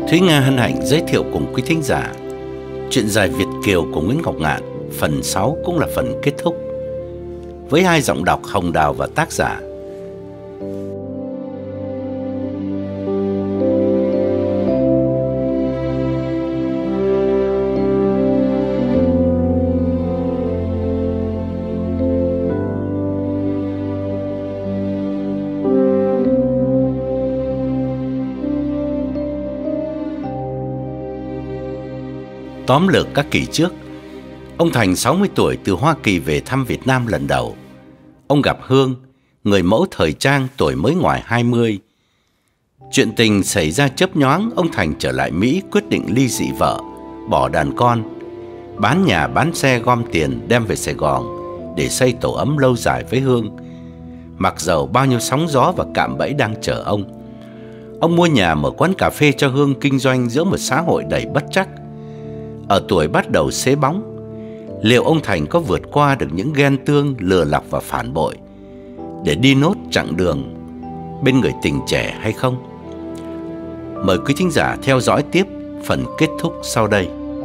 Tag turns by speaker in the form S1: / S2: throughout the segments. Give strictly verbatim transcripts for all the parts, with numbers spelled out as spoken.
S1: Thúy Nga hân hạnh giới thiệu cùng quý thính giả truyện dài Việt Kiều của Nguyễn Ngọc Ngạn, phần sáu cũng là phần kết thúc, với hai giọng đọc Hồng Đào và tác giả. Tóm lược các kỳ trước, ông Thành sáu mươi tuổi từ Hoa Kỳ về thăm Việt Nam lần đầu. Ông gặp Hương, người mẫu thời trang tuổi mới ngoài hai mươi. Chuyện tình xảy ra chớp nhoáng, ông Thành trở lại Mỹ quyết định ly dị vợ, bỏ đàn con, bán nhà bán xe gom tiền đem về Sài Gòn để xây tổ ấm lâu dài với Hương. Mặc dầu bao nhiêu sóng gió và cạm bẫy đang chờ ông, ông mua nhà mở quán cà phê cho Hương kinh doanh giữa một xã hội đầy bất trắc. Ở tuổi bắt đầu xế bóng, liệu ông Thành có vượt qua được những ghen tương, lừa lọc và phản bội để đi nốt chặng đường bên người tình trẻ hay không? Mời quý thính giả theo dõi tiếp phần kết thúc sau đây.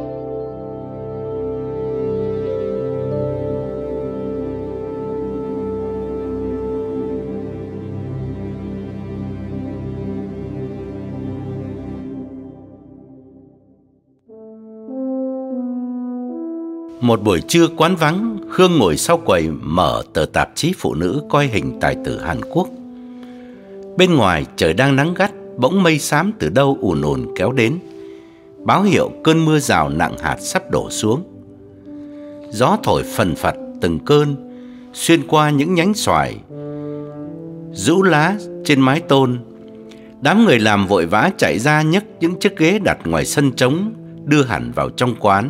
S1: Một buổi trưa quán vắng, Hương ngồi sau quầy mở tờ tạp chí phụ nữ coi hình tài tử Hàn Quốc. Bên ngoài trời đang nắng gắt, bỗng mây xám từ đâu ùn ùn kéo đến, báo hiệu cơn mưa rào nặng hạt sắp đổ xuống. Gió thổi phần phật từng cơn xuyên qua những nhánh xoài, rũ lá trên mái tôn. Đám người làm vội vã chạy ra nhấc những chiếc ghế đặt ngoài sân trống đưa hẳn vào trong quán.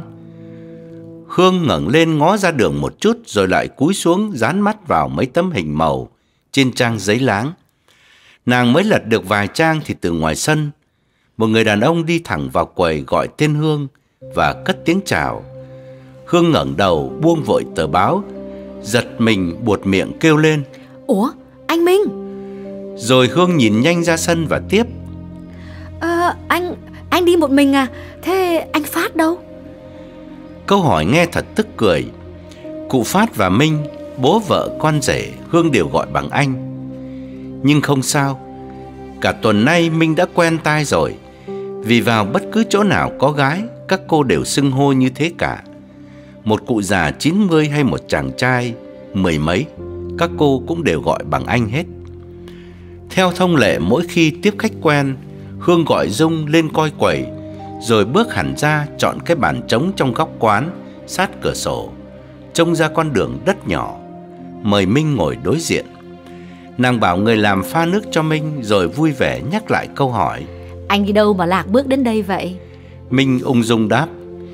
S1: Hương ngẩng lên ngó ra đường một chút rồi lại cúi xuống dán mắt vào mấy tấm hình màu trên trang giấy láng. Nàng mới lật được vài trang thì từ ngoài sân, một người đàn ông đi thẳng vào quầy gọi tên Hương và cất tiếng chào. Hương ngẩng đầu buông vội tờ báo, giật mình buột miệng kêu lên:
S2: "Ủa, anh Minh?"
S1: Rồi Hương nhìn nhanh ra sân và tiếp:
S2: Ờ, anh, anh đi một mình à? Thế anh Phát đâu?"
S1: Câu hỏi nghe thật tức cười. Cụ Phát và Minh, bố vợ con rể, Hương đều gọi bằng anh. Nhưng không sao, cả tuần nay Minh đã quen tai rồi. Vì vào bất cứ chỗ nào có gái, các cô đều xưng hô như thế cả. Một cụ già chín mươi hay một chàng trai mười mấy, các cô cũng đều gọi bằng anh hết. Theo thông lệ, mỗi khi tiếp khách quen, Hương gọi Dung lên coi quầy, rồi bước hẳn ra chọn cái bàn trống trong góc quán sát cửa sổ, trông ra con đường đất nhỏ, mời Minh ngồi đối diện. Nàng bảo người làm pha nước cho Minh rồi vui vẻ nhắc lại câu hỏi:
S2: "Anh đi đâu mà lạc bước đến đây vậy?"
S1: Minh ung dung đáp: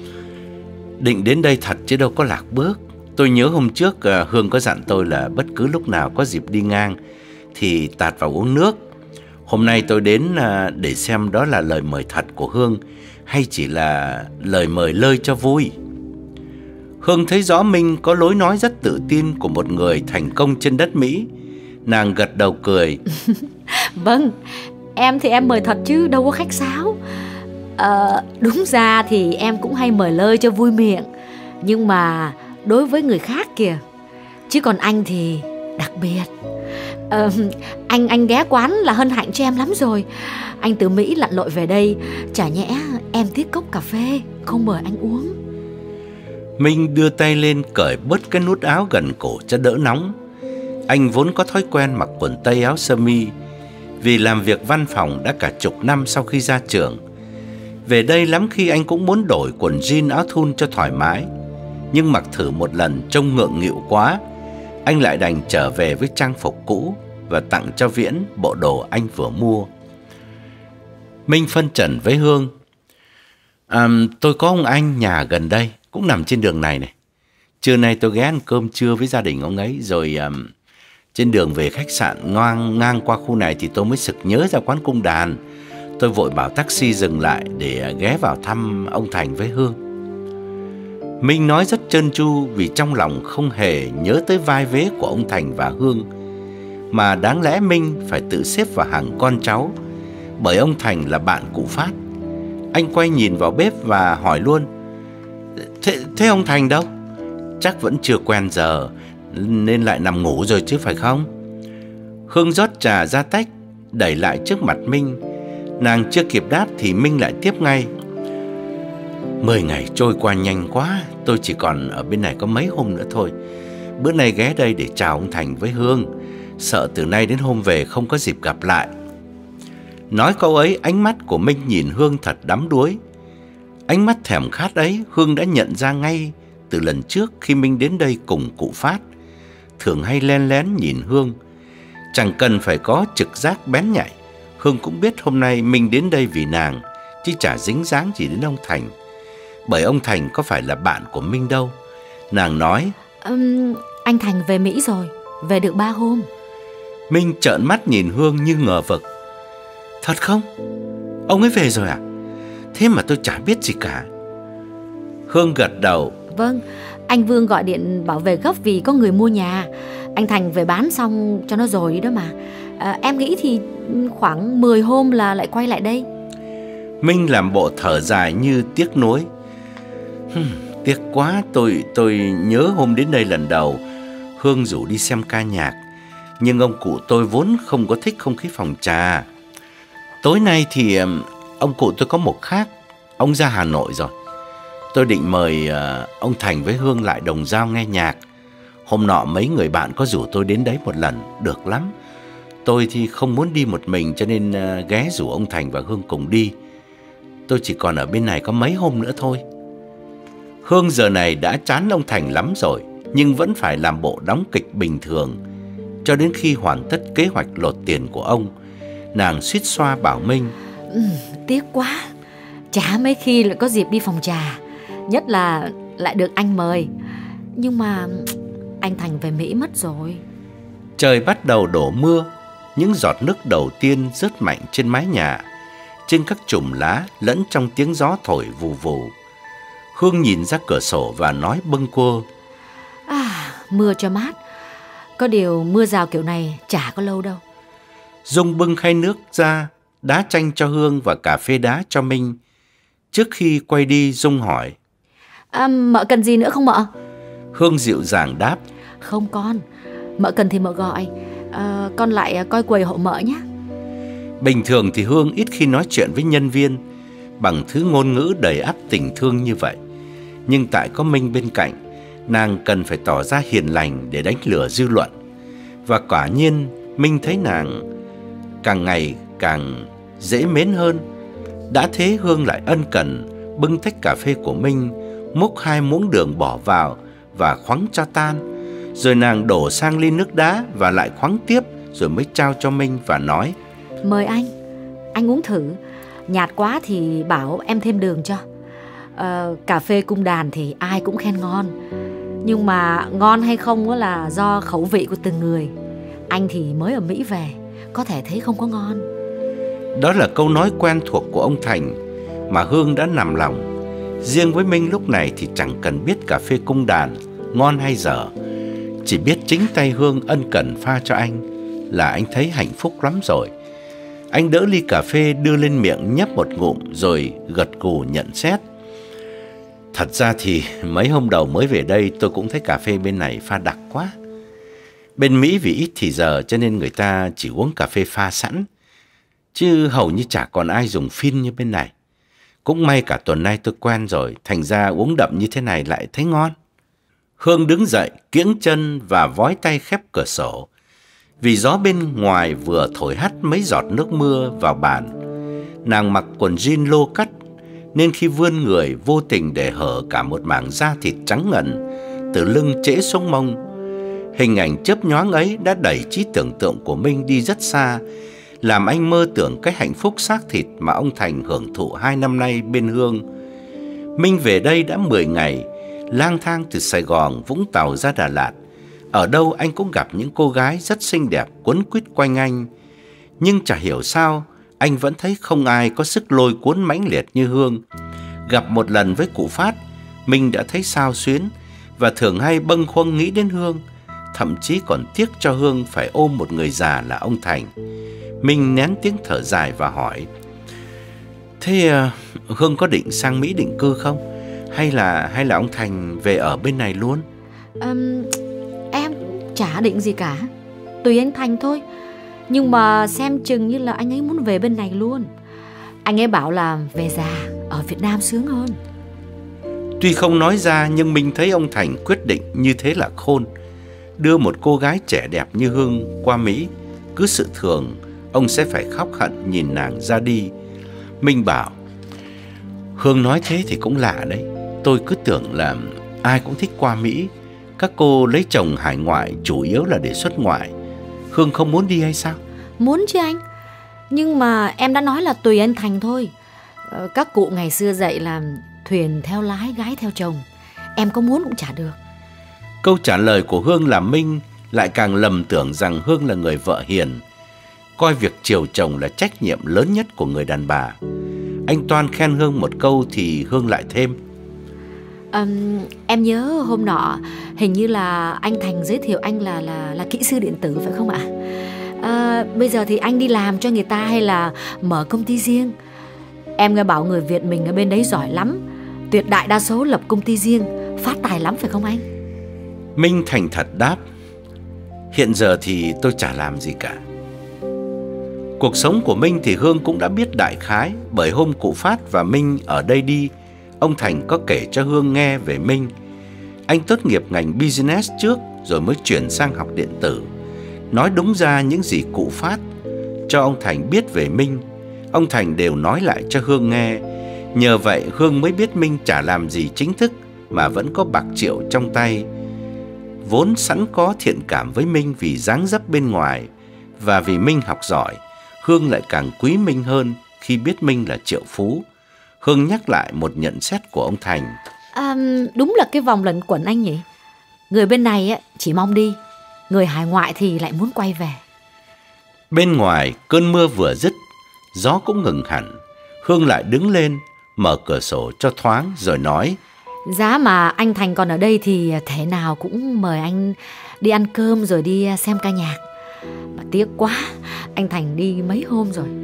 S1: "Định đến đây thật chứ đâu có lạc bước. Tôi nhớ hôm trước Hương có dặn tôi là bất cứ lúc nào có dịp đi ngang thì tạt vào uống nước. Hôm nay tôi đến để xem đó là lời mời thật của Hương hay chỉ là lời mời lơi cho vui." Hương thấy rõ Minh có lối nói rất tự tin của một người thành công trên đất Mỹ. Nàng gật đầu cười:
S2: "Vâng, em thì em mời thật chứ đâu có khách sáo. Ờ, đúng ra thì em cũng hay mời lơi cho vui miệng, nhưng mà đối với người khác kìa. Chứ còn anh thì đặc biệt. Ờ, anh anh ghé quán là hân hạnh cho em lắm rồi. Anh từ Mỹ lặn lội về đây, chả nhẽ em tiếc cốc cà phê không mời anh uống."
S1: Minh đưa tay lên cởi bớt cái nút áo gần cổ cho đỡ nóng. Anh vốn có thói quen mặc quần tây áo sơ mi, vì làm việc văn phòng đã cả chục năm sau khi ra trường. Về đây lắm khi anh cũng muốn đổi quần jean áo thun cho thoải mái, nhưng mặc thử một lần trông ngượng nghịu quá, anh lại đành trở về với trang phục cũ và tặng cho Viễn bộ đồ anh vừa mua. Minh phân trần với Hương: à, "Tôi có ông anh nhà gần đây, cũng nằm trên đường này này. Trưa nay tôi ghé ăn cơm trưa với gia đình ông ấy, rồi um, trên đường về khách sạn ngang, ngang qua khu này thì tôi mới sực nhớ ra quán cung đàn. Tôi vội bảo taxi dừng lại để ghé vào thăm ông Thành với Hương." Minh nói rất trơn tru vì trong lòng không hề nhớ tới vai vế của ông Thành và Hương, mà đáng lẽ Minh phải tự xếp vào hàng con cháu, bởi ông Thành là bạn cụ Phát, Anh quay nhìn vào bếp và hỏi luôn: Thế, thế ông Thành đâu? Chắc vẫn chưa quen giờ nên lại nằm ngủ rồi chứ phải không? Hương rót trà ra tách, đẩy lại trước mặt Minh. Nàng chưa kịp đáp thì Minh lại tiếp ngay: Mười ngày trôi qua nhanh quá, tôi chỉ còn ở bên này có mấy hôm nữa thôi. Bữa nay ghé đây để chào ông Thành với Hương, sợ từ nay đến hôm về không có dịp gặp lại. Nói câu ấy, ánh mắt của Minh nhìn Hương thật đắm đuối. Ánh mắt thèm khát ấy Hương đã nhận ra ngay từ lần trước khi Minh đến đây cùng cụ Phát, thường hay len lén nhìn Hương. Chẳng cần phải có trực giác bén nhạy, Hương cũng biết hôm nay Minh đến đây vì nàng, chứ chả dính dáng gì đến ông Thành. Bởi ông Thành có phải là bạn của Minh đâu. Nàng nói:
S2: um, Anh Thành về Mỹ rồi, về được ba hôm.
S1: Minh trợn mắt nhìn Hương như ngờ vực. Thật không? Ông ấy về rồi à? Thế mà tôi chả biết gì cả. Hương gật đầu.
S2: Vâng, anh Vương gọi điện bảo về gấp vì có người mua nhà. Anh Thành về bán xong cho nó rồi đó mà. à, Em nghĩ thì khoảng mười hôm là lại quay lại đây.
S1: Minh làm bộ thở dài như tiếc nuối. Hừm, tiếc quá, tôi tôi nhớ hôm đến đây lần đầu Hương rủ đi xem ca nhạc, nhưng ông cụ tôi vốn không có thích không khí phòng trà. Tối nay thì ông cụ tôi có một khác, ông ra Hà Nội rồi. Tôi định mời uh, ông Thành với Hương lại Đồng Dao nghe nhạc. Hôm nọ mấy người bạn có rủ tôi đến đấy một lần, được lắm. Tôi thì không muốn đi một mình cho nên uh, ghé rủ ông Thành và Hương cùng đi. Tôi chỉ còn ở bên này có mấy hôm nữa thôi. Hương giờ này đã chán ông Thành lắm rồi, nhưng vẫn phải làm bộ đóng kịch bình thường cho đến khi hoàn tất kế hoạch lột tiền của ông. Nàng suýt xoa bảo Minh:
S2: ừ, Tiếc quá, chả mấy khi lại có dịp đi phòng trà, nhất là lại được anh mời. Nhưng mà anh Thành về Mỹ mất rồi.
S1: Trời bắt đầu đổ mưa. Những giọt nước đầu tiên rớt mạnh trên mái nhà, trên các chùm lá, lẫn trong tiếng gió thổi vù vù. Hương nhìn ra cửa sổ và nói bâng quơ:
S2: À, mưa cho mát. Có điều mưa rào kiểu này chả có lâu đâu.
S1: Dung bưng khay nước ra, đá chanh cho Hương và cà phê đá cho Minh. Trước khi quay đi, Dung hỏi:
S2: à, Mợ cần gì nữa không mợ?
S1: Hương dịu dàng đáp:
S2: Không con, mợ cần thì mợ gọi. à, Con lại coi quầy hộ mợ nhé.
S1: Bình thường thì Hương ít khi nói chuyện với nhân viên bằng thứ ngôn ngữ đầy ắp tình thương như vậy. Nhưng tại có Minh bên cạnh, nàng cần phải tỏ ra hiền lành để đánh lừa dư luận. Và quả nhiên Minh thấy nàng càng ngày càng dễ mến hơn. Đã thế Hương lại ân cần bưng tách cà phê của Minh, múc hai muỗng đường bỏ vào và khoắng cho tan. Rồi nàng đổ sang ly nước đá và lại khoắng tiếp, rồi mới trao cho Minh và nói:
S2: Mời anh, anh uống thử. Nhạt quá thì bảo em thêm đường cho. à, Cà phê cung đàn thì ai cũng khen ngon, nhưng mà ngon hay không là do khẩu vị của từng người. Anh thì mới ở Mỹ về, có thể thấy không có ngon.
S1: Đó là câu nói quen thuộc của ông Thành mà Hương đã nằm lòng. Riêng với Minh lúc này thì chẳng cần biết cà phê cung đàn ngon hay dở, chỉ biết chính tay Hương ân cần pha cho anh là anh thấy hạnh phúc lắm rồi. Anh đỡ ly cà phê đưa lên miệng nhấp một ngụm rồi gật gù nhận xét: Thật ra thì mấy hôm đầu mới về đây tôi cũng thấy cà phê bên này pha đặc quá. Bên Mỹ vì ít thì giờ cho nên người ta chỉ uống cà phê pha sẵn, chứ hầu như chả còn ai dùng phin như bên này. Cũng may cả tuần nay tôi quen rồi, thành ra uống đậm như thế này lại thấy ngon. Hương đứng dậy, kiễng chân và vói tay khép cửa sổ. Vì gió bên ngoài vừa thổi hắt mấy giọt nước mưa vào bàn. Nàng mặc quần jean lô cắt, nên khi vươn người vô tình để hở cả một mảng da thịt trắng ngần từ lưng trễ xuống mông. Hình ảnh chớp nhoáng ấy đã đẩy trí tưởng tượng của Minh đi rất xa, làm anh mơ tưởng cái hạnh phúc xác thịt mà ông Thành hưởng thụ hai năm nay bên Hương. Minh về đây đã mười ngày, lang thang từ Sài Gòn, Vũng Tàu ra Đà Lạt. Ở đâu anh cũng gặp những cô gái rất xinh đẹp quấn quýt quanh anh. Nhưng chả hiểu sao anh vẫn thấy không ai có sức lôi cuốn mãnh liệt như Hương. Gặp một lần với cụ Phát, Minh đã thấy xao xuyến và thường hay bâng khuâng nghĩ đến Hương. Thậm chí còn tiếc cho Hương phải ôm một người già là ông Thành. Minh nén tiếng thở dài và hỏi: Thế à, Hương có định sang Mỹ định cư không? Hay là hay là ông Thành về ở bên này luôn?
S2: um, Em chả định gì cả, tùy anh Thành thôi. Nhưng mà xem chừng như là anh ấy muốn về bên này luôn. Anh ấy bảo là về già ở Việt Nam sướng hơn.
S1: Tuy không nói ra nhưng mình thấy ông Thành quyết định như thế là khôn. Đưa một cô gái trẻ đẹp như Hương qua Mỹ, cứ sự thường ông sẽ phải khóc hận nhìn nàng ra đi. Mình bảo, Hương nói thế thì cũng lạ đấy. Tôi cứ tưởng là ai cũng thích qua Mỹ. Các cô lấy chồng hải ngoại chủ yếu là để xuất ngoại. Hương không muốn đi hay sao?
S2: Muốn chứ anh. Nhưng mà em đã nói là tùy anh Thành thôi. ờ, Các cụ ngày xưa dạy là thuyền theo lái, gái theo chồng. Em có muốn cũng chả được.
S1: Câu trả lời của Hương làm Minh lại càng lầm tưởng rằng Hương là người vợ hiền, coi việc chiều chồng là trách nhiệm lớn nhất của người đàn bà. Anh Toan khen Hương một câu thì Hương lại thêm,
S2: um, Em nhớ hôm nọ hình như là anh Thành giới thiệu anh là là là kỹ sư điện tử phải không ạ? À, bây giờ thì anh đi làm cho người ta hay là mở công ty riêng? Em nghe bảo người Việt mình ở bên đấy giỏi lắm, tuyệt đại đa số lập công ty riêng, phát tài lắm phải không anh?
S1: Minh thành thật đáp, hiện giờ thì tôi chả làm gì cả. Cuộc sống của Minh thì Hương cũng đã biết đại khái, bởi hôm cụ Phát và Minh ở đây đi, ông Thành có kể cho Hương nghe về Minh. Anh tốt nghiệp ngành business trước rồi mới chuyển sang học điện tử. Nói đúng ra những gì cụ Phát cho ông Thành biết về Minh, ông Thành đều nói lại cho Hương nghe. Nhờ vậy Hương mới biết Minh chả làm gì chính thức mà vẫn có bạc triệu trong tay. Vốn sẵn có thiện cảm với Minh vì dáng dấp bên ngoài và vì Minh học giỏi, Hương lại càng quý Minh hơn khi biết Minh là triệu phú. Hương nhắc lại một nhận xét của ông Thành.
S2: À, đúng là cái vòng lẩn quẩn anh nhỉ. Người bên này á, chỉ mong đi, người hải ngoại thì lại muốn quay về.
S1: Bên ngoài cơn mưa vừa dứt, gió cũng ngừng hẳn. Hương lại đứng lên, mở cửa sổ cho thoáng rồi nói,
S2: giá mà anh Thành còn ở đây thì thế nào cũng mời anh đi ăn cơm rồi đi xem ca nhạc. Mà tiếc quá, anh Thành đi mấy hôm rồi.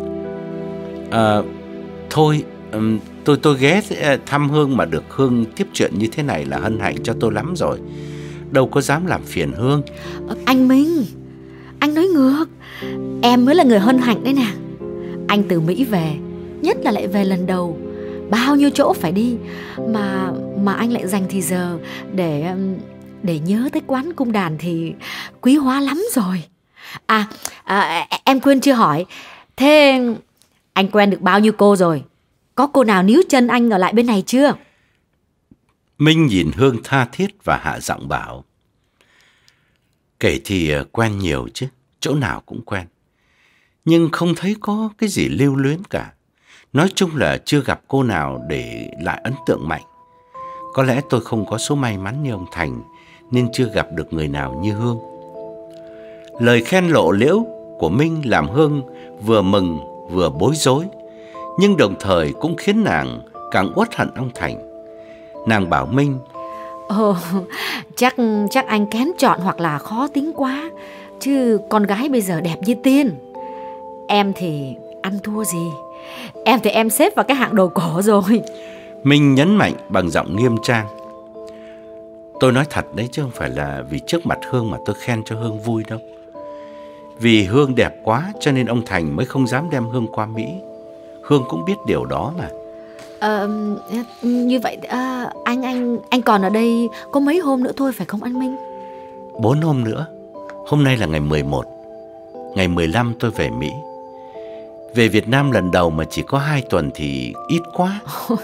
S1: À, thôi, um, tôi tôi ghé thăm Hương mà được Hương tiếp chuyện như thế này là hân hạnh cho tôi lắm rồi. Đâu có dám làm phiền Hương.
S2: Anh Minh, anh nói ngược. Em mới là người hân hạnh đấy nè. Anh từ Mỹ về, nhất là lại về lần đầu, bao nhiêu chỗ phải đi, Mà mà anh lại dành thì giờ Để để nhớ tới quán cung đàn thì quý hóa lắm rồi. À, à em quên chưa hỏi, thế anh quen được bao nhiêu cô rồi? Có cô nào níu chân anh ở lại bên này chưa?
S1: Minh nhìn Hương tha thiết và hạ giọng bảo, kể thì quen nhiều chứ, chỗ nào cũng quen, nhưng không thấy có cái gì lưu luyến cả. Nói chung là chưa gặp cô nào để lại ấn tượng mạnh. Có lẽ tôi không có số may mắn như ông Thành nên chưa gặp được người nào như Hương. Lời khen lộ liễu của Minh làm Hương vừa mừng vừa bối rối, nhưng đồng thời cũng khiến nàng càng uất hận ông Thành. Nàng bảo Minh,
S2: Ồ, chắc chắc anh kén chọn hoặc là khó tính quá, chứ con gái bây giờ đẹp như tiên. Em thì ăn thua gì, em thì em xếp vào cái hạng đồ cổ rồi.
S1: Minh nhấn mạnh bằng giọng nghiêm trang, tôi nói thật đấy chứ không phải là vì trước mặt Hương mà tôi khen cho Hương vui đâu. Vì Hương đẹp quá cho nên ông Thành mới không dám đem Hương qua Mỹ. Hương cũng biết điều đó mà.
S2: Ờ, như vậy à, anh anh anh còn ở đây có mấy hôm nữa thôi phải không anh Minh?
S1: Bốn hôm nữa. Hôm nay là ngày mười một, ngày mười lăm tôi về Mỹ. Về Việt Nam lần đầu mà chỉ có hai tuần thì ít quá.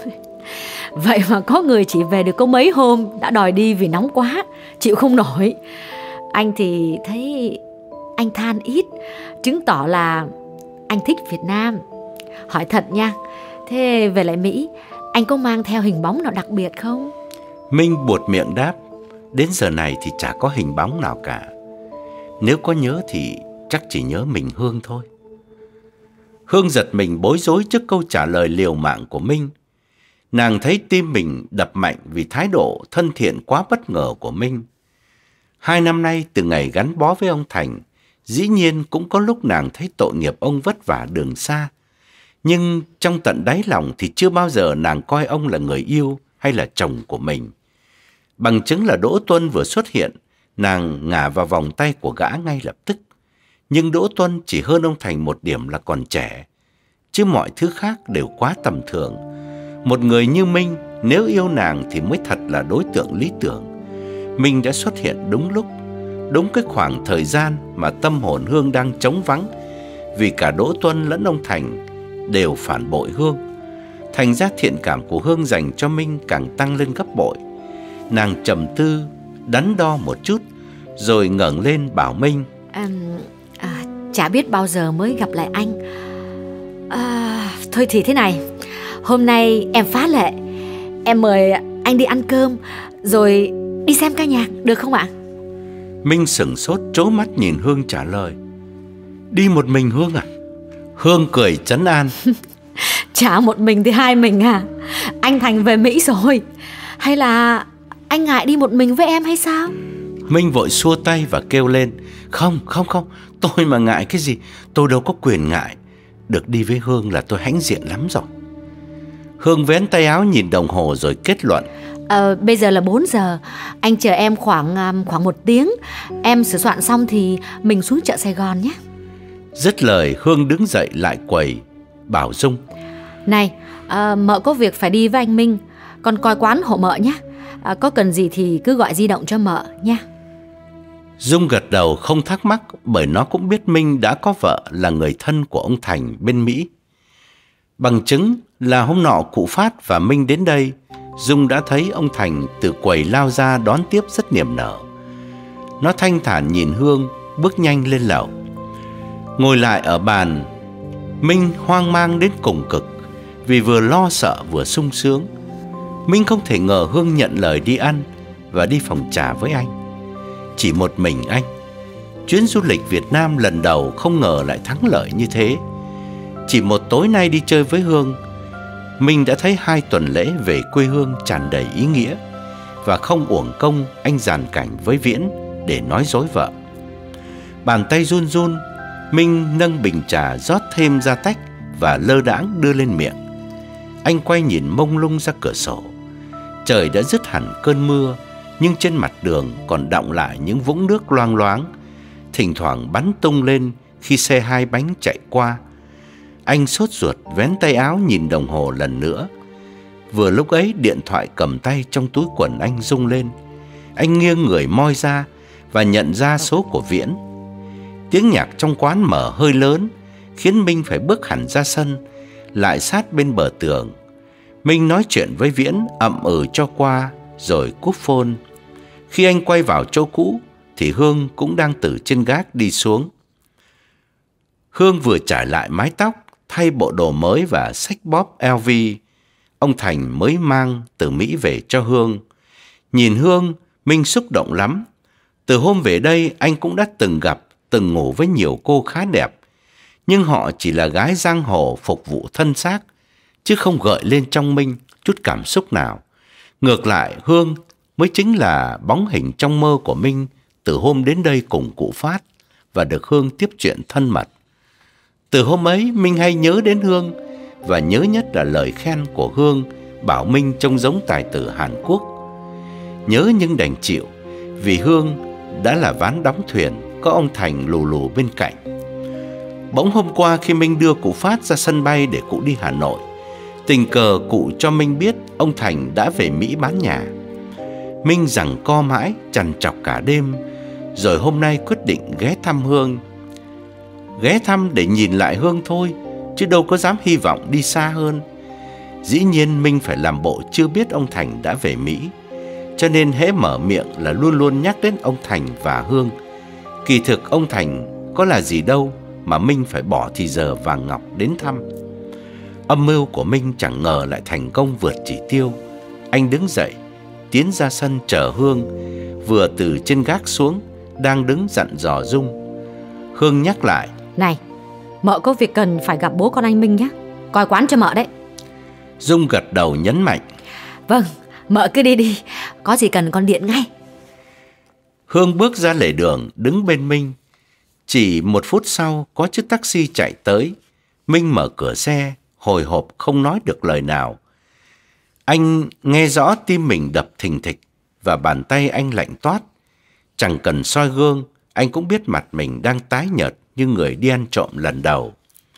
S2: Vậy mà có người chỉ về được có mấy hôm đã đòi đi vì nóng quá, chịu không nổi. Anh thì thấy anh than ít, chứng tỏ là anh thích Việt Nam. Hỏi thật nha, thế về lại Mỹ, anh có mang theo hình bóng nào đặc biệt không?
S1: Minh buột miệng đáp, đến giờ này thì chả có hình bóng nào cả. Nếu có nhớ thì chắc chỉ nhớ mình Hương thôi. Hương giật mình bối rối trước câu trả lời liều mạng của Minh. Nàng thấy tim mình đập mạnh vì thái độ thân thiện quá bất ngờ của Minh. Hai năm nay từ ngày gắn bó với ông Thành, dĩ nhiên cũng có lúc nàng thấy tội nghiệp ông vất vả đường xa. Nhưng trong tận đáy lòng thì chưa bao giờ nàng coi ông là người yêu hay là chồng của mình. Bằng chứng là Đỗ Tuân vừa xuất hiện, nàng ngả vào vòng tay của gã ngay lập tức. Nhưng Đỗ Tuân chỉ hơn ông Thành một điểm là còn trẻ, chứ mọi thứ khác đều quá tầm thường. Một người như Minh nếu yêu nàng thì mới thật là đối tượng lý tưởng. Minh đã xuất hiện đúng lúc, đúng cái khoảng thời gian mà tâm hồn Hương đang trống vắng, vì cả Đỗ Tuân lẫn ông Thành đều phản bội Hương. Thành ra thiện cảm của Hương dành cho Minh càng tăng lên gấp bội. Nàng trầm tư, đắn đo một chút, rồi ngẩng lên bảo Minh:
S2: à, à, chả biết bao giờ mới gặp lại anh. à, Thôi thì thế này, hôm nay em phá lệ, em mời anh đi ăn cơm, rồi đi xem ca nhạc, được không ạ?
S1: Minh sửng sốt trố mắt nhìn Hương trả lời: Đi một mình Hương à? Hương cười trấn an:
S2: Chả một mình thì hai mình à? Anh Thành về Mỹ rồi, hay là anh ngại đi một mình với em hay sao?
S1: Minh vội xua tay và kêu lên: Không, không, không, tôi mà ngại cái gì, tôi đâu có quyền ngại. Được đi với Hương là tôi hãnh diện lắm rồi. Hương vén tay áo nhìn đồng hồ rồi kết luận:
S2: à, Bây giờ là bốn giờ, anh chờ em khoảng khoảng một tiếng. Em sửa soạn xong thì mình xuống chợ Sài Gòn nhé.
S1: Dứt lời, Hương đứng dậy lại quầy, bảo Dung:
S2: Này, à, mợ có việc phải đi với anh Minh, con coi quán hộ mợ nhé. à, Có cần gì thì cứ gọi di động cho mợ nha.
S1: Dung gật đầu không thắc mắc, bởi nó cũng biết Minh đã có vợ là người thân của ông Thành bên Mỹ. Bằng chứng là hôm nọ cụ Phát và Minh đến đây, Dung đã thấy ông Thành từ quầy lao ra đón tiếp rất niềm nở. Nó thanh thản nhìn Hương, bước nhanh lên lầu. Ngồi lại ở bàn, Minh hoang mang đến cùng cực, vì vừa lo sợ vừa sung sướng. Minh không thể ngờ Hương nhận lời đi ăn và đi phòng trà với anh. Chỉ một mình anh. Chuyến du lịch Việt Nam lần đầu không ngờ lại thắng lợi như thế. Chỉ một tối nay đi chơi với Hương, Minh đã thấy hai tuần lễ về quê hương tràn đầy ý nghĩa, và không uổng công anh dàn cảnh với Viễn để nói dối vợ. Bàn tay run run, Minh nâng bình trà rót thêm ra tách và lơ đãng đưa lên miệng. Anh quay nhìn mông lung ra cửa sổ. Trời đã dứt hẳn cơn mưa, nhưng trên mặt đường còn đọng lại những vũng nước loang loáng, thỉnh thoảng bắn tung lên khi xe hai bánh chạy qua. Anh sốt ruột vén tay áo nhìn đồng hồ lần nữa. Vừa lúc ấy điện thoại cầm tay trong túi quần anh rung lên. Anh nghiêng người moi ra và nhận ra số của Viễn. Tiếng nhạc trong quán mở hơi lớn, khiến Minh phải bước hẳn ra sân, lại sát bên bờ tường. Minh nói chuyện với Viễn ậm ừ cho qua rồi cúp phone. Khi anh quay vào chỗ cũ thì Hương cũng đang từ trên gác đi xuống. Hương vừa trải lại mái tóc, thay bộ đồ mới và xách bóp lờ vê ông Thành mới mang từ Mỹ về cho Hương. Nhìn Hương, Minh xúc động lắm. Từ hôm về đây anh cũng đã từng gặp, từng ngủ với nhiều cô khá đẹp, nhưng họ chỉ là gái giang hồ phục vụ thân xác, chứ không gợi lên trong Minh chút cảm xúc nào. Ngược lại, Hương mới chính là bóng hình trong mơ của Minh từ hôm đến đây cùng cụ Phát và được Hương tiếp chuyện thân mật. Từ hôm ấy, Minh hay nhớ đến Hương, và nhớ nhất là lời khen của Hương bảo Minh trông giống tài tử Hàn Quốc. Nhớ nhưng đành chịu, vì Hương đã là ván đóng thuyền, có ông Thành lù lù bên cạnh. Bỗng hôm qua khi Minh đưa cụ Phát ra sân bay để cụ đi Hà Nội, tình cờ cụ cho Minh biết ông Thành đã về Mỹ bán nhà. Minh giằng co mãi, trằn trọc cả đêm, rồi hôm nay quyết định ghé thăm Hương. Ghé thăm để nhìn lại Hương thôi, chứ đâu có dám hy vọng đi xa hơn. Dĩ nhiên Minh phải làm bộ chưa biết ông Thành đã về Mỹ, cho nên hễ mở miệng là luôn luôn nhắc đến ông Thành và Hương. Kỳ thực ông Thành có là gì đâu mà Minh phải bỏ thì giờ vàng ngọc đến thăm. Âm mưu của Minh chẳng ngờ lại thành công vượt chỉ tiêu. Anh đứng dậy, tiến ra sân chờ Hương, vừa từ trên gác xuống, đang đứng dặn dò Dung. Hương nhắc lại:
S2: Này, mợ có việc cần phải gặp bố con anh Minh nhé, coi quán cho mợ đấy.
S1: Dung gật đầu nhấn mạnh:
S2: Vâng, mợ cứ đi đi, có gì cần con điện ngay.
S1: Hương bước ra lề đường, đứng bên Minh. Chỉ một phút sau có chiếc taxi chạy tới. Minh mở cửa xe, hồi hộp không nói được lời nào. Anh nghe rõ tim mình đập thình thịch và bàn tay anh lạnh toát. Chẳng cần soi gương, anh cũng biết mặt mình đang tái nhợt như người đi ăn trộm lần đầu.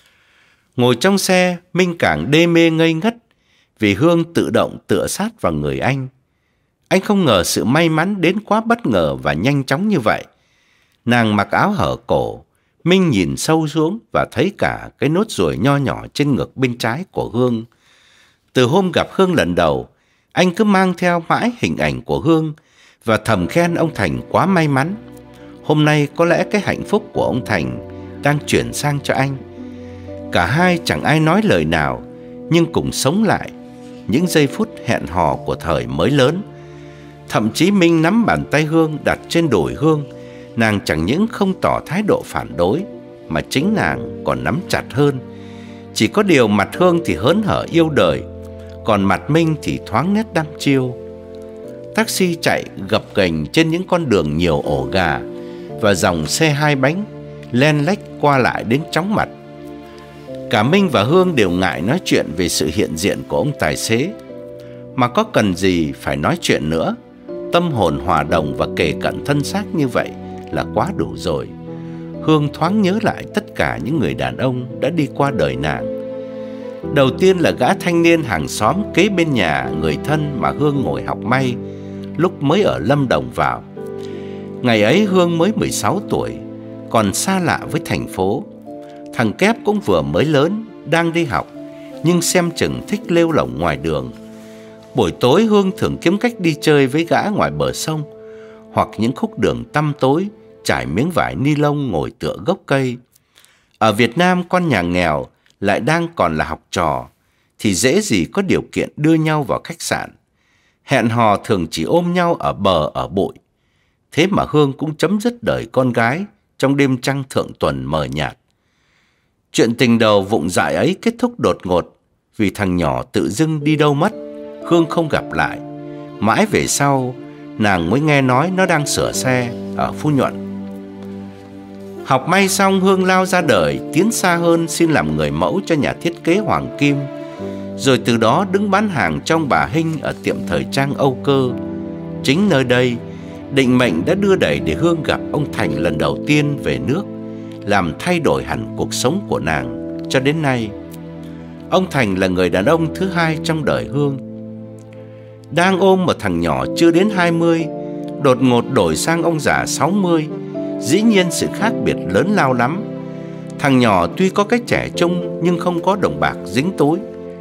S1: Ngồi trong xe, Minh càng đê mê ngây ngất vì Hương tự động tựa sát vào người anh. Anh không ngờ sự may mắn đến quá bất ngờ và nhanh chóng như vậy. Nàng mặc áo hở cổ, Minh nhìn sâu xuống và thấy cả cái nốt ruồi nho nhỏ trên ngực bên trái của Hương. Từ hôm gặp Hương lần đầu, anh cứ mang theo mãi hình ảnh của Hương và thầm khen ông Thành quá may mắn. Hôm nay có lẽ cái hạnh phúc của ông Thành đang chuyển sang cho anh. Cả hai chẳng ai nói lời nào, nhưng cùng sống lại những giây phút hẹn hò của thời mới lớn. Thậm chí Minh nắm bàn tay Hương đặt trên đùi Hương, nàng chẳng những không tỏ thái độ phản đối, mà chính nàng còn nắm chặt hơn. Chỉ có điều mặt Hương thì hớn hở yêu đời, còn mặt Minh thì thoáng nét đăm chiêu. Taxi chạy gập ghềnh trên những con đường nhiều ổ gà, và dòng xe hai bánh len lách qua lại đến chóng mặt. Cả Minh và Hương đều ngại nói chuyện về sự hiện diện của ông tài xế. Mà có cần gì phải nói chuyện nữa, tâm hồn hòa đồng và kề cận thân xác như vậy là quá đủ rồi. Hương thoáng nhớ lại tất cả những người đàn ông đã đi qua đời nàng. Đầu tiên là gã thanh niên hàng xóm kế bên nhà người thân mà Hương ngồi học may lúc mới ở Lâm Đồng vào. Ngày ấy Hương mới mười sáu tuổi, còn xa lạ với thành phố. Thằng Kép cũng vừa mới lớn, đang đi học, nhưng xem chừng thích lêu lổng ngoài đường. Buổi tối Hương thường kiếm cách đi chơi với gã ngoài bờ sông, hoặc những khúc đường tăm tối, trải miếng vải ni lông ngồi tựa gốc cây. Ở Việt Nam, con nhà nghèo lại đang còn là học trò, thì dễ gì có điều kiện đưa nhau vào khách sạn. Hẹn hò thường chỉ ôm nhau ở bờ ở bụi. Thế mà Hương cũng chấm dứt đời con gái trong đêm trăng thượng tuần mờ nhạt. Chuyện tình đầu vụng dại ấy kết thúc đột ngột vì thằng nhỏ tự dưng đi đâu mất. Hương không gặp lại. Mãi về sau, nàng mới nghe nói nó đang sửa xe ở Phú Nhuận. Học may xong, Hương lao ra đời, tiến xa hơn xin làm người mẫu cho nhà thiết kế Hoàng Kim, rồi từ đó đứng bán hàng trong bà Hinh ở tiệm thời trang Âu Cơ. Chính nơi đây, định mệnh đã đưa đẩy để Hương gặp ông Thành lần đầu tiên về nước, làm thay đổi hẳn cuộc sống của nàng cho đến nay. Ông Thành là người đàn ông thứ hai trong đời Hương. Đang ôm một thằng nhỏ chưa đến hai mươi, đột ngột đổi sang ông già sáu mươi. Dĩ nhiên sự khác biệt lớn lao lắm. Thằng nhỏ tuy có cái trẻ trung nhưng không có đồng bạc dính túi.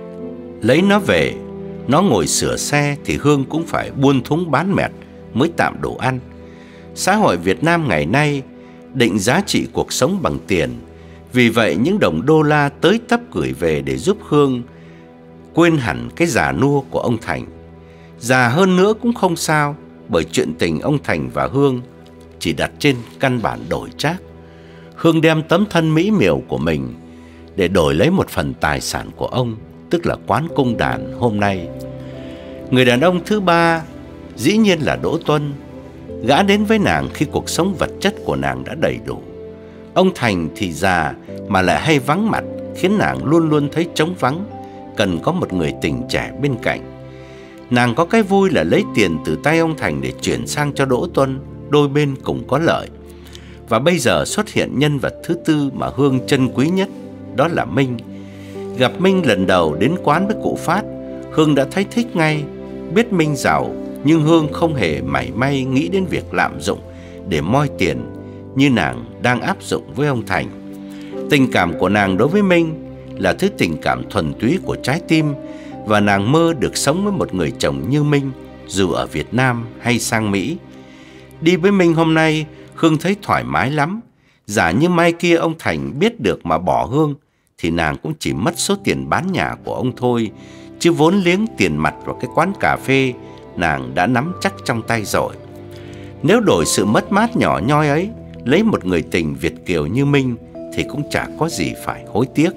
S1: Lấy nó về, nó ngồi sửa xe thì Hương cũng phải buôn thúng bán mẹt mới tạm đủ ăn. Xã hội Việt Nam ngày nay định giá trị cuộc sống bằng tiền. Vì vậy những đồng đô la tới tấp gửi về để giúp Hương quên hẳn cái già nua của ông Thành. Già hơn nữa cũng không sao, bởi chuyện tình ông Thành và Hương chỉ đặt trên căn bản đổi trác. Hương đem tấm thân mỹ miều của mình để đổi lấy một phần tài sản của ông, tức là quán cung đàn hôm nay. Người đàn ông thứ ba dĩ nhiên là Đỗ Tuân. Gã đến với nàng khi cuộc sống vật chất của nàng đã đầy đủ. Ông Thành thì già mà lại hay vắng mặt, khiến nàng luôn luôn thấy trống vắng, cần có một người tình trẻ bên cạnh. Nàng có cái vui là lấy tiền từ tay ông Thành để chuyển sang cho Đỗ Tuân, đôi bên cùng có lợi. Và bây giờ xuất hiện nhân vật thứ tư mà Hương trân quý nhất, đó là Minh. Gặp Minh lần đầu đến quán với cụ Phát, Hương đã thấy thích ngay. Biết Minh giàu, nhưng Hương không hề mảy may nghĩ đến việc lạm dụng để moi tiền như nàng đang áp dụng với ông Thành. Tình cảm của nàng đối với Minh là thứ tình cảm thuần túy của trái tim, và nàng mơ được sống với một người chồng như Minh, dù ở Việt Nam hay sang Mỹ. Đi với Minh hôm nay, Hương thấy thoải mái lắm. Giả như mai kia ông Thành biết được mà bỏ Hương, thì nàng cũng chỉ mất số tiền bán nhà của ông thôi, chứ vốn liếng tiền mặt vào cái quán cà phê nàng đã nắm chắc trong tay rồi. Nếu đổi sự mất mát nhỏ nhoi ấy lấy một người tình Việt kiều như Minh thì cũng chả có gì phải hối tiếc.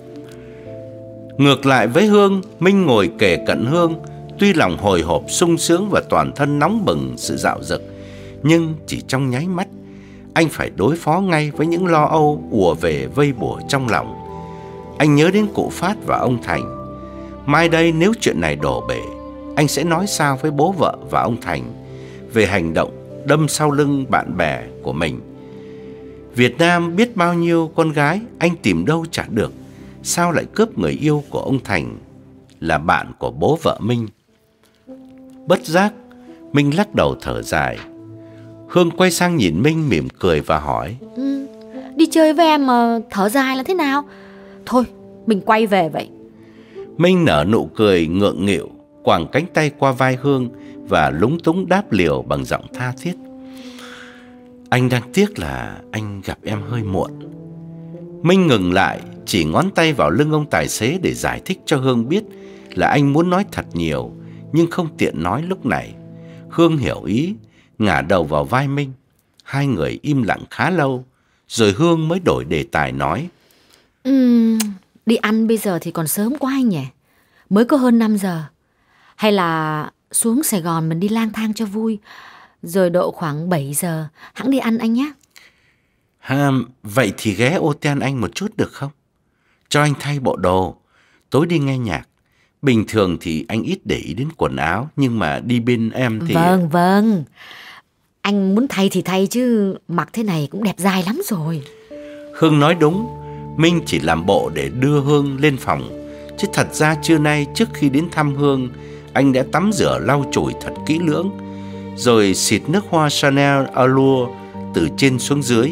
S1: Ngược lại với Hương, Minh ngồi kề cận Hương, tuy lòng hồi hộp sung sướng và toàn thân nóng bừng sự dạo dực, nhưng chỉ trong nháy mắt, anh phải đối phó ngay với những lo âu ùa về vây bủa trong lòng. Anh nhớ đến cụ Phát và ông Thành. Mai đây nếu chuyện này đổ bể, anh sẽ nói sao với bố vợ và ông Thành về hành động đâm sau lưng bạn bè của mình. Việt Nam biết bao nhiêu con gái anh tìm đâu chả được, sao lại cướp người yêu của ông Thành là bạn của bố vợ Minh? Bất giác, Minh lắc đầu thở dài. Hương quay sang nhìn Minh mỉm cười và hỏi:
S2: ừ, Đi chơi với em mà thở dài là thế nào? Thôi, mình quay về vậy.
S1: Minh nở nụ cười ngượng nghịu, quàng cánh tay qua vai Hương và lúng túng đáp liều bằng giọng tha thiết: Anh đang tiếc là anh gặp em hơi muộn. Minh ngừng lại, chỉ ngón tay vào lưng ông tài xế để giải thích cho Hương biết là anh muốn nói thật nhiều, nhưng không tiện nói lúc này. Hương hiểu ý, ngả đầu vào vai Minh. Hai người im lặng khá lâu, rồi Hương mới đổi đề tài nói:
S2: uhm, Đi ăn bây giờ thì còn sớm quá anh nhỉ? Mới có hơn năm giờ. Hay là xuống Sài Gòn mình đi lang thang cho vui, rồi độ khoảng bảy giờ hẵng đi ăn anh nhé.
S1: Ha, vậy thì ghé hotel anh một chút được không? Cho anh thay bộ đồ, tối đi nghe nhạc. Bình thường thì anh ít để ý đến quần áo, nhưng mà đi bên em thì...
S2: Vâng, vâng. Anh muốn thay thì thay chứ mặc thế này cũng đẹp dai lắm rồi.
S1: Hương nói đúng, Minh chỉ làm bộ để đưa Hương lên phòng. Chứ thật ra trưa nay trước khi đến thăm Hương, anh đã tắm rửa lau chùi thật kỹ lưỡng, rồi xịt nước hoa Chanel Allure từ trên xuống dưới.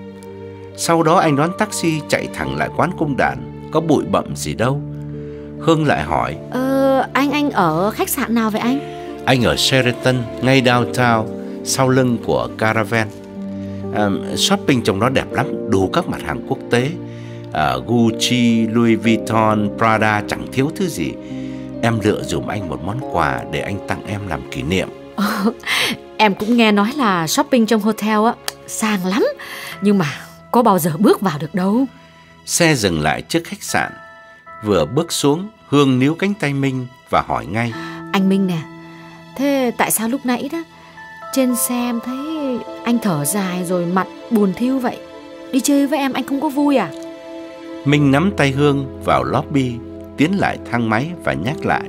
S1: Sau đó anh đón taxi chạy thẳng lại quán Cung Đàn. Có bụi bặm gì đâu. Hương lại hỏi:
S2: Ờ, anh anh ở khách sạn nào vậy anh?
S1: Anh ở Sheraton, ngay downtown, sau lưng của Caravan. à, Shopping trong đó đẹp lắm, đủ các mặt hàng quốc tế, à, Gucci, Louis Vuitton, Prada, chẳng thiếu thứ gì. Em lựa dùm anh một món quà để anh tặng em làm kỷ niệm.
S2: Ờ, em cũng nghe nói là shopping trong hotel á sang lắm, nhưng mà có bao giờ bước vào được đâu.
S1: Xe dừng lại trước khách sạn. Vừa bước xuống, Hương níu cánh tay Minh và hỏi ngay:
S2: Anh Minh nè, thế tại sao lúc nãy đó trên xe em thấy anh thở dài rồi mặt buồn thiu vậy? Đi chơi với em anh không có vui à?
S1: Minh nắm tay Hương vào lobby, tiến lại thang máy và nhắc lại: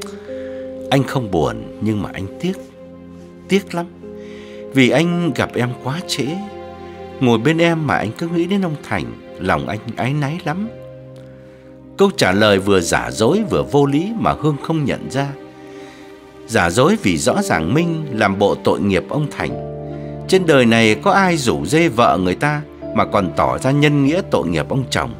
S1: Anh không buồn, nhưng mà anh tiếc. Tiếc lắm. Vì anh gặp em quá trễ. Ngồi bên em mà anh cứ nghĩ đến ông Thành, lòng anh áy náy lắm. Câu trả lời vừa giả dối vừa vô lý mà Hương không nhận ra. Giả dối vì rõ ràng Minh làm bộ tội nghiệp ông Thành. Trên đời này có ai rủ rê vợ người ta mà còn tỏ ra nhân nghĩa tội nghiệp ông chồng.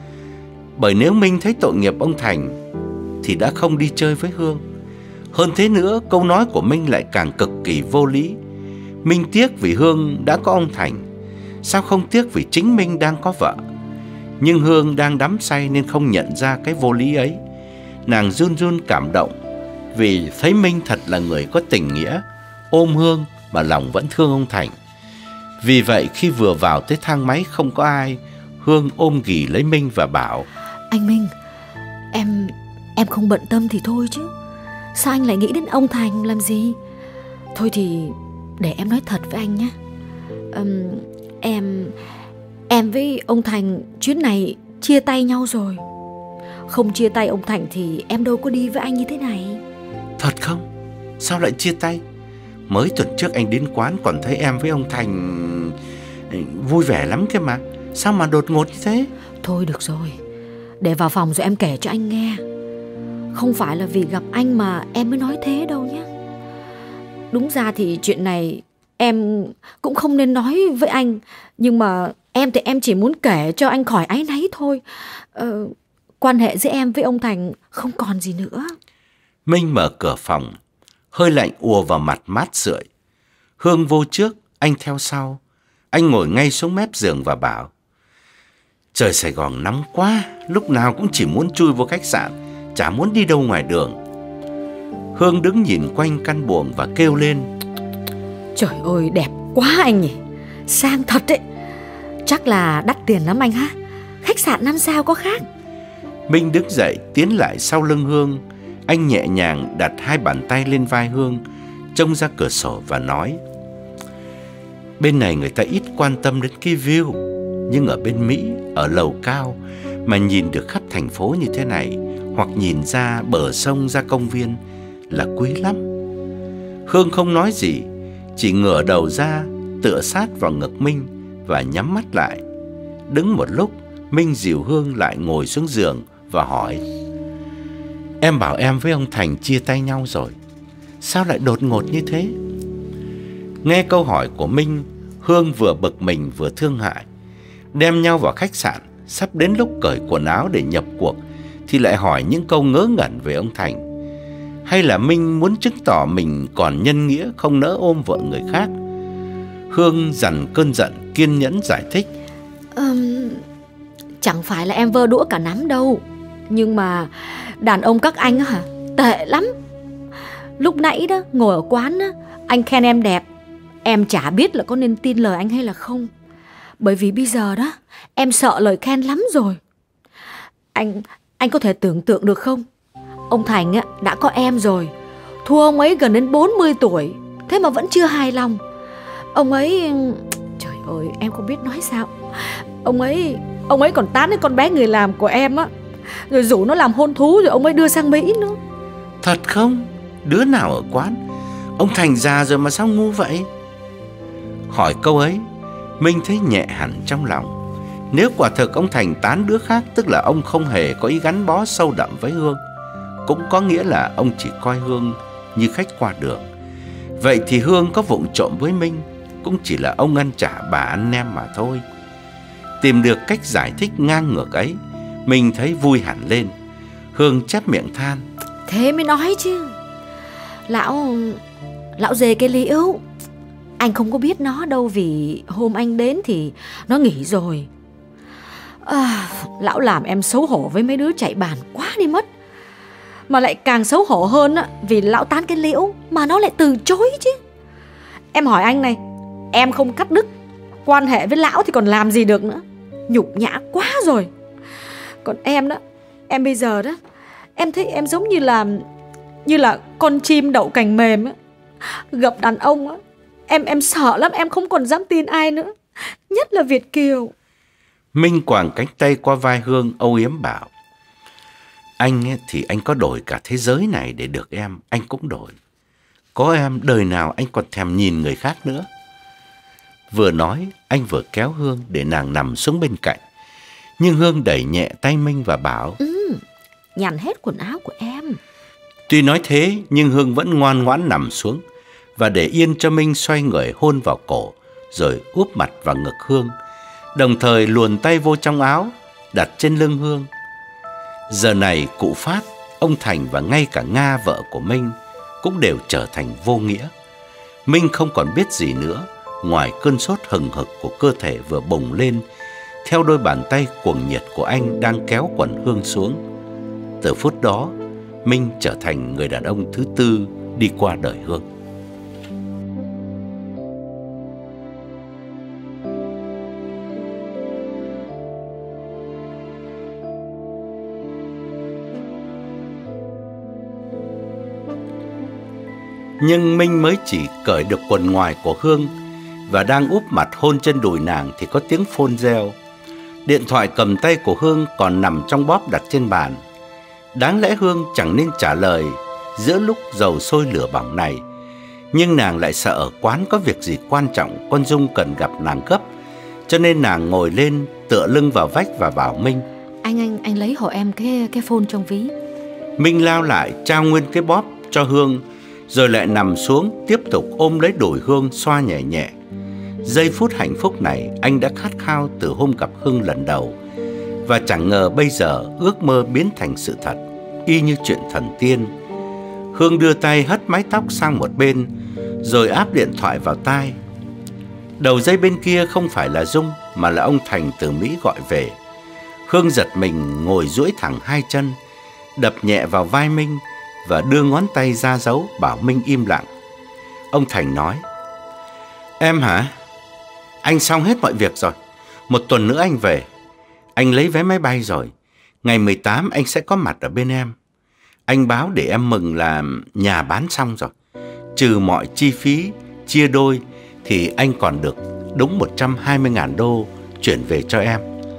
S1: Bởi nếu Minh thấy tội nghiệp ông Thành thì đã không đi chơi với Hương. Hơn thế nữa, câu nói của Minh lại càng cực kỳ vô lý. Minh tiếc vì Hương đã có ông Thành, sao không tiếc vì chính Minh đang có vợ? Nhưng Hương đang đắm say nên không nhận ra cái vô lý ấy. Nàng run run cảm động vì thấy Minh thật là người có tình nghĩa, ôm Hương mà lòng vẫn thương ông Thành. Vì vậy khi vừa vào tới thang máy không có ai, Hương ôm ghì lấy Minh và bảo:
S2: Anh Minh, em em không bận tâm thì thôi chứ, sao anh lại nghĩ đến ông Thành làm gì? Thôi thì để em nói thật với anh nhé. um, Em Em với ông Thành chuyến này chia tay nhau rồi. Không chia tay ông Thành thì em đâu có đi với anh như thế này.
S1: Thật không? Sao lại chia tay? Mới tuần trước anh đến quán còn thấy em với ông Thành vui vẻ lắm kia mà. Sao mà đột ngột như thế?
S2: Thôi được rồi, để vào phòng rồi em kể cho anh nghe. Không phải là vì gặp anh mà em mới nói thế đâu nhé. Đúng ra thì chuyện này em cũng không nên nói với anh, nhưng mà em thì em chỉ muốn kể cho anh khỏi áy náy thôi. ờ, Quan hệ giữa em với ông Thành không còn gì nữa.
S1: Minh mở cửa phòng, hơi lạnh ùa vào mặt mát rượi. Hương vô trước, anh theo sau. Anh ngồi ngay xuống mép giường và bảo: Trời Sài Gòn nóng quá, lúc nào cũng chỉ muốn chui vô khách sạn, chả muốn đi đâu ngoài đường. Hương đứng nhìn quanh căn buồng và kêu lên:
S2: Trời ơi, đẹp quá anh nhỉ, sang thật đấy. Chắc là đắt tiền lắm anh ha, khách sạn năm sao có khác.
S1: Minh đứng dậy tiến lại sau lưng Hương. Anh nhẹ nhàng đặt hai bàn tay lên vai Hương, trông ra cửa sổ và nói: Bên này người ta ít quan tâm đến cái view, nhưng ở bên Mỹ, ở lầu cao, mà nhìn được khắp thành phố như thế này, hoặc nhìn ra bờ sông, ra công viên là quý lắm. Hương không nói gì, chỉ ngửa đầu ra tựa sát vào ngực Minh và nhắm mắt lại. Đứng một lúc, Minh dìu Hương lại ngồi xuống giường và hỏi: Em bảo em với ông Thành chia tay nhau rồi, sao lại đột ngột như thế? Nghe câu hỏi của Minh, Hương vừa bực mình vừa thương hại. Đem nhau vào khách sạn, sắp đến lúc cởi quần áo để nhập cuộc thì lại hỏi những câu ngớ ngẩn về ông Thành. Hay là Minh muốn chứng tỏ mình còn nhân nghĩa, không nỡ ôm vợ người khác? Hương dằn cơn giận, kiên nhẫn giải thích:
S2: um, Chẳng phải là em vơ đũa cả nắm đâu, nhưng mà đàn ông các anh hả, tệ lắm. Lúc nãy đó ngồi ở quán đó, anh khen em đẹp, em chả biết là có nên tin lời anh hay là không. Bởi vì bây giờ đó em sợ lời khen lắm rồi. Anh anh có thể tưởng tượng được không? Ông Thành á, đã có em rồi, thua ông ấy gần đến bốn mươi tuổi, thế mà vẫn chưa hài lòng. Ông ấy... Trời ơi, em không biết nói sao. Ông ấy Ông ấy còn tán cái con bé người làm của em á, rồi rủ nó làm hôn thú, rồi ông ấy đưa sang Mỹ nữa.
S1: Thật không? Đứa nào ở quán? Ông Thành già rồi mà sao ngu vậy? Hỏi câu ấy, Minh thấy nhẹ hẳn trong lòng. Nếu quả thực ông Thành tán đứa khác, tức là ông không hề có ý gắn bó sâu đậm với Hương. Cũng có nghĩa là ông chỉ coi Hương như khách qua đường. Vậy thì Hương có vụng trộm với Minh cũng chỉ là ông ăn chả bà ăn nem mà thôi. Tìm được cách giải thích ngang ngược ấy, mình thấy vui hẳn lên. Hương chép miệng than:
S2: Thế mới nói chứ. Lão... Lão dề cái liễu, anh không có biết nó đâu, vì hôm anh đến thì nó nghỉ rồi. à, Lão làm em xấu hổ với mấy đứa chạy bàn quá đi mất. Mà lại càng xấu hổ hơn á, vì lão tán cái liễu mà nó lại từ chối chứ. Em hỏi anh này, em không cắt đứt quan hệ với lão thì còn làm gì được nữa. Nhục nhã quá rồi. Còn em đó, em bây giờ đó, em thấy em giống như là Như là con chim đậu cành mềm á. Gặp đàn ông á, Em em sợ lắm, em không còn dám tin ai nữa, nhất là Việt kiều.
S1: Minh quàng cánh tay qua vai Hương, âu yếm bảo: Anh ấy, thì anh có đổi cả thế giới này để được em, anh cũng đổi. Có em, đời nào anh còn thèm nhìn người khác nữa. Vừa nói, anh vừa kéo Hương để nàng nằm xuống bên cạnh. Nhưng Hương đẩy nhẹ tay Minh và bảo:
S2: Ừ, nhằn hết quần áo của em.
S1: Tuy nói thế, nhưng Hương vẫn ngoan ngoãn nằm xuống và để yên cho Minh xoay người hôn vào cổ, rồi úp mặt vào ngực Hương, đồng thời luồn tay vô trong áo, đặt trên lưng Hương. Giờ này cụ Phát, ông Thành và ngay cả Nga vợ của Minh cũng đều trở thành vô nghĩa. Minh không còn biết gì nữa ngoài cơn sốt hừng hực của cơ thể vừa bùng lên theo đôi bàn tay cuồng nhiệt của anh đang kéo quần Hương xuống. Từ phút đó, Minh trở thành người đàn ông thứ tư đi qua đời Hương. Nhưng Minh mới chỉ cởi được quần ngoài của Hương và đang úp mặt hôn trên đùi nàng thì có tiếng phone reo. Điện thoại cầm tay của Hương còn nằm trong bóp đặt trên bàn. Đáng lẽ Hương chẳng nên trả lời giữa lúc dầu sôi lửa bỏng này, nhưng nàng lại sợ ở quán có việc gì quan trọng con Dung cần gặp nàng gấp, cho nên nàng ngồi lên tựa lưng vào vách và bảo Minh:
S2: Anh anh anh lấy hộ em cái cái phone trong ví.
S1: Minh lao lại trao nguyên cái bóp cho Hương, rồi lại nằm xuống tiếp tục ôm lấy đùi Hương xoa nhẹ nhẹ. Giây phút hạnh phúc này anh đã khát khao từ hôm gặp Hương lần đầu, và chẳng ngờ bây giờ ước mơ biến thành sự thật, y như chuyện thần tiên. Hương đưa tay hất mái tóc sang một bên, rồi áp điện thoại vào tai. Đầu dây bên kia không phải là Dung, mà là ông Thành từ Mỹ gọi về. Hương giật mình ngồi duỗi thẳng hai chân, đập nhẹ vào vai Minh và đưa ngón tay ra dấu bảo Minh im lặng. Ông Thành nói: Em hả? Anh xong hết mọi việc rồi. Một tuần nữa anh về. Anh lấy vé máy bay rồi. Ngày mười tám anh sẽ có mặt ở bên em. Anh báo để em mừng là nhà bán xong rồi. Trừ mọi chi phí chia đôi thì anh còn được đúng một trăm hai mươi ngàn đô chuyển về cho em.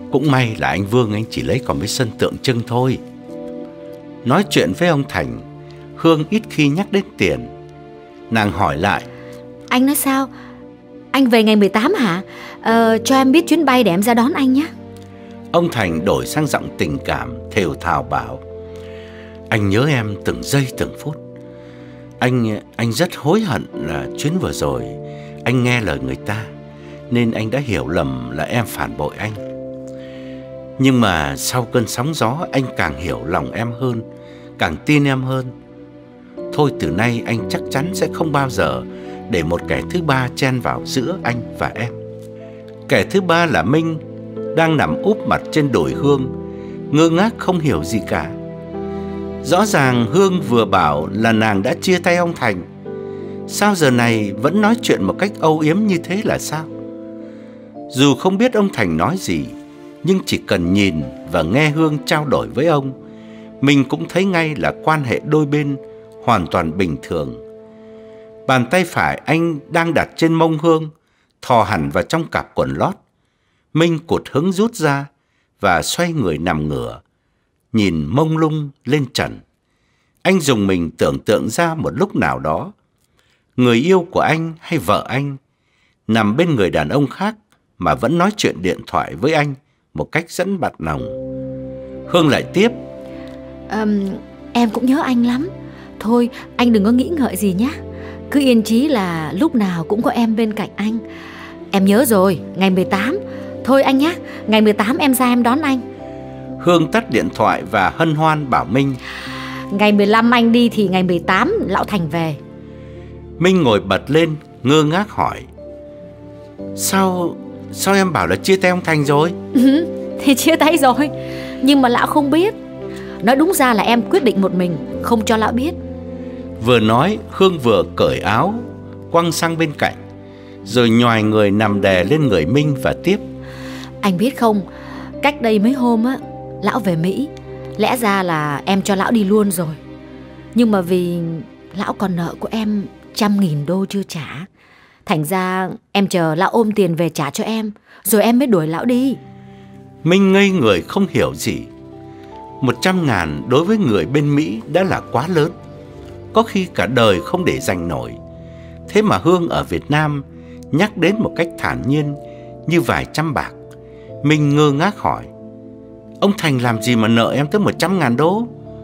S1: Cũng may là anh Vương anh chỉ lấy còn mấy sân tượng trưng thôi. Nói chuyện với ông Thành, Hương ít khi nhắc đến tiền. Nàng hỏi lại:
S2: Anh nói sao? Anh về ngày mười tám hả? Ờ, cho em biết chuyến bay để em ra đón anh nhé.
S1: Ông Thành đổi sang giọng tình cảm, thều thào bảo: Anh nhớ em từng giây từng phút. Anh anh rất hối hận là chuyến vừa rồi anh nghe lời người ta, nên anh đã hiểu lầm là em phản bội anh. Nhưng mà sau cơn sóng gió, anh càng hiểu lòng em hơn, càng tin em hơn. Thôi từ nay anh chắc chắn sẽ không bao giờ để một kẻ thứ ba chen vào giữa anh và em. Kẻ thứ ba là Minh, đang nằm úp mặt trên đồi Hương, ngơ ngác không hiểu gì cả. Rõ ràng Hương vừa bảo là nàng đã chia tay ông Thành, sao giờ này vẫn nói chuyện một cách âu yếm như thế là sao? Dù không biết ông Thành nói gì, nhưng chỉ cần nhìn và nghe Hương trao đổi với ông, mình cũng thấy ngay là quan hệ đôi bên hoàn toàn bình thường. Bàn tay phải anh đang đặt trên mông Hương, thò hẳn vào trong cặp quần lót. Minh cụt hứng rút ra và xoay người nằm ngửa, nhìn mông lung lên trần. Anh dùng mình tưởng tượng ra một lúc nào đó, người yêu của anh hay vợ anh nằm bên người đàn ông khác mà vẫn nói chuyện điện thoại với anh một cách dẫn bạt nồng. Hương lại tiếp:
S2: um, Em cũng nhớ anh lắm. Thôi anh đừng có nghĩ ngợi gì nhé. Cứ yên chí là lúc nào cũng có em bên cạnh anh. Em nhớ rồi, ngày mười tám. Thôi anh nhé, ngày mười tám em ra em đón anh.
S1: Hương tắt điện thoại và hân hoan bảo Minh:
S2: Ngày mười lăm anh đi thì ngày mười tám lão Thành về.
S1: Minh ngồi bật lên, ngơ ngác hỏi: Sao, sao em bảo là chia tay ông Thành rồi?
S2: Ừ, thì chia tay rồi, nhưng mà lão không biết. Nói đúng ra là em quyết định một mình, không cho lão biết.
S1: Vừa nói, Hương vừa cởi áo, quăng sang bên cạnh, rồi nhoài người nằm đè lên người Minh và tiếp:
S2: Anh biết không, cách đây mấy hôm á, lão về Mỹ. Lẽ ra là em cho lão đi luôn rồi, nhưng mà vì lão còn nợ của em trăm nghìn đô chưa trả, thành ra em chờ lão ôm tiền về trả cho em, rồi em mới đuổi lão đi.
S1: Minh ngây người không hiểu gì. Một trăm ngàn đối với người bên Mỹ đã là quá lớn, có khi cả đời không để dành nổi. Thế mà Hương ở Việt Nam nhắc đến một cách thản nhiên như vài trăm bạc. Minh ngơ ngác hỏi: Ông Thành làm gì mà nợ em tới một trăm ngàn đô?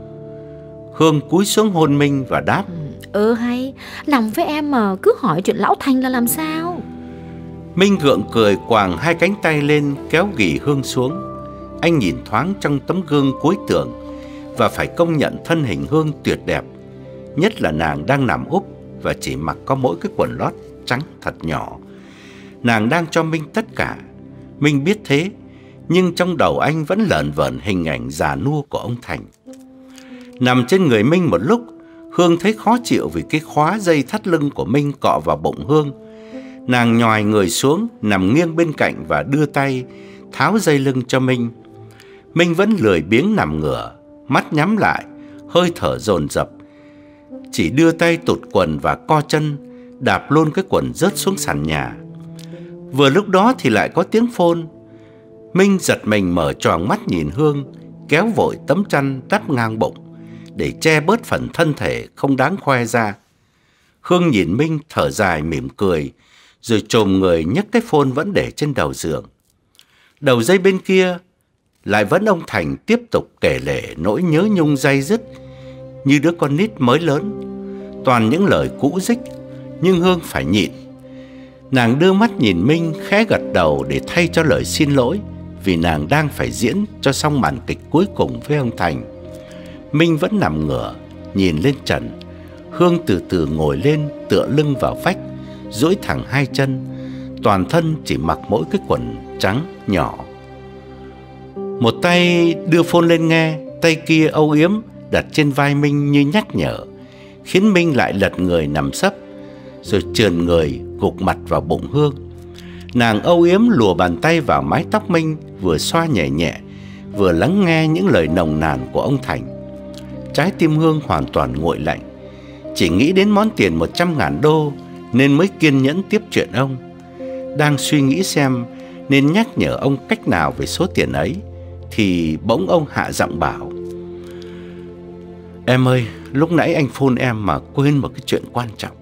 S1: Hương cúi xuống hôn Minh và đáp:
S2: Ừ hay, nằm với em mà cứ hỏi chuyện lão Thành là làm sao?
S1: Minh gượng cười, quàng hai cánh tay lên kéo ghì Hương xuống. Anh nhìn thoáng trong tấm gương cuối tường và phải công nhận thân hình Hương tuyệt đẹp, nhất là nàng đang nằm úp và chỉ mặc có mỗi cái quần lót trắng thật nhỏ. Nàng đang cho Minh tất cả. Minh biết thế, nhưng trong đầu anh vẫn lởn vởn hình ảnh già nua của ông Thành. Nằm trên người Minh một lúc, Hương thấy khó chịu vì cái khóa dây thắt lưng của Minh cọ vào bụng Hương. Nàng nhoài người xuống, nằm nghiêng bên cạnh và đưa tay tháo dây lưng cho Minh. Minh vẫn lười biếng nằm ngửa, mắt nhắm lại, hơi thở dồn dập, chỉ đưa tay tụt quần và co chân, đạp luôn cái quần rớt xuống sàn nhà. Vừa lúc đó thì lại có tiếng phone. Minh giật mình mở choàng mắt nhìn Hương, kéo vội tấm chăn đắp ngang bụng để che bớt phần thân thể không đáng khoe ra. Hương nhìn Minh thở dài mỉm cười, rồi chồm người nhấc cái phone vẫn để trên đầu giường. Đầu dây bên kia lại vẫn ông Thành tiếp tục kể lể nỗi nhớ nhung day dứt như đứa con nít mới lớn, toàn những lời cũ rích, nhưng Hương phải nhịn. Nàng đưa mắt nhìn Minh, khẽ gật đầu để thay cho lời xin lỗi, vì nàng đang phải diễn cho xong màn kịch cuối cùng với ông Thành. Minh vẫn nằm ngửa, nhìn lên trần. Hương từ từ ngồi lên, tựa lưng vào vách, duỗi thẳng hai chân, toàn thân chỉ mặc mỗi cái quần trắng nhỏ. Một tay đưa phone lên nghe, tay kia âu yếm đặt trên vai Minh như nhắc nhở, khiến Minh lại lật người nằm sấp, rồi trườn người gục mặt vào bụng Hương. Nàng âu yếm lùa bàn tay vào mái tóc Minh, vừa xoa nhẹ nhẹ, vừa lắng nghe những lời nồng nàn của ông Thành. Trái tim Hương hoàn toàn nguội lạnh, chỉ nghĩ đến món tiền một trăm ngàn đô nên mới kiên nhẫn tiếp chuyện ông. Đang suy nghĩ xem nên nhắc nhở ông cách nào về số tiền ấy, thì bỗng ông hạ giọng bảo: "Em ơi, lúc nãy anh phone em mà quên một cái chuyện quan trọng.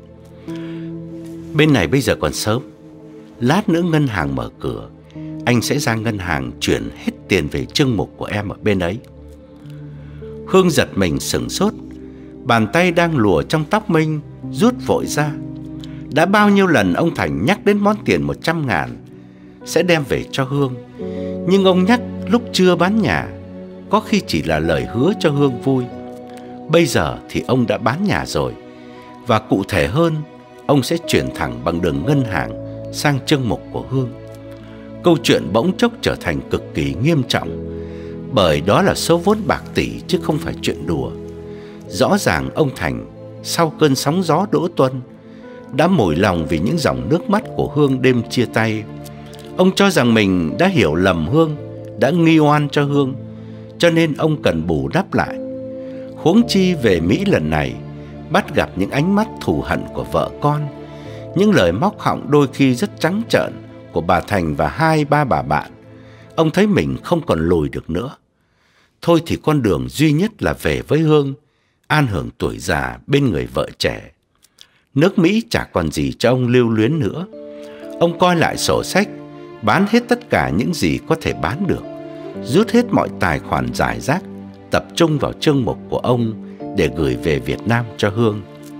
S1: Bên này bây giờ còn sớm, lát nữa ngân hàng mở cửa, anh sẽ ra ngân hàng chuyển hết tiền về chương mục của em ở bên ấy." Hương giật mình sửng sốt, bàn tay đang lùa trong tóc Minh rút vội ra. Đã bao nhiêu lần ông Thành nhắc đến món tiền một trăm ngàn sẽ đem về cho Hương, nhưng ông nhắc lúc chưa bán nhà, có khi chỉ là lời hứa cho Hương vui. Bây giờ thì ông đã bán nhà rồi, và cụ thể hơn, ông sẽ chuyển thẳng bằng đường ngân hàng sang chương mục của Hương. Câu chuyện bỗng chốc trở thành cực kỳ nghiêm trọng, bởi đó là số vốn bạc tỷ chứ không phải chuyện đùa. Rõ ràng ông Thành sau cơn sóng gió đỗ tuân đã mủi lòng vì những dòng nước mắt của Hương đêm chia tay. Ông cho rằng mình đã hiểu lầm Hương, đã nghi oan cho Hương, cho nên ông cần bù đắp lại. Huống chi về Mỹ lần này, bắt gặp những ánh mắt thù hận của vợ con, những lời móc họng đôi khi rất trắng trợn của bà Thành và hai ba bà bạn. Ông thấy mình không còn lùi được nữa. Thôi thì con đường duy nhất là về với Hương, an hưởng tuổi già bên người vợ trẻ. Nước Mỹ chả còn gì cho ông lưu luyến nữa. Ông coi lại sổ sách, bán hết tất cả những gì có thể bán được, rút hết mọi tài khoản rải rác, tập trung vào chương mục của ông để gửi về Việt Nam cho Hương.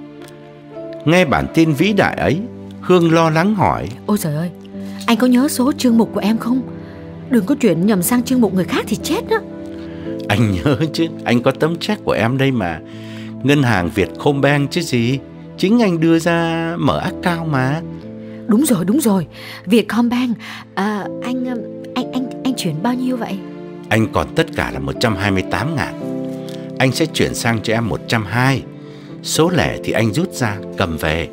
S1: Nghe bản tin vĩ đại ấy, Hương lo lắng hỏi:
S2: "Ôi trời ơi, anh có nhớ số chương mục của em không? Đừng có chuyển nhầm sang chương mục người khác thì chết đó."
S1: "Anh nhớ chứ, anh có tấm check của em đây mà. Ngân hàng Vietcombank chứ gì. Chính anh đưa ra mở account mà."
S2: "Đúng rồi, đúng rồi, Vietcombank. À, anh, anh, anh, anh chuyển bao nhiêu vậy?"
S1: "Anh còn tất cả là một trăm hai mươi tám ngàn. Anh sẽ chuyển sang cho em một trăm hai mươi. Số lẻ thì anh rút ra cầm về."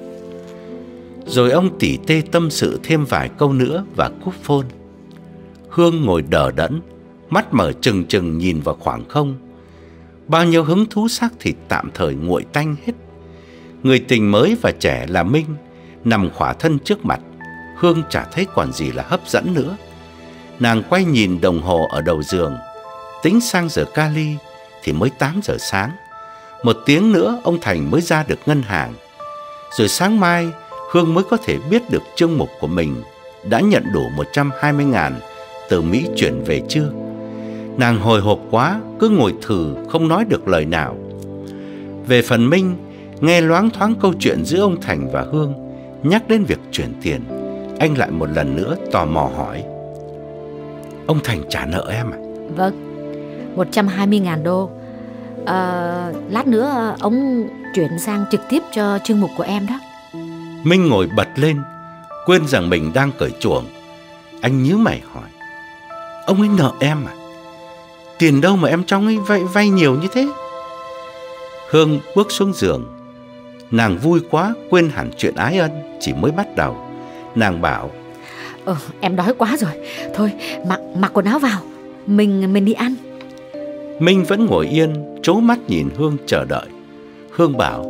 S1: Rồi ông tỉ tê tâm sự thêm vài câu nữa và cúp phone. Hương ngồi đờ đẫn, mắt mở trừng trừng nhìn vào khoảng không. Bao nhiêu hứng thú xác thịt tạm thời nguội tanh hết. Người tình mới và trẻ là Minh nằm khỏa thân trước mặt. Hương chả thấy còn gì là hấp dẫn nữa. Nàng quay nhìn đồng hồ ở đầu giường, tính sang giờ Cali thì mới tám giờ sáng. Một tiếng nữa ông Thành mới ra được ngân hàng. Rồi sáng mai Hương mới có thể biết được chương mục của mình đã nhận đủ một trăm hai mươi ngàn từ Mỹ chuyển về chưa. Nàng hồi hộp quá, cứ ngồi thừ không nói được lời nào. Về phần Minh, nghe loáng thoáng câu chuyện giữa ông Thành và Hương nhắc đến việc chuyển tiền, anh lại một lần nữa tò mò hỏi: "Ông Thành trả nợ em à?"
S2: "Vâng, một trăm hai mươi ngàn đô. À, lát nữa ông chuyển sang trực tiếp cho chương mục của em đó."
S1: Minh ngồi bật lên, quên rằng mình đang cởi chuồng. Anh nhíu mày hỏi: "Ông ấy nợ em à? Tiền đâu mà em cho ông ấy vay, vay nhiều như thế?" Hương bước xuống giường. Nàng vui quá, quên hẳn chuyện ái ân chỉ mới bắt đầu. Nàng bảo:
S2: Ờ, em đói quá rồi. Thôi, mặc mặc quần áo vào, Mình mình đi ăn."
S1: Minh vẫn ngồi yên, trố mắt nhìn Hương chờ đợi. Hương bảo: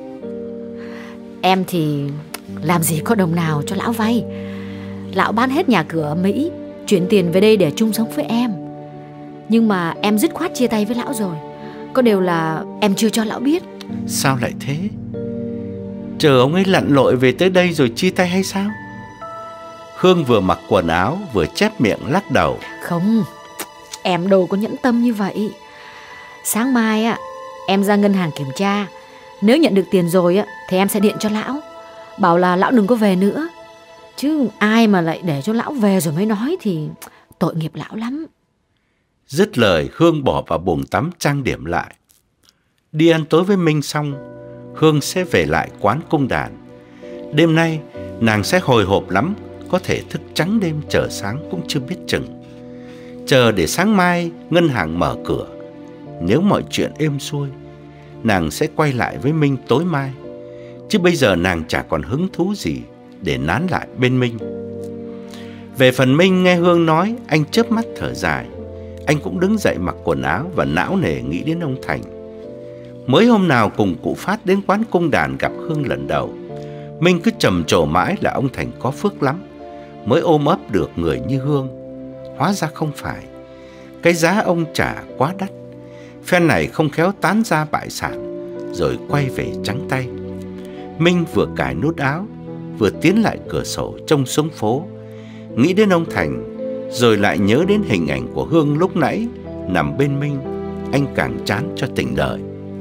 S2: "Em thì làm gì có đồng nào cho lão vay. Lão bán hết nhà cửa ở Mỹ, chuyển tiền về đây để chung sống với em. Nhưng mà em dứt khoát chia tay với lão rồi. Có điều là em chưa cho lão biết."
S1: "Sao lại thế? Chờ ông ấy lặn lội về tới đây rồi chia tay hay sao?" Hương vừa mặc quần áo vừa chép miệng lắc đầu:
S2: "Không, em đâu có nhẫn tâm như vậy. Sáng mai á, em ra ngân hàng kiểm tra. Nếu nhận được tiền rồi á, thì em sẽ điện cho lão, bảo là lão đừng có về nữa. Chứ ai mà lại để cho lão về rồi mới nói thì tội nghiệp lão lắm."
S1: Dứt lời, Hương bỏ vào bồn tắm trang điểm lại. Đi ăn tối với Minh xong, Hương sẽ về lại quán cung đàn. Đêm nay nàng sẽ hồi hộp lắm, có thể thức trắng đêm chờ sáng cũng chưa biết chừng. Chờ để sáng mai ngân hàng mở cửa. Nếu mọi chuyện êm xuôi, nàng sẽ quay lại với Minh tối mai. Chứ bây giờ nàng chả còn hứng thú gì để nán lại bên Minh. Về phần Minh, nghe Hương nói, anh chớp mắt thở dài. Anh cũng đứng dậy mặc quần áo và não nề nghĩ đến ông Thành. Mới hôm nào cùng cụ Phát đến quán cung đàn gặp Hương lần đầu, Minh cứ trầm trồ mãi là ông Thành có phước lắm. mới ôm ấp được người như Hương. Hóa ra không phải. Cái giá ông trả quá đắt. Phen này không khéo tán ra bại sản, rồi quay về trắng tay. Minh vừa cài nút áo, vừa tiến lại cửa sổ trông xuống phố. Nghĩ đến ông Thành, rồi lại nhớ đến hình ảnh của Hương lúc nãy nằm bên Minh. Anh càng chán cho tình đời.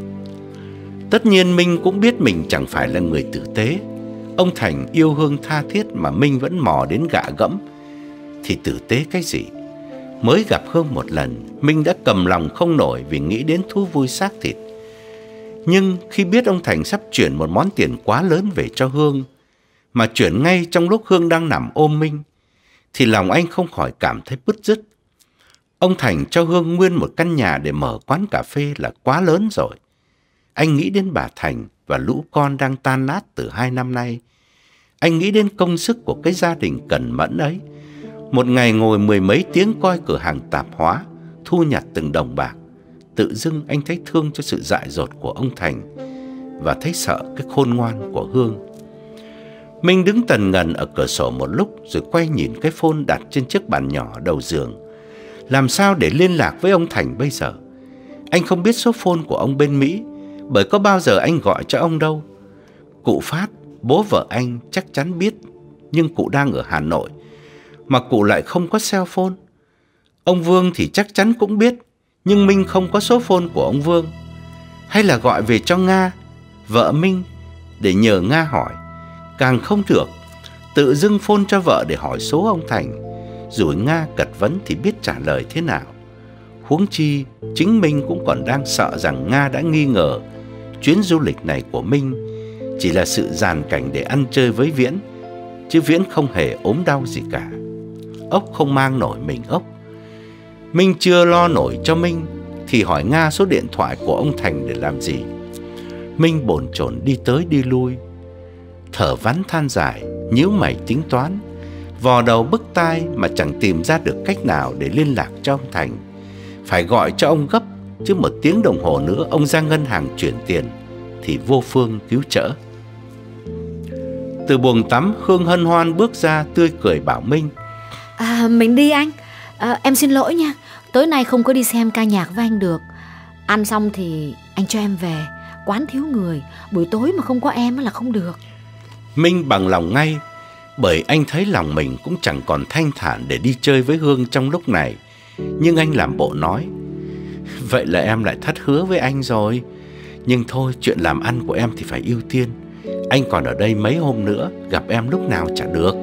S1: Tất nhiên Minh cũng biết mình chẳng phải là người tử tế. Ông Thành yêu Hương tha thiết mà Minh vẫn mò đến gạ gẫm, thì tử tế cái gì? Mới gặp Hương một lần, Minh đã cầm lòng không nổi vì nghĩ đến thú vui xác thịt. Nhưng khi biết ông Thành sắp chuyển một món tiền quá lớn về cho Hương, mà chuyển ngay trong lúc Hương đang nằm ôm Minh, thì lòng anh không khỏi cảm thấy bứt rứt. Ông Thành cho Hương nguyên một căn nhà để mở quán cà phê là quá lớn rồi. Anh nghĩ đến bà Thành và lũ con đang tan nát từ hai năm nay. Anh nghĩ đến công sức của cái gia đình cẩn mẫn ấy. Một ngày ngồi mười mấy tiếng coi cửa hàng tạp hóa, thu nhặt từng đồng bạc. Tự dưng anh thấy thương cho sự dại dột của ông Thành, và thấy sợ cái khôn ngoan của Hương. Minh đứng tần ngần ở cửa sổ một lúc, rồi quay nhìn cái phone đặt trên chiếc bàn nhỏ đầu giường. Làm sao để liên lạc với ông Thành bây giờ? Anh không biết số phone của ông bên Mỹ, bởi có bao giờ anh gọi cho ông đâu. Cụ Phát, bố vợ anh chắc chắn biết, nhưng cụ đang ở Hà Nội, mà cụ lại không có cell phone. Ông Vương thì chắc chắn cũng biết, nhưng Minh không có số phone của ông Vương. Hay là gọi về cho Nga, vợ Minh, để nhờ Nga hỏi? Càng không được, tự dưng phone cho vợ để hỏi số ông Thành, rồi Nga cật vấn thì biết trả lời thế nào. Huống chi chính Minh cũng còn đang sợ rằng Nga đã nghi ngờ chuyến du lịch này của Minh chỉ là sự dàn cảnh để ăn chơi với Viễn, chứ Viễn không hề ốm đau gì cả. Ốc không mang nổi mình ốc. Minh chưa lo nổi cho Minh thì hỏi Nga số điện thoại của ông Thành để làm gì? Minh bồn chồn đi tới đi lui, thở vắn than dài, nhíu mày tính toán, vò đầu bứt tai mà chẳng tìm ra được cách nào để liên lạc cho ông Thành. Phải gọi cho ông gấp, chứ một tiếng đồng hồ nữa ông ra ngân hàng chuyển tiền thì vô phương cứu chữa. Từ buồng tắm, Hương hân hoan bước ra, tươi cười bảo Minh:
S2: À, mình đi anh. À, em xin lỗi nha, tối nay không có đi xem ca nhạc với anh được. Ăn xong thì anh cho em về, quán thiếu người, buổi tối mà không có em là không được.
S1: Minh bằng lòng ngay, bởi anh thấy lòng mình cũng chẳng còn thanh thản để đi chơi với Hương trong lúc này. Nhưng anh làm bộ nói: Vậy là em lại thất hứa với anh rồi. Nhưng thôi, chuyện làm ăn của em thì phải ưu tiên. Anh còn ở đây mấy hôm nữa, gặp em lúc nào chả được.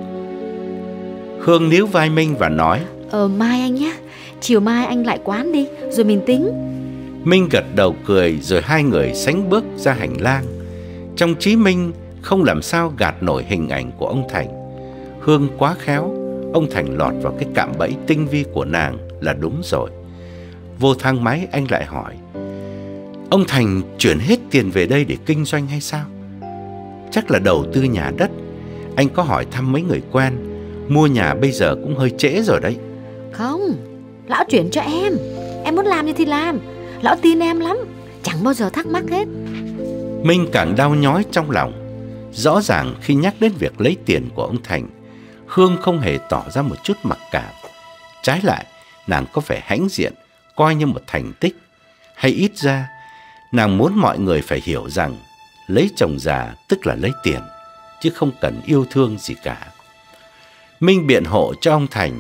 S1: Hương níu vai Minh và nói:
S2: Ờ mai anh nhé, chiều mai anh lại quán đi, rồi mình tính.
S1: Minh gật đầu cười, rồi hai người sánh bước ra hành lang. Trong trí Minh không làm sao gạt nổi hình ảnh của ông Thành. Hương quá khéo, ông Thành lọt vào cái cạm bẫy tinh vi của nàng là đúng rồi. Vô thang máy anh lại hỏi: Ông Thành chuyển hết tiền về đây để kinh doanh hay sao? Chắc là đầu tư nhà đất. Anh có hỏi thăm mấy người quen, mua nhà bây giờ cũng hơi trễ rồi đấy.
S2: Không, lão chuyển cho em. Em muốn làm gì thì làm. Lão tin em lắm, chẳng bao giờ thắc mắc hết.
S1: Minh càng đau nhói trong lòng. Rõ ràng khi nhắc đến việc lấy tiền của ông Thành, Hương không hề tỏ ra một chút mặc cảm. Trái lại, nàng có vẻ hãnh diện, coi như một thành tích. Hay ít ra, nàng muốn mọi người phải hiểu rằng lấy chồng già tức là lấy tiền, chứ không cần yêu thương gì cả. Minh biện hộ cho ông Thành: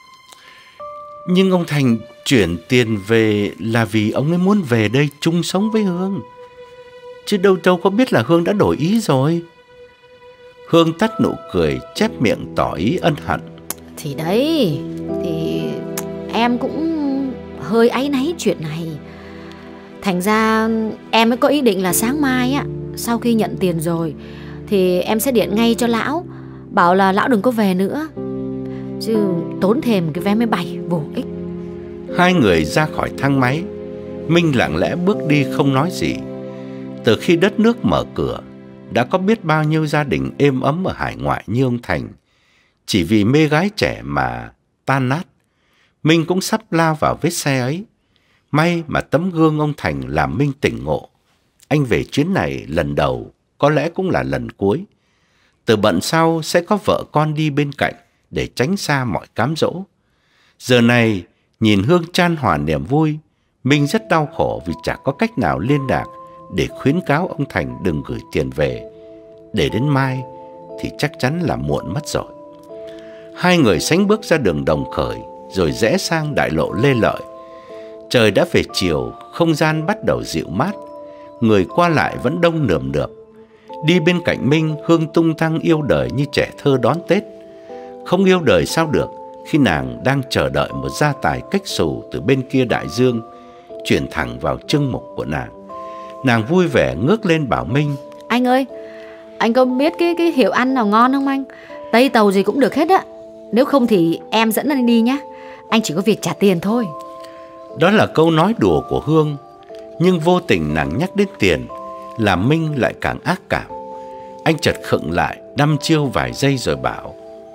S1: Nhưng ông Thành chuyển tiền về là vì ông ấy muốn về đây chung sống với Hương, chứ đâu đâu có biết là Hương đã đổi ý rồi. Hương tắt nụ cười, chép miệng tỏ ý ân hận:
S2: Thì đấy, thì em cũng hơi áy náy chuyện này. Thành ra em mới có ý định là sáng mai á, sau khi nhận tiền rồi thì em sẽ điện ngay cho lão, bảo là lão đừng có về nữa, chứ tốn thêm cái vé máy bay vô ích.
S1: Hai người ra khỏi thang máy. Minh lặng lẽ bước đi không nói gì. Từ khi đất nước mở cửa, đã có biết bao nhiêu gia đình êm ấm ở hải ngoại như ông Thành chỉ vì mê gái trẻ mà tan nát. Minh cũng sắp lao vào vết xe ấy. May mà tấm gương ông Thành làm Minh tỉnh ngộ. Anh về chuyến này lần đầu, có lẽ cũng là lần cuối. Từ bận sau sẽ có vợ con đi bên cạnh để tránh xa mọi cám dỗ. Giờ này, nhìn Hương chan hòa niềm vui, Minh rất đau khổ vì chả có cách nào liên lạc để khuyến cáo ông Thành đừng gửi tiền về. Để đến mai thì chắc chắn là muộn mất rồi. Hai người sánh bước ra đường Đồng Khởi, rồi rẽ sang đại lộ Lê Lợi. Trời đã về chiều, không gian bắt đầu dịu mát, người qua lại vẫn đông nườm nượp. Đi bên cạnh Minh, Hương tung tăng yêu đời như trẻ thơ đón Tết. Không yêu đời sao được khi nàng đang chờ đợi một gia tài cách xù từ bên kia đại dương chuyển thẳng vào chương mục của nàng. Nàng vui vẻ ngước lên bảo Minh:
S2: Anh ơi, anh có biết cái, cái hiệu ăn nào ngon không anh? Tây tàu gì cũng được hết á. Nếu không thì em dẫn anh đi nhá. Anh chỉ có việc trả tiền thôi.
S1: Đó là câu nói đùa của Hương, nhưng vô tình nàng nhắc đến tiền, làm Minh lại càng ác cảm. Anh chợt khựng lại, đăm chiêu vài giây rồi bảo: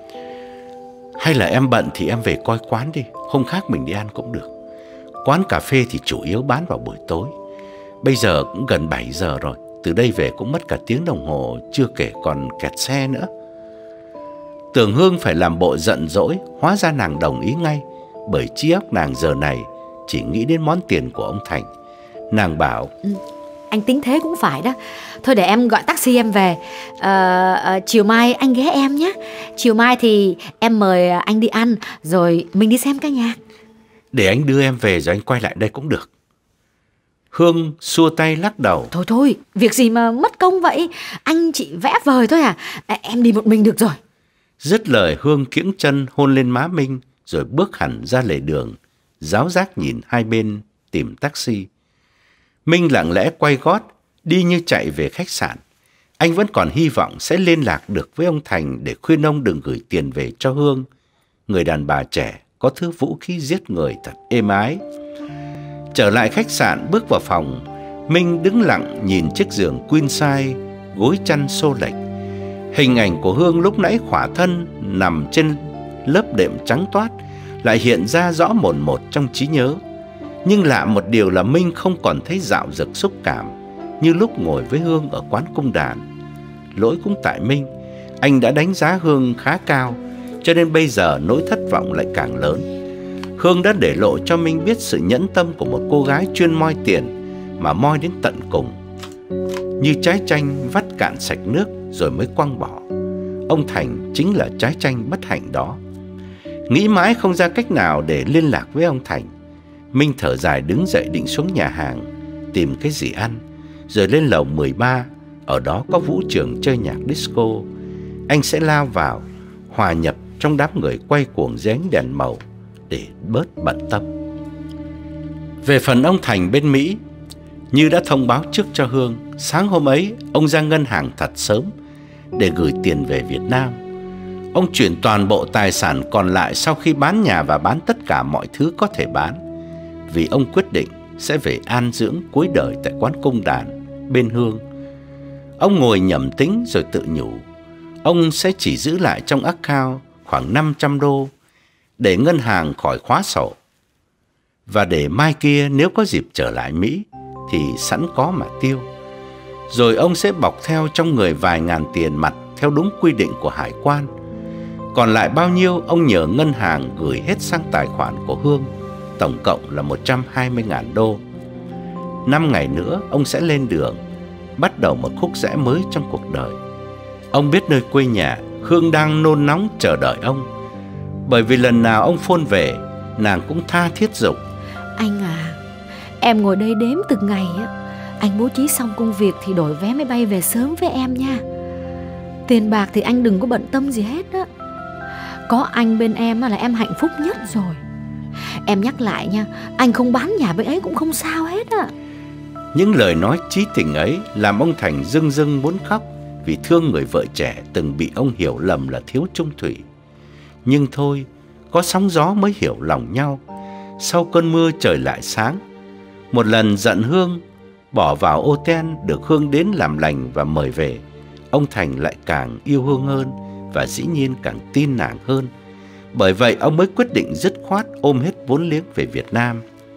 S1: Hay là em bận thì em về coi quán đi, hôm khác mình đi ăn cũng được. Quán cà phê thì chủ yếu bán vào buổi tối. Bây giờ cũng gần bảy giờ rồi, từ đây về cũng mất cả tiếng đồng hồ, chưa kể còn kẹt xe nữa. Tưởng Hương phải làm bộ giận dỗi, hóa ra nàng đồng ý ngay, bởi trí óc nàng giờ này chỉ nghĩ đến món tiền của ông Thành. Nàng bảo:
S2: ừ, Anh tính thế cũng phải đó. Thôi để em gọi taxi em về. à, à, Chiều mai anh ghé em nhé. Chiều mai thì em mời anh đi ăn, rồi mình đi xem ca nhạc.
S1: Để anh đưa em về rồi anh quay lại đây cũng được. Hương xua tay lắc đầu:
S2: Thôi thôi, việc gì mà mất công vậy. Anh chỉ vẽ vời thôi à, à Em đi một mình được rồi.
S1: Dứt lời, Hương kiễng chân hôn lên má Minh, rồi bước hẳn ra lề đường, ráo rác nhìn hai bên tìm taxi. Minh lặng lẽ quay gót, đi như chạy về khách sạn. Anh vẫn còn hy vọng sẽ liên lạc được với ông Thành để khuyên ông đừng gửi tiền về cho Hương, người đàn bà trẻ có thứ vũ khí giết người thật êm ái. Trở lại khách sạn, bước vào phòng, Minh đứng lặng nhìn chiếc giường queen size, gối chăn xô lệch. Hình ảnh của Hương lúc nãy khỏa thân nằm trên lớp đệm trắng toát lại hiện ra rõ mồn một trong trí nhớ. Nhưng lạ một điều là Minh không còn thấy dạo dực xúc cảm như lúc ngồi với Hương ở quán cung đàn. Lỗi cũng tại Minh, anh đã đánh giá Hương khá cao, cho nên bây giờ nỗi thất vọng lại càng lớn. Hương đã để lộ cho Minh biết sự nhẫn tâm của một cô gái chuyên moi tiền, mà moi đến tận cùng, như trái chanh vắt cạn sạch nước rồi mới quăng bỏ. Ông Thành chính là trái chanh bất hạnh đó. Nghĩ mãi không ra cách nào để liên lạc với ông Thành, Minh thở dài đứng dậy định xuống nhà hàng tìm cái gì ăn, rồi lên lầu mười ba. Ở đó có vũ trường chơi nhạc disco. Anh sẽ lao vào, hòa nhập trong đám người quay cuồng dưới ánh đèn màu để bớt bận tâm. Về phần ông Thành bên Mỹ, như đã thông báo trước cho Hương, sáng hôm ấy ông ra ngân hàng thật sớm để gửi tiền về Việt Nam. Ông chuyển toàn bộ tài sản còn lại sau khi bán nhà và bán tất cả mọi thứ có thể bán, vì ông quyết định sẽ về an dưỡng cuối đời tại quán cung đàn bên Hương. Ông ngồi nhẩm tính rồi tự nhủ, ông sẽ chỉ giữ lại trong account khoảng năm trăm đô để ngân hàng khỏi khóa sổ, và để mai kia nếu có dịp trở lại Mỹ thì sẵn có mà tiêu. Rồi ông sẽ bọc theo trong người vài ngàn tiền mặt theo đúng quy định của hải quan. Còn lại bao nhiêu ông nhờ ngân hàng gửi hết sang tài khoản của Hương, tổng cộng là một trăm hai mươi ngàn đô. Năm ngày nữa ông sẽ lên đường, bắt đầu một khúc rẽ mới trong cuộc đời. Ông biết nơi quê nhà Hương đang nôn nóng chờ đợi ông, bởi vì lần nào ông phone về, nàng cũng tha thiết giục:
S2: Anh à, em ngồi đây đếm từng ngày á. Anh bố trí xong công việc thì đổi vé máy bay về sớm với em nha. Tiền bạc thì anh đừng có bận tâm gì hết á. Có anh bên em là em hạnh phúc nhất rồi. Em nhắc lại nha, anh không bán nhà bên ấy cũng không sao hết á.
S1: Những lời nói chí tình ấy làm ông Thành rưng rưng muốn khóc, vì thương người vợ trẻ từng bị ông hiểu lầm là thiếu trung thủy. Nhưng thôi, có sóng gió mới hiểu lòng nhau. Sau cơn mưa trời lại sáng. Một lần giận Hương, bỏ vào ô ten được Hương đến làm lành và mời về, ông Thành lại càng yêu Hương hơn, và dĩ nhiên càng tin nàng hơn. Bởi vậy ông mới quyết định dứt khoát ôm hết vốn liếng về Việt Nam.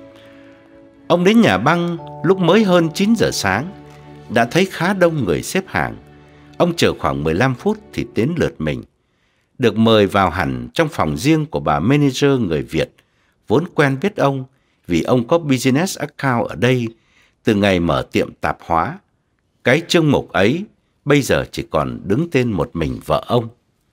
S1: Ông đến nhà băng lúc mới hơn chín giờ sáng, đã thấy khá đông người xếp hàng. Ông chờ khoảng mười lăm phút thì đến lượt mình. được mời vào hẳn trong phòng riêng của bà manager người Việt, vốn quen biết ông vì ông có business account ở đây từ ngày mở tiệm tạp hóa. Cái chương mục ấy bây giờ chỉ còn đứng tên một mình vợ ông.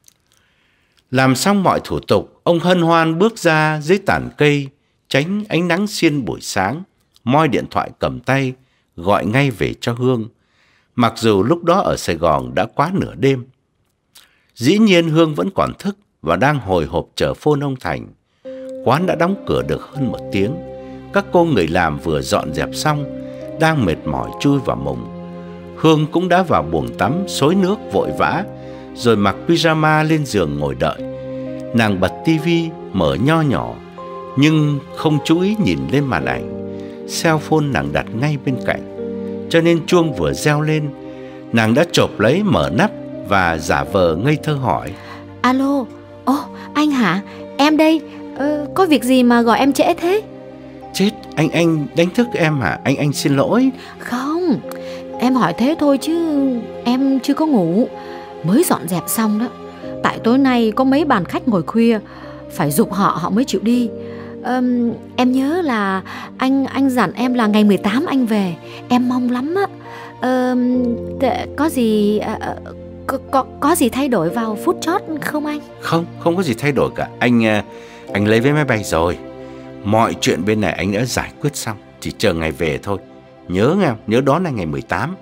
S1: Làm xong mọi thủ tục, ông hân hoan bước ra dưới tàn cây, tránh ánh nắng xiên buổi sáng, moi điện thoại cầm tay, gọi ngay về cho Hương. Mặc dù lúc đó ở Sài Gòn đã quá nửa đêm. Dĩ nhiên Hương vẫn còn thức và đang hồi hộp chờ phone ông Thành. Quán đã đóng cửa được hơn một tiếng. Các cô người làm vừa dọn dẹp xong, đang mệt mỏi chui vào mùng. Hương cũng đã vào buồng tắm, xối nước vội vã, rồi mặc pyjama lên giường ngồi đợi. Nàng bật tivi mở nho nhỏ, nhưng không chú ý nhìn lên màn ảnh. Cell phone nàng đặt ngay bên cạnh, cho nên chuông vừa reo lên, nàng đã chộp lấy mở nắp và giả vờ ngây thơ hỏi:
S2: Alo, ồ anh hả? Em đây, ờ, có việc gì mà gọi em trễ thế?
S1: Chết, anh anh đánh thức em hả? Anh anh xin lỗi.
S2: Không, em hỏi thế thôi chứ em chưa có ngủ, mới dọn dẹp xong đó. Tại tối nay có mấy bàn khách ngồi khuya, phải giục họ họ mới chịu đi. um, Em nhớ là anh anh dặn em là ngày mười tám anh về. Em mong lắm á. um, Có gì uh, có, có, có gì thay đổi vào phút chót không anh?
S1: Không, không có gì thay đổi cả. Anh anh lấy vé máy bay rồi. Mọi chuyện bên này anh đã giải quyết xong, chỉ chờ ngày về thôi. Nhớ nghe, nhớ đó là ngày mười tám.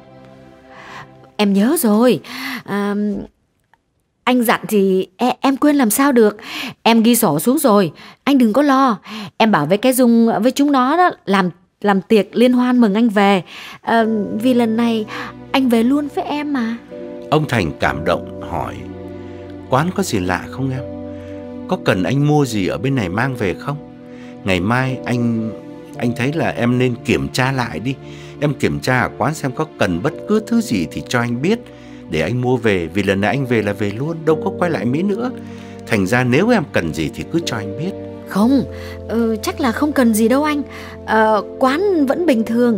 S2: Em nhớ rồi. à, Anh dặn thì em, em quên làm sao được. Em ghi sổ xuống rồi, anh đừng có lo. Em bảo với cái Dung với chúng nó đó làm làm tiệc liên hoan mừng anh về. à, Vì lần này anh về luôn với em mà.
S1: Ông Thành cảm động hỏi: Quán có gì lạ không em? Có cần anh mua gì ở bên này mang về không? Ngày mai anh anh thấy là em nên kiểm tra lại đi. Em kiểm tra ở quán xem có cần bất cứ thứ gì thì cho anh biết, để anh mua về. Vì lần này anh về là về luôn, đâu có quay lại Mỹ nữa. Thành ra nếu em cần gì thì cứ cho anh biết.
S2: Không, ừ, chắc là không cần gì đâu anh. ờ, Quán vẫn bình thường.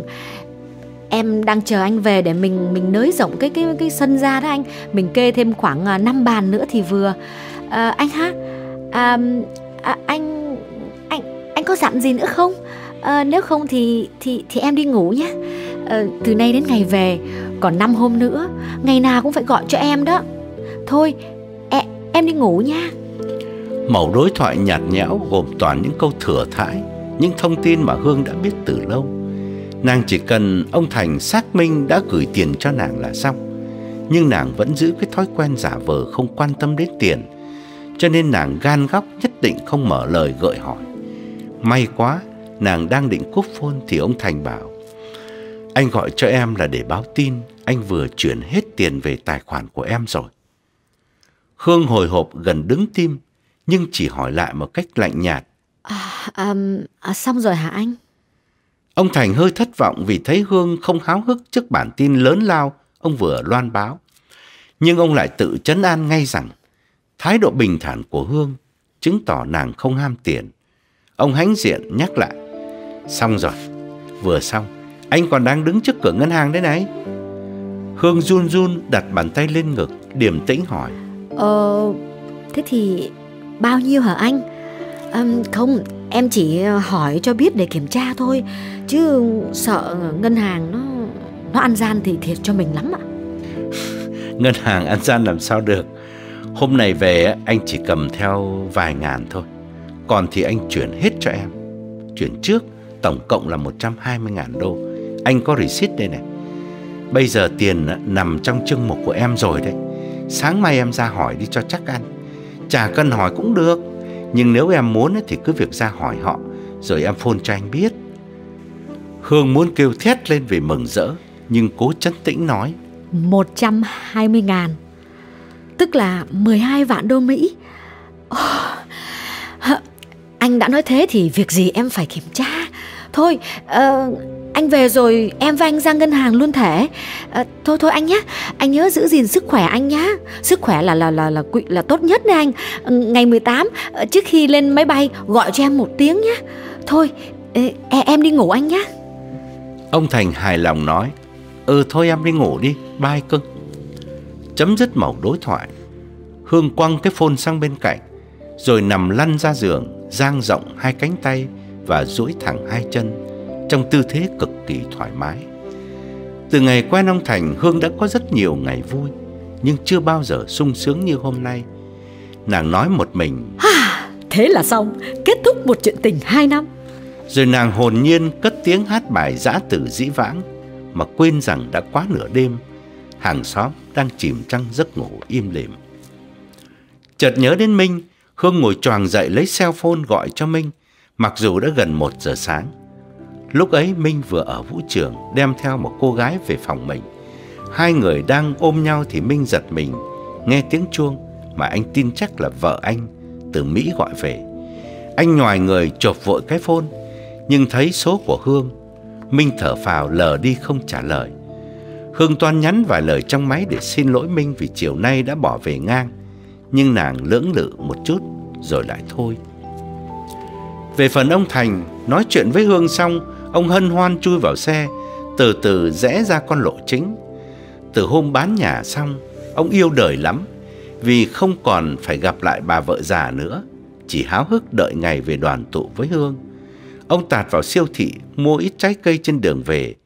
S2: Em đang chờ anh về để mình mình nới rộng cái cái cái sân ra đó anh. Mình kê thêm khoảng năm bàn nữa thì vừa. à, Anh ha, à, à, anh anh anh có dặn gì nữa không? À, nếu không thì thì thì em đi ngủ nhé. à, Từ nay đến ngày về còn năm hôm nữa, ngày nào cũng phải gọi cho em đó. Thôi em, em đi ngủ nha.
S1: Mẩu đối thoại nhạt nhẽo gồm toàn những câu thừa thãi, những thông tin mà Hương đã biết từ lâu. Nàng chỉ cần ông Thành xác minh đã gửi tiền cho nàng là xong. Nhưng nàng vẫn giữ cái thói quen giả vờ không quan tâm đến tiền, cho nên nàng gan góc nhất định không mở lời gợi hỏi. May quá, nàng đang định cúp phone thì ông Thành bảo: Anh gọi cho em là để báo tin anh vừa chuyển hết tiền về tài khoản của em rồi. Hương hồi hộp gần đứng tim, nhưng chỉ hỏi lại một cách lạnh nhạt:
S2: à, à, à, Xong rồi hả anh?
S1: Ông Thành hơi thất vọng vì thấy Hương không háo hức trước bản tin lớn lao ông vừa loan báo. Nhưng ông lại tự trấn an ngay rằng thái độ bình thản của Hương chứng tỏ nàng không ham tiền. Ông hãnh diện nhắc lại: Xong rồi, vừa xong, anh còn đang đứng trước cửa ngân hàng đấy này. Hương run run đặt bàn tay lên ngực, điềm tĩnh hỏi:
S2: Ờ, thế thì bao nhiêu hả anh? À, không, em chỉ hỏi cho biết để kiểm tra thôi, chứ sợ ngân hàng nó nó ăn gian thì thiệt cho mình lắm ạ.
S1: Ngân hàng ăn gian làm sao được. Hôm này về anh chỉ cầm theo vài ngàn thôi, còn thì anh chuyển hết cho em. Chuyển trước tổng cộng là một trăm hai mươi ngàn đô. Anh có receipt đây này. Bây giờ tiền nằm trong chương mục của em rồi đấy. Sáng mai em ra hỏi đi cho chắc ăn. Chả cần hỏi cũng được, nhưng nếu em muốn thì cứ việc ra hỏi họ, rồi em phone cho anh biết. Hương muốn kêu thét lên vì mừng rỡ, nhưng cố trấn tĩnh nói:
S2: Một trăm hai mươi ngàn, tức là mười hai vạn đô Mỹ. oh, Anh đã nói thế thì việc gì em phải kiểm tra. Thôi, uh, anh về rồi em và anh ra ngân hàng luôn thể. uh, Thôi thôi anh nhé, anh nhớ giữ gìn sức khỏe anh nhé. Sức khỏe là là là là là, là tốt nhất đấy anh. uh, Ngày mười tám, uh, trước khi lên máy bay gọi cho em một tiếng nhé. Thôi, uh, em đi ngủ anh nhé.
S1: Ông Thành hài lòng nói: Ừ thôi em đi ngủ đi, bye cưng. Chấm dứt mẩu đối thoại, Hương quăng cái phone sang bên cạnh, rồi nằm lăn ra giường, dang rộng hai cánh tay và duỗi thẳng hai chân, trong tư thế cực kỳ thoải mái. Từ ngày quen ông Thành, Hương đã có rất nhiều ngày vui, nhưng chưa bao giờ sung sướng như hôm nay. Nàng nói một mình:
S2: Thế là xong, kết thúc một chuyện tình hai năm.
S1: Rồi nàng hồn nhiên cất tiếng hát bài dã từ dĩ vãng, mà quên rằng đã quá nửa đêm, hàng xóm đang chìm trong giấc ngủ im lìm. Chợt nhớ đến Minh, Hương ngồi choàng dậy lấy cell phone gọi cho Minh, mặc dù đã gần một giờ sáng. Lúc ấy Minh vừa ở vũ trường đem theo một cô gái về phòng mình. Hai người đang ôm nhau thì Minh giật mình nghe tiếng chuông mà anh tin chắc là vợ anh từ Mỹ gọi về. Anh nhoài người chộp vội cái phone, nhưng thấy số của Hương. Minh thở phào lờ đi không trả lời. Hương toan nhắn vài lời trong máy để xin lỗi Minh vì chiều nay đã bỏ về ngang, nhưng nàng lưỡng lự một chút rồi lại thôi. Về phần ông Thành, nói chuyện với Hương xong, ông hân hoan chui vào xe, từ từ rẽ ra con lộ chính. Từ hôm bán nhà xong, ông yêu đời lắm, vì không còn phải gặp lại bà vợ già nữa, chỉ háo hức đợi ngày về đoàn tụ với Hương. Ông tạt vào siêu thị mua ít trái cây trên đường về,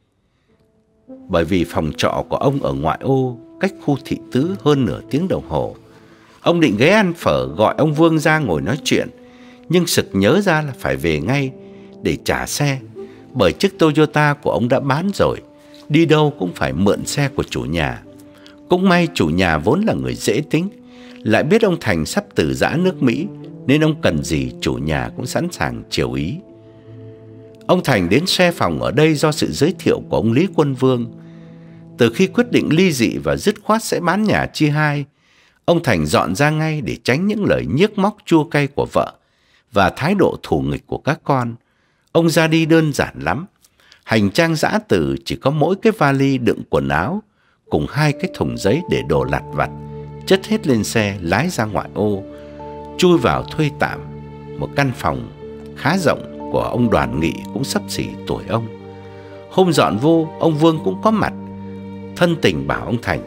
S1: bởi vì phòng trọ của ông ở ngoại ô, cách khu thị tứ hơn nửa tiếng đồng hồ. Ông định ghé ăn phở gọi ông Vương ra ngồi nói chuyện, nhưng sực nhớ ra là phải về ngay để trả xe, bởi chiếc Toyota của ông đã bán rồi, đi đâu cũng phải mượn xe của chủ nhà. Cũng may chủ nhà vốn là người dễ tính, lại biết ông Thành sắp từ giã nước Mỹ, nên ông cần gì chủ nhà cũng sẵn sàng chiều ý. Ông Thành đến xe phòng ở đây do sự giới thiệu của ông Lý Quân Vương. Từ khi quyết định ly dị và dứt khoát sẽ bán nhà chia hai, ông Thành dọn ra ngay để tránh những lời nhiếc móc chua cay của vợ và thái độ thù nghịch của các con. Ông ra đi đơn giản lắm. Hành trang giã từ chỉ có mỗi cái vali đựng quần áo cùng hai cái thùng giấy để đồ lặt vặt, chất hết lên xe lái ra ngoại ô, chui vào thuê tạm một căn phòng khá rộng của ông Đoàn Nghị, cũng xấp xỉ tuổi ông. Hôm dọn vô, ông Vương cũng có mặt, thân tình bảo ông Thành: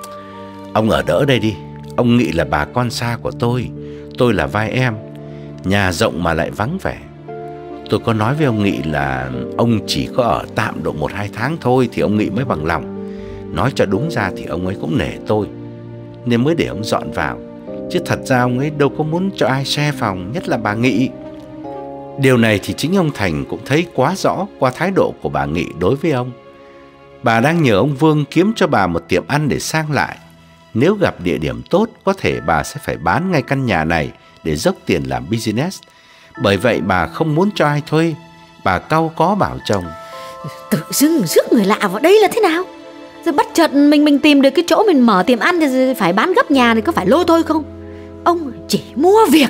S1: ông ở đỡ đây đi, ông Nghị là bà con xa của tôi, tôi là vai em, nhà rộng mà lại vắng vẻ. Tôi có nói với ông Nghị là ông chỉ có ở tạm độ một hai tháng thôi thì ông Nghị mới bằng lòng. Nói cho đúng ra thì ông ấy cũng nể tôi, nên mới để ông dọn vào, chứ thật ra ông ấy đâu có muốn cho ai share phòng, nhất là bà Nghị. Điều này thì chính ông Thành cũng thấy quá rõ qua thái độ của bà Nghị đối với ông. Bà đang nhờ ông Vương kiếm cho bà một tiệm ăn để sang lại. Nếu gặp địa điểm tốt, có thể bà sẽ phải bán ngay căn nhà này để dốc tiền làm business. Bởi vậy bà không muốn cho ai thuê. Bà cau có bảo chồng:
S2: tự dưng rước người lạ vào đây là thế nào? Rồi bắt chợt mình mình tìm được cái chỗ mình mở tiệm ăn thì phải bán gấp nhà thì có phải lôi thôi không? Ông chỉ mua việc.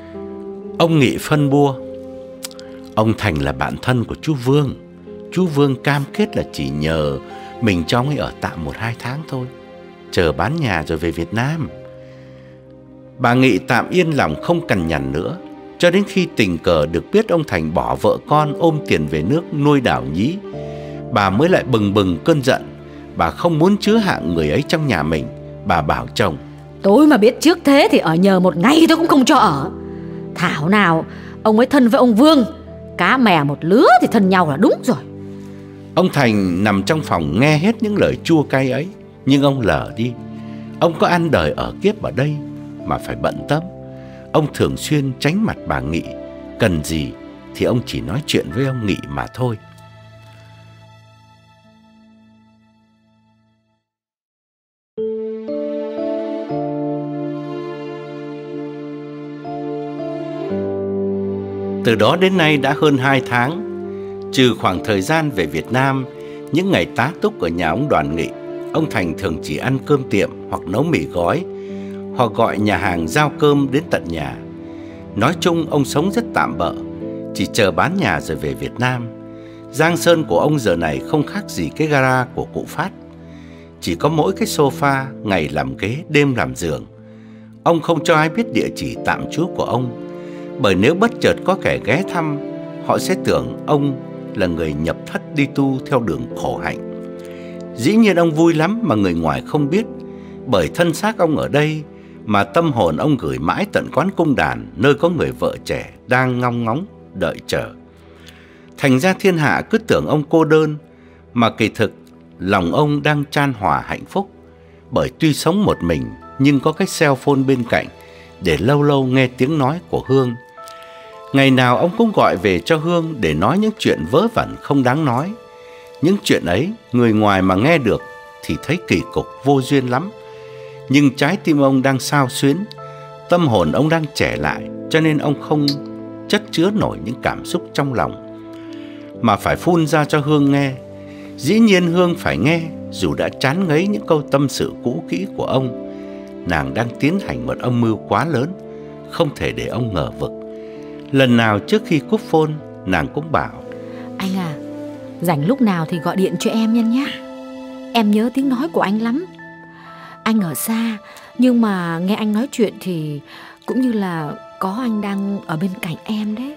S1: Ông Nghị phân bua: ông Thành là bạn thân của chú Vương. Chú Vương cam kết là chỉ nhờ mình cho ông ấy ở tạm một hai tháng thôi, chờ bán nhà rồi về Việt Nam. Bà Nghị tạm yên lòng không cằn nhằn nữa, cho đến khi tình cờ được biết ông Thành bỏ vợ con ôm tiền về nước nuôi đảo nhí, bà mới lại bừng bừng cơn giận. Bà không muốn chứa hạng người ấy trong nhà mình. Bà bảo chồng:
S2: tôi mà biết trước thế thì ở nhờ một ngày tôi cũng không cho ở. Thảo nào ông ấy thân với ông Vương, cá mè một lứa thì thân nhau là đúng rồi.
S1: Ông Thành nằm trong phòng nghe hết những lời chua cay ấy, nhưng ông lờ đi. Ông có ăn đời ở kiếp ở đây mà phải bận tâm. Ông thường xuyên tránh mặt bà Nghị, cần gì thì ông chỉ nói chuyện với ông Nghị mà thôi. Từ đó đến nay đã hơn hai tháng. Trừ khoảng thời gian về Việt Nam, những ngày tá túc ở nhà ông Đoàn Nghị, ông Thành thường chỉ ăn cơm tiệm hoặc nấu mì gói, hoặc gọi nhà hàng giao cơm đến tận nhà. Nói chung ông sống rất tạm bợ, chỉ chờ bán nhà rồi về Việt Nam. Giang sơn của ông giờ này không khác gì cái gara của cụ Phát. Chỉ có mỗi cái sofa, ngày làm ghế, đêm làm giường. Ông không cho ai biết địa chỉ tạm trú của ông, bởi nếu bất chợt có kẻ ghé thăm, họ sẽ tưởng ông là người nhập thất đi tu theo đường khổ hạnh. Dĩ nhiên ông vui lắm mà người ngoài không biết, bởi thân xác ông ở đây mà tâm hồn ông gửi mãi tận quán cung đàn, nơi có người vợ trẻ đang ngóng ngóng đợi chờ. Thành ra thiên hạ cứ tưởng ông cô đơn, mà kỳ thực lòng ông đang chan hòa hạnh phúc, bởi tuy sống một mình nhưng có cái cell phone bên cạnh để lâu lâu nghe tiếng nói của Hương. Ngày nào ông cũng gọi về cho Hương để nói những chuyện vớ vẩn không đáng nói. Những chuyện ấy người ngoài mà nghe được thì thấy kỳ cục vô duyên lắm, nhưng trái tim ông đang xao xuyến, tâm hồn ông đang trẻ lại, cho nên ông không chất chứa nổi những cảm xúc trong lòng, mà phải phun ra cho Hương nghe. Dĩ nhiên Hương phải nghe, dù đã chán ngấy những câu tâm sự cũ kỹ của ông. Nàng đang tiến hành một âm mưu quá lớn, không thể để ông ngờ vực. Lần nào trước khi cúp phone, nàng cũng bảo:
S2: Anh à, rảnh lúc nào thì gọi điện cho em nha nhé. Em nhớ tiếng nói của anh lắm. Anh ở xa, nhưng mà nghe anh nói chuyện thì cũng như là có anh đang ở bên cạnh em đấy.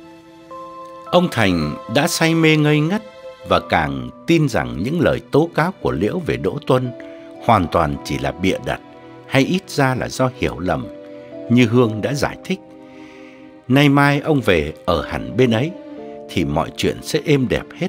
S1: Ông Thành đã say mê ngây ngất, và càng tin rằng những lời tố cáo của Liễu về Đỗ Tuân hoàn toàn chỉ là bịa đặt, hay ít ra là do hiểu lầm, như Hương đã giải thích. Nay mai ông về ở hẳn bên ấy thì mọi chuyện sẽ êm đẹp hết.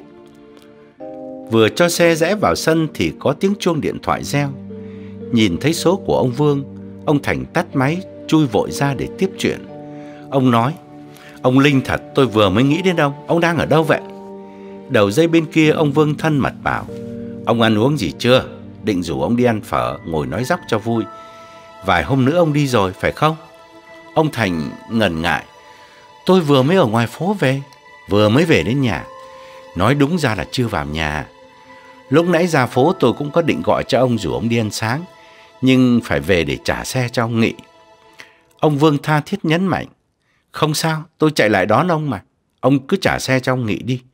S1: Vừa cho xe rẽ vào sân thì có tiếng chuông điện thoại reo. Nhìn thấy số của ông Vương, ông Thành tắt máy, chui vội ra để tiếp chuyện. Ông nói: Ông Linh thật, tôi vừa mới nghĩ đến ông. Ông đang ở đâu vậy? Đầu dây bên kia ông Vương thân mật bảo: Ông ăn uống gì chưa? Định rủ ông đi ăn phở, ngồi nói dóc cho vui. Vài hôm nữa ông đi rồi, phải không? Ông Thành ngần ngại: Tôi vừa mới ở ngoài phố về, vừa mới về đến nhà. Nói đúng ra là chưa vào nhà. Lúc nãy ra phố tôi cũng có định gọi cho ông rủ ông đi ăn sáng, nhưng phải về để trả xe cho ông Nghị. Ông Vương tha thiết nhấn mạnh: Không sao, tôi chạy lại đón ông mà. Ông cứ trả xe cho ông Nghị đi.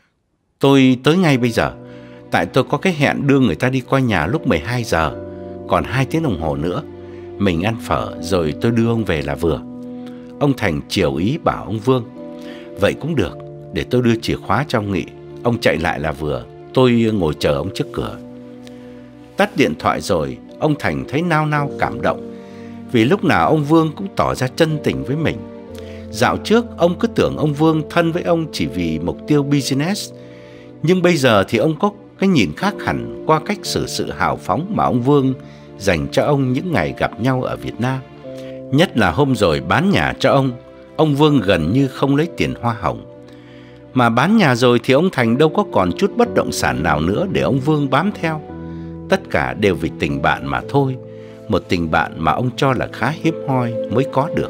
S1: Tôi tới ngay bây giờ, tại tôi có cái hẹn đưa người ta đi coi nhà lúc mười hai giờ, còn hai tiếng đồng hồ nữa. Mình ăn phở rồi tôi đưa ông về là vừa. Ông Thành chiều ý bảo ông Vương: Vậy cũng được, để tôi đưa chìa khóa cho ông Nghị. Ông chạy lại là vừa, tôi ngồi chờ ông trước cửa. Tắt điện thoại rồi, ông Thành thấy nao nao cảm động, vì lúc nào ông Vương cũng tỏ ra chân tình với mình. Dạo trước ông cứ tưởng ông Vương thân với ông chỉ vì mục tiêu business, nhưng bây giờ thì ông có cái nhìn khác hẳn qua cách xử sự hào phóng mà ông Vương dành cho ông những ngày gặp nhau ở Việt Nam. Nhất là hôm rồi bán nhà cho ông, ông Vương gần như không lấy tiền hoa hồng. Mà bán nhà rồi thì ông Thành đâu có còn chút bất động sản nào nữa để ông Vương bám theo. Tất cả đều vì tình bạn mà thôi, một tình bạn mà ông cho là khá hiếm hoi mới có được.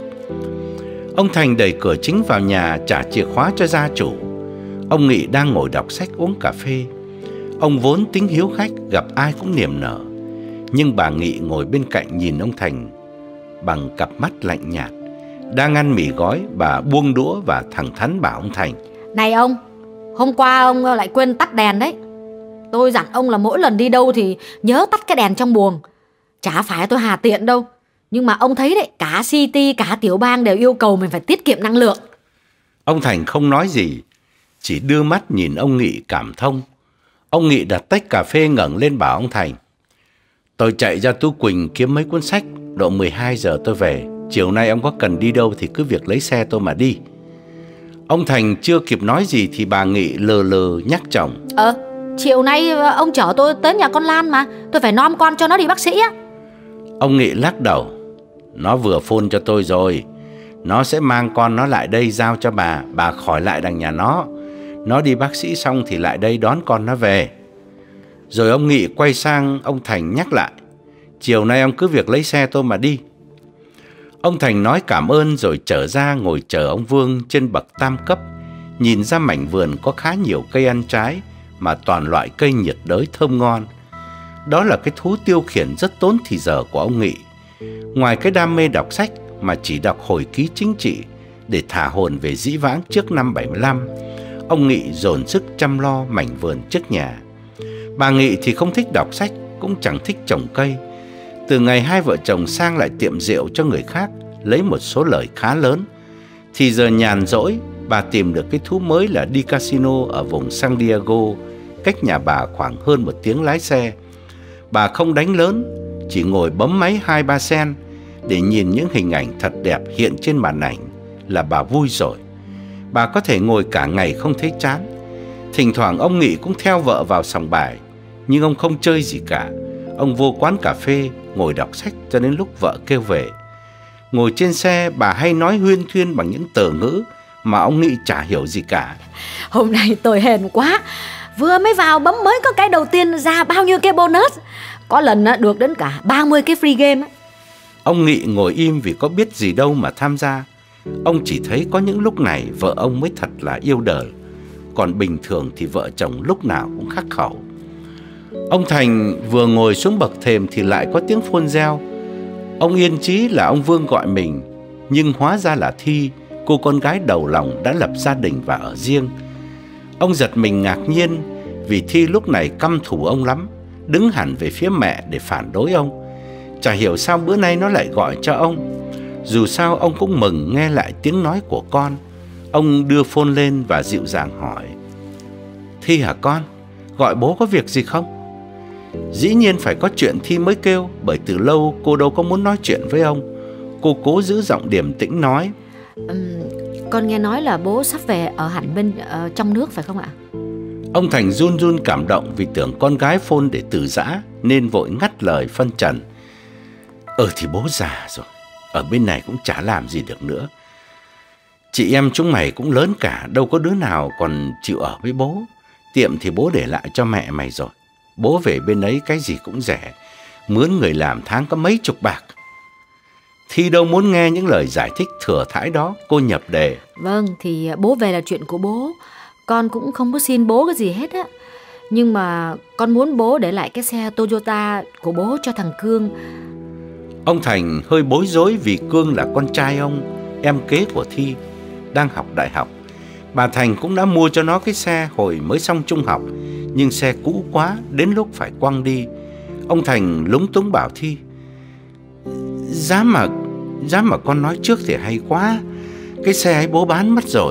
S1: Ông Thành đẩy cửa chính vào nhà, trả chìa khóa cho gia chủ. Ông Nghị đang ngồi đọc sách uống cà phê. Ông vốn tính hiếu khách, gặp ai cũng niềm nở. Nhưng bà Nghị ngồi bên cạnh nhìn ông Thành bằng cặp mắt lạnh nhạt. Đang ăn mì gói, bà buông đũa và thẳng thắn bảo ông Thành:
S2: Này ông, hôm qua ông lại quên tắt đèn đấy. Tôi dặn ông là mỗi lần đi đâu thì nhớ tắt cái đèn trong buồng. Chả phải tôi hà tiện đâu, nhưng mà ông thấy đấy, cả City, cả tiểu bang đều yêu cầu mình phải tiết kiệm năng lượng.
S1: Ông Thành không nói gì, chỉ đưa mắt nhìn ông Nghị cảm thông. Ông Nghị đặt tách cà phê ngẩng lên bảo ông Thành: Tôi chạy ra Tú Quỳnh kiếm mấy cuốn sách, độ mười hai giờ tôi về. Chiều nay ông có cần đi đâu thì cứ việc lấy xe tôi mà đi. Ông Thành chưa kịp nói gì thì bà Nghị lờ lờ nhắc chồng:
S2: Ờ, chiều nay ông chở tôi tới nhà con Lan mà, tôi phải nom con cho nó đi bác sĩ á.
S1: Ông Nghị lắc đầu: Nó vừa phone cho tôi rồi, nó sẽ mang con nó lại đây giao cho bà, bà khỏi lại đằng nhà nó. Nó đi bác sĩ xong thì lại đây đón con nó về. Rồi ông Nghị quay sang ông Thành nhắc lại: Chiều nay ông cứ việc lấy xe tôi mà đi. Ông Thành nói cảm ơn rồi trở ra ngồi chờ ông Vương trên bậc tam cấp, nhìn ra mảnh vườn có khá nhiều cây ăn trái, mà toàn loại cây nhiệt đới thơm ngon. Đó là cái thú tiêu khiển rất tốn thì giờ của ông Nghị. Ngoài cái đam mê đọc sách mà chỉ đọc hồi ký chính trị để thả hồn về dĩ vãng trước năm bảy mươi lăm, ông Nghị dồn sức chăm lo mảnh vườn trước nhà. Bà Nghị thì không thích đọc sách, cũng chẳng thích trồng cây. Từ ngày hai vợ chồng sang lại tiệm rượu cho người khác, lấy một số lời khá lớn, thì giờ nhàn rỗi, bà tìm được cái thú mới là đi casino ở vùng San Diego, cách nhà bà khoảng hơn một tiếng lái xe. Bà không đánh lớn, chỉ ngồi bấm máy hai ba sen, để nhìn những hình ảnh thật đẹp hiện trên màn ảnh là bà vui rồi. Bà có thể ngồi cả ngày không thấy chán. Thỉnh thoảng ông Nghị cũng theo vợ vào sòng bài, nhưng ông không chơi gì cả. Ông vô quán cà phê ngồi đọc sách cho đến lúc vợ kêu về. Ngồi trên xe, bà hay nói huyên thuyên bằng những từ ngữ mà ông Nghị chả hiểu gì cả.
S2: Hôm nay tôi hèn quá, vừa mới vào bấm mới có cái đầu tiên ra bao nhiêu cái bonus. Có lần được đến cả ba mươi cái free game.
S1: Ông Nghị ngồi im vì có biết gì đâu mà tham gia. Ông chỉ thấy có những lúc này vợ ông mới thật là yêu đời, còn bình thường thì vợ chồng lúc nào cũng khắc khẩu. Ông Thành vừa ngồi xuống bậc thềm thì lại có tiếng phone reo. Ông yên chí là ông Vương gọi mình, nhưng hóa ra là Thi, cô con gái đầu lòng đã lập gia đình và ở riêng. Ông giật mình ngạc nhiên vì Thi lúc này căm thù ông lắm, đứng hẳn về phía mẹ để phản đối ông. Chả hiểu sao bữa nay nó lại gọi cho ông. Dù sao ông cũng mừng nghe lại tiếng nói của con. Ông đưa phone lên và dịu dàng hỏi: Thi hả con? Gọi bố có việc gì không? Dĩ nhiên phải có chuyện Thi mới kêu, bởi từ lâu cô đâu có muốn nói chuyện với ông. Cô cố giữ giọng điềm tĩnh nói:
S2: uhm, Con nghe nói là bố sắp về ở hẳn bên uh, trong nước phải không ạ?
S1: Ông Thành run run cảm động vì tưởng con gái phone để từ giã, nên vội ngắt lời phân trần: Ừ thì bố già rồi, ở bên này cũng chả làm gì được nữa. Chị em chúng mày cũng lớn cả, đâu có đứa nào còn chịu ở với bố. Tiệm thì bố để lại cho mẹ mày rồi. Bố về bên ấy cái gì cũng rẻ, mướn người làm tháng có mấy chục bạc. Thi đâu muốn nghe những lời giải thích thừa thãi đó, cô nhập đề:
S2: Vâng, thì bố về là chuyện của bố. Con cũng không có xin bố cái gì hết á. Nhưng mà con muốn bố để lại cái xe Toyota của bố cho thằng Cương.
S1: Ông Thành hơi bối rối vì Cương là con trai ông, em kế của Thi, đang học đại học. Bà Thành cũng đã mua cho nó cái xe hồi mới xong trung học, nhưng xe cũ quá, đến lúc phải quăng đi. Ông Thành lúng túng bảo Thi: Giá mà, giá mà con nói trước thì hay quá. Cái xe ấy bố bán mất rồi.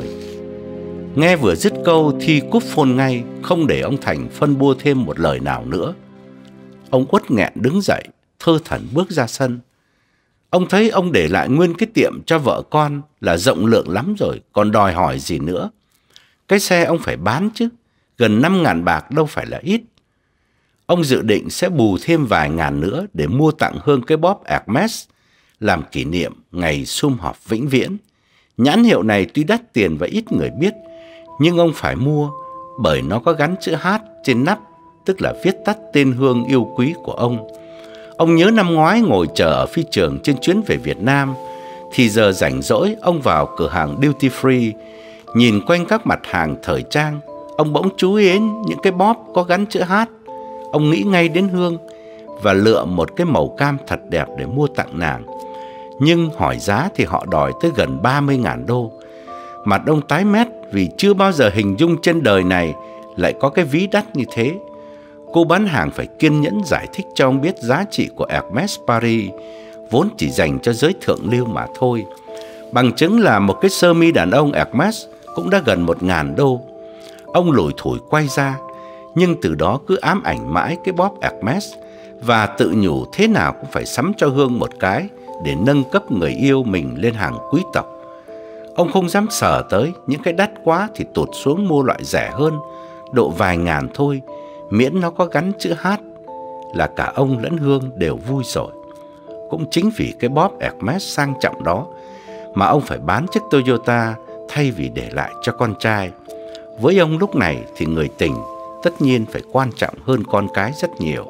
S1: Nghe vừa dứt câu, Thi cúp phone ngay, không để ông Thành phân bua thêm một lời nào nữa. Ông uất nghẹn đứng dậy, thơ thẩn bước ra sân. Ông thấy ông để lại nguyên cái tiệm cho vợ con là rộng lượng lắm rồi, còn đòi hỏi gì nữa. Cái xe ông phải bán chứ, gần năm ngàn bạc đâu phải là ít. Ông dự định sẽ bù thêm vài ngàn nữa để mua tặng Hương cái bóp Hermes làm kỷ niệm ngày sum họp vĩnh viễn. Nhãn hiệu này tuy đắt tiền và ít người biết, nhưng ông phải mua bởi nó có gắn chữ H trên nắp, tức là viết tắt tên Hương yêu quý của ông. Ông nhớ năm ngoái ngồi chờ ở phi trường trên chuyến về Việt Nam, thì giờ rảnh rỗi ông vào cửa hàng duty free, nhìn quanh các mặt hàng thời trang. Ông bỗng chú ý đến những cái bóp có gắn chữ H. Ông nghĩ ngay đến Hương và lựa một cái màu cam thật đẹp để mua tặng nàng. Nhưng hỏi giá thì họ đòi tới gần ba mươi ngàn đô. Mặt ông tái mét vì chưa bao giờ hình dung trên đời này lại có cái ví đắt như thế. Cô bán hàng phải kiên nhẫn giải thích cho ông biết giá trị của Hermes Paris vốn chỉ dành cho giới thượng lưu mà thôi. Bằng chứng là một cái sơ mi đàn ông Hermes cũng đã gần một ngàn đô. Ông lủi thủi quay ra, nhưng từ đó cứ ám ảnh mãi cái bóp Hermes và tự nhủ thế nào cũng phải sắm cho Hương một cái để nâng cấp người yêu mình lên hàng quý tộc. Ông không dám sờ tới, những cái đắt quá thì tụt xuống mua loại rẻ hơn, độ vài ngàn thôi, miễn nó có gắn chữ H là cả ông lẫn Hương đều vui rồi. Cũng chính vì cái bóp Hermes sang trọng đó mà ông phải bán chiếc Toyota thay vì để lại cho con trai. Với ông lúc này thì người tình tất nhiên phải quan trọng hơn con cái rất nhiều.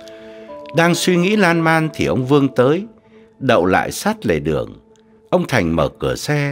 S1: Đang suy nghĩ lan man thì ông Vương tới, đậu lại sát lề đường. Ông Thành mở cửa xe,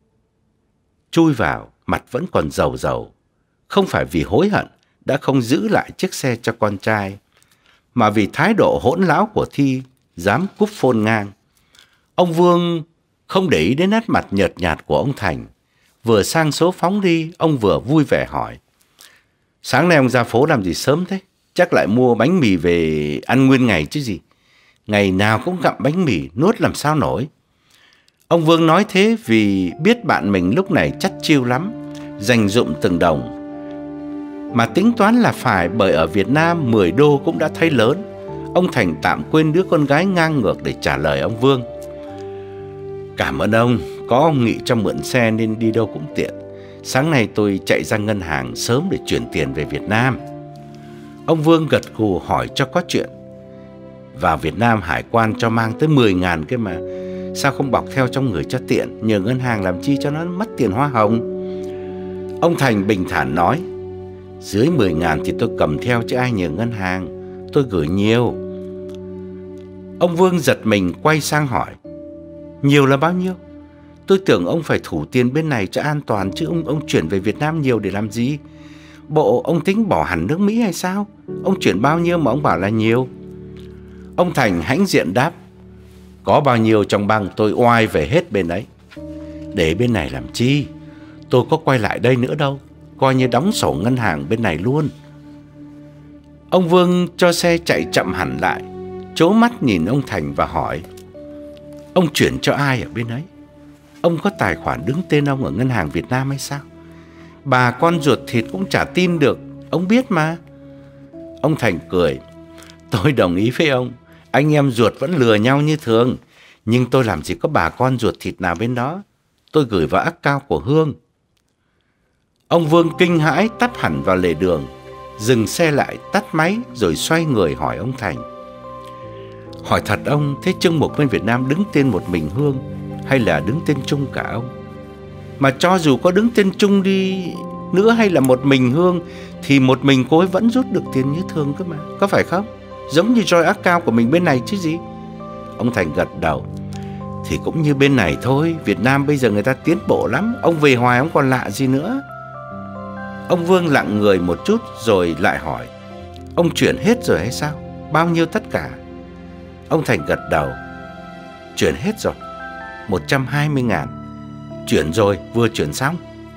S1: chui vào, mặt vẫn còn dầu dầu. Không phải vì hối hận đã không giữ lại chiếc xe cho con trai, mà vì thái độ hỗn láo của Thi, dám cúp phone ngang. Ông Vương không để ý đến nét mặt nhợt nhạt của ông Thành. Vừa sang số phóng đi, ông vừa vui vẻ hỏi: Sáng nay ông ra phố làm gì sớm thế? Chắc lại mua bánh mì về ăn nguyên ngày chứ gì. Ngày nào cũng gặm bánh mì, nuốt làm sao nổi. Ông Vương nói thế vì biết bạn mình lúc này chắt chiu lắm, dành dụm từng đồng. Mà tính toán là phải, bởi ở Việt Nam mười đô cũng đã thấy lớn. Ông Thành tạm quên đứa con gái ngang ngược để trả lời ông Vương: Cảm ơn ông, có ông Nghị cho mượn xe nên đi đâu cũng tiện. Sáng nay tôi chạy ra ngân hàng sớm để chuyển tiền về Việt Nam. Ông Vương gật gù hỏi cho có chuyện. Vào Việt Nam hải quan cho mang tới mười ngàn cái mà, sao không bọc theo trong người cho tiện, nhờ ngân hàng làm chi cho nó mất tiền hoa hồng. Ông Thành bình thản nói, dưới mười ngàn thì tôi cầm theo chứ ai nhờ ngân hàng, tôi gửi nhiều. Ông Vương giật mình quay sang hỏi, nhiều là bao nhiêu? Tôi tưởng ông phải thủ tiền bên này cho an toàn, chứ ông, ông chuyển về Việt Nam nhiều để làm gì? Bộ ông tính bỏ hẳn nước Mỹ hay sao? Ông chuyển bao nhiêu mà ông bảo là nhiều? Ông Thành hãnh diện đáp, có bao nhiêu trong băng tôi oai về hết bên ấy. Để bên này làm chi? Tôi có quay lại đây nữa đâu, coi như đóng sổ ngân hàng bên này luôn. Ông Vương cho xe chạy chậm hẳn lại, trố mắt nhìn ông Thành và hỏi, ông chuyển cho ai ở bên ấy? Ông có tài khoản đứng tên ông ở ngân hàng Việt Nam hay sao? Bà con ruột thịt cũng chả tin được, ông biết mà. Ông Thành cười, tôi đồng ý với ông, anh em ruột vẫn lừa nhau như thường, nhưng tôi làm gì có bà con ruột thịt nào bên đó. Tôi gửi vào account của Hương. Ông Vương kinh hãi tấp hẳn vào lề đường, dừng xe lại tắt máy rồi xoay người hỏi ông Thành, hỏi thật ông, thế Trương Mục bên Việt Nam đứng tên một mình Hương hay là đứng tên chung cả ông? Mà cho dù có đứng tên chung đi nữa hay là một mình Hương thì một mình cô ấy vẫn rút được tiền như thường cơ mà, có phải không? Giống như joint account của mình bên này chứ gì. Ông Thành gật đầu, thì cũng như bên này thôi, Việt Nam bây giờ người ta tiến bộ lắm, ông về hoài ông còn lạ gì nữa. Ông Vương lặng người một chút rồi lại hỏi, ông chuyển hết rồi hay sao? Bao nhiêu tất cả? Ông Thành gật đầu, chuyển hết rồi, một trăm hai mươi ngàn. Chuyển rồi, vừa chuyển xong.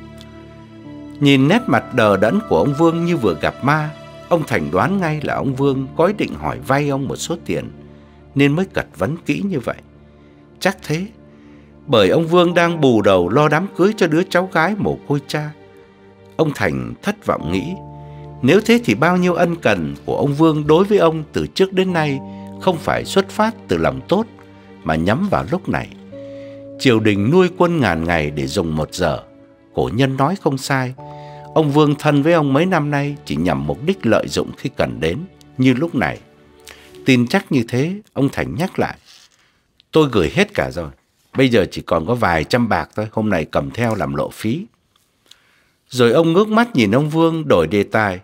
S1: Nhìn nét mặt đờ đẫn của ông Vương như vừa gặp ma, ông Thành đoán ngay là ông Vương có ý định hỏi vay ông một số tiền, nên mới cật vấn kỹ như vậy. Chắc thế, bởi ông Vương đang bù đầu lo đám cưới cho đứa cháu gái mồ côi cha. Ông Thành thất vọng nghĩ, nếu thế thì bao nhiêu ân cần của ông Vương đối với ông từ trước đến nay không phải xuất phát từ lòng tốt, mà nhắm vào lúc này. Triều đình nuôi quân ngàn ngày để dùng một giờ. Cổ nhân nói không sai, ông Vương thân với ông mấy năm nay chỉ nhằm mục đích lợi dụng khi cần đến, như lúc này. Tin chắc như thế, ông Thành nhắc lại, tôi gửi hết cả rồi, bây giờ chỉ còn có vài trăm bạc thôi, hôm nay cầm theo làm lộ phí. Rồi ông ngước mắt nhìn ông Vương đổi đề tài,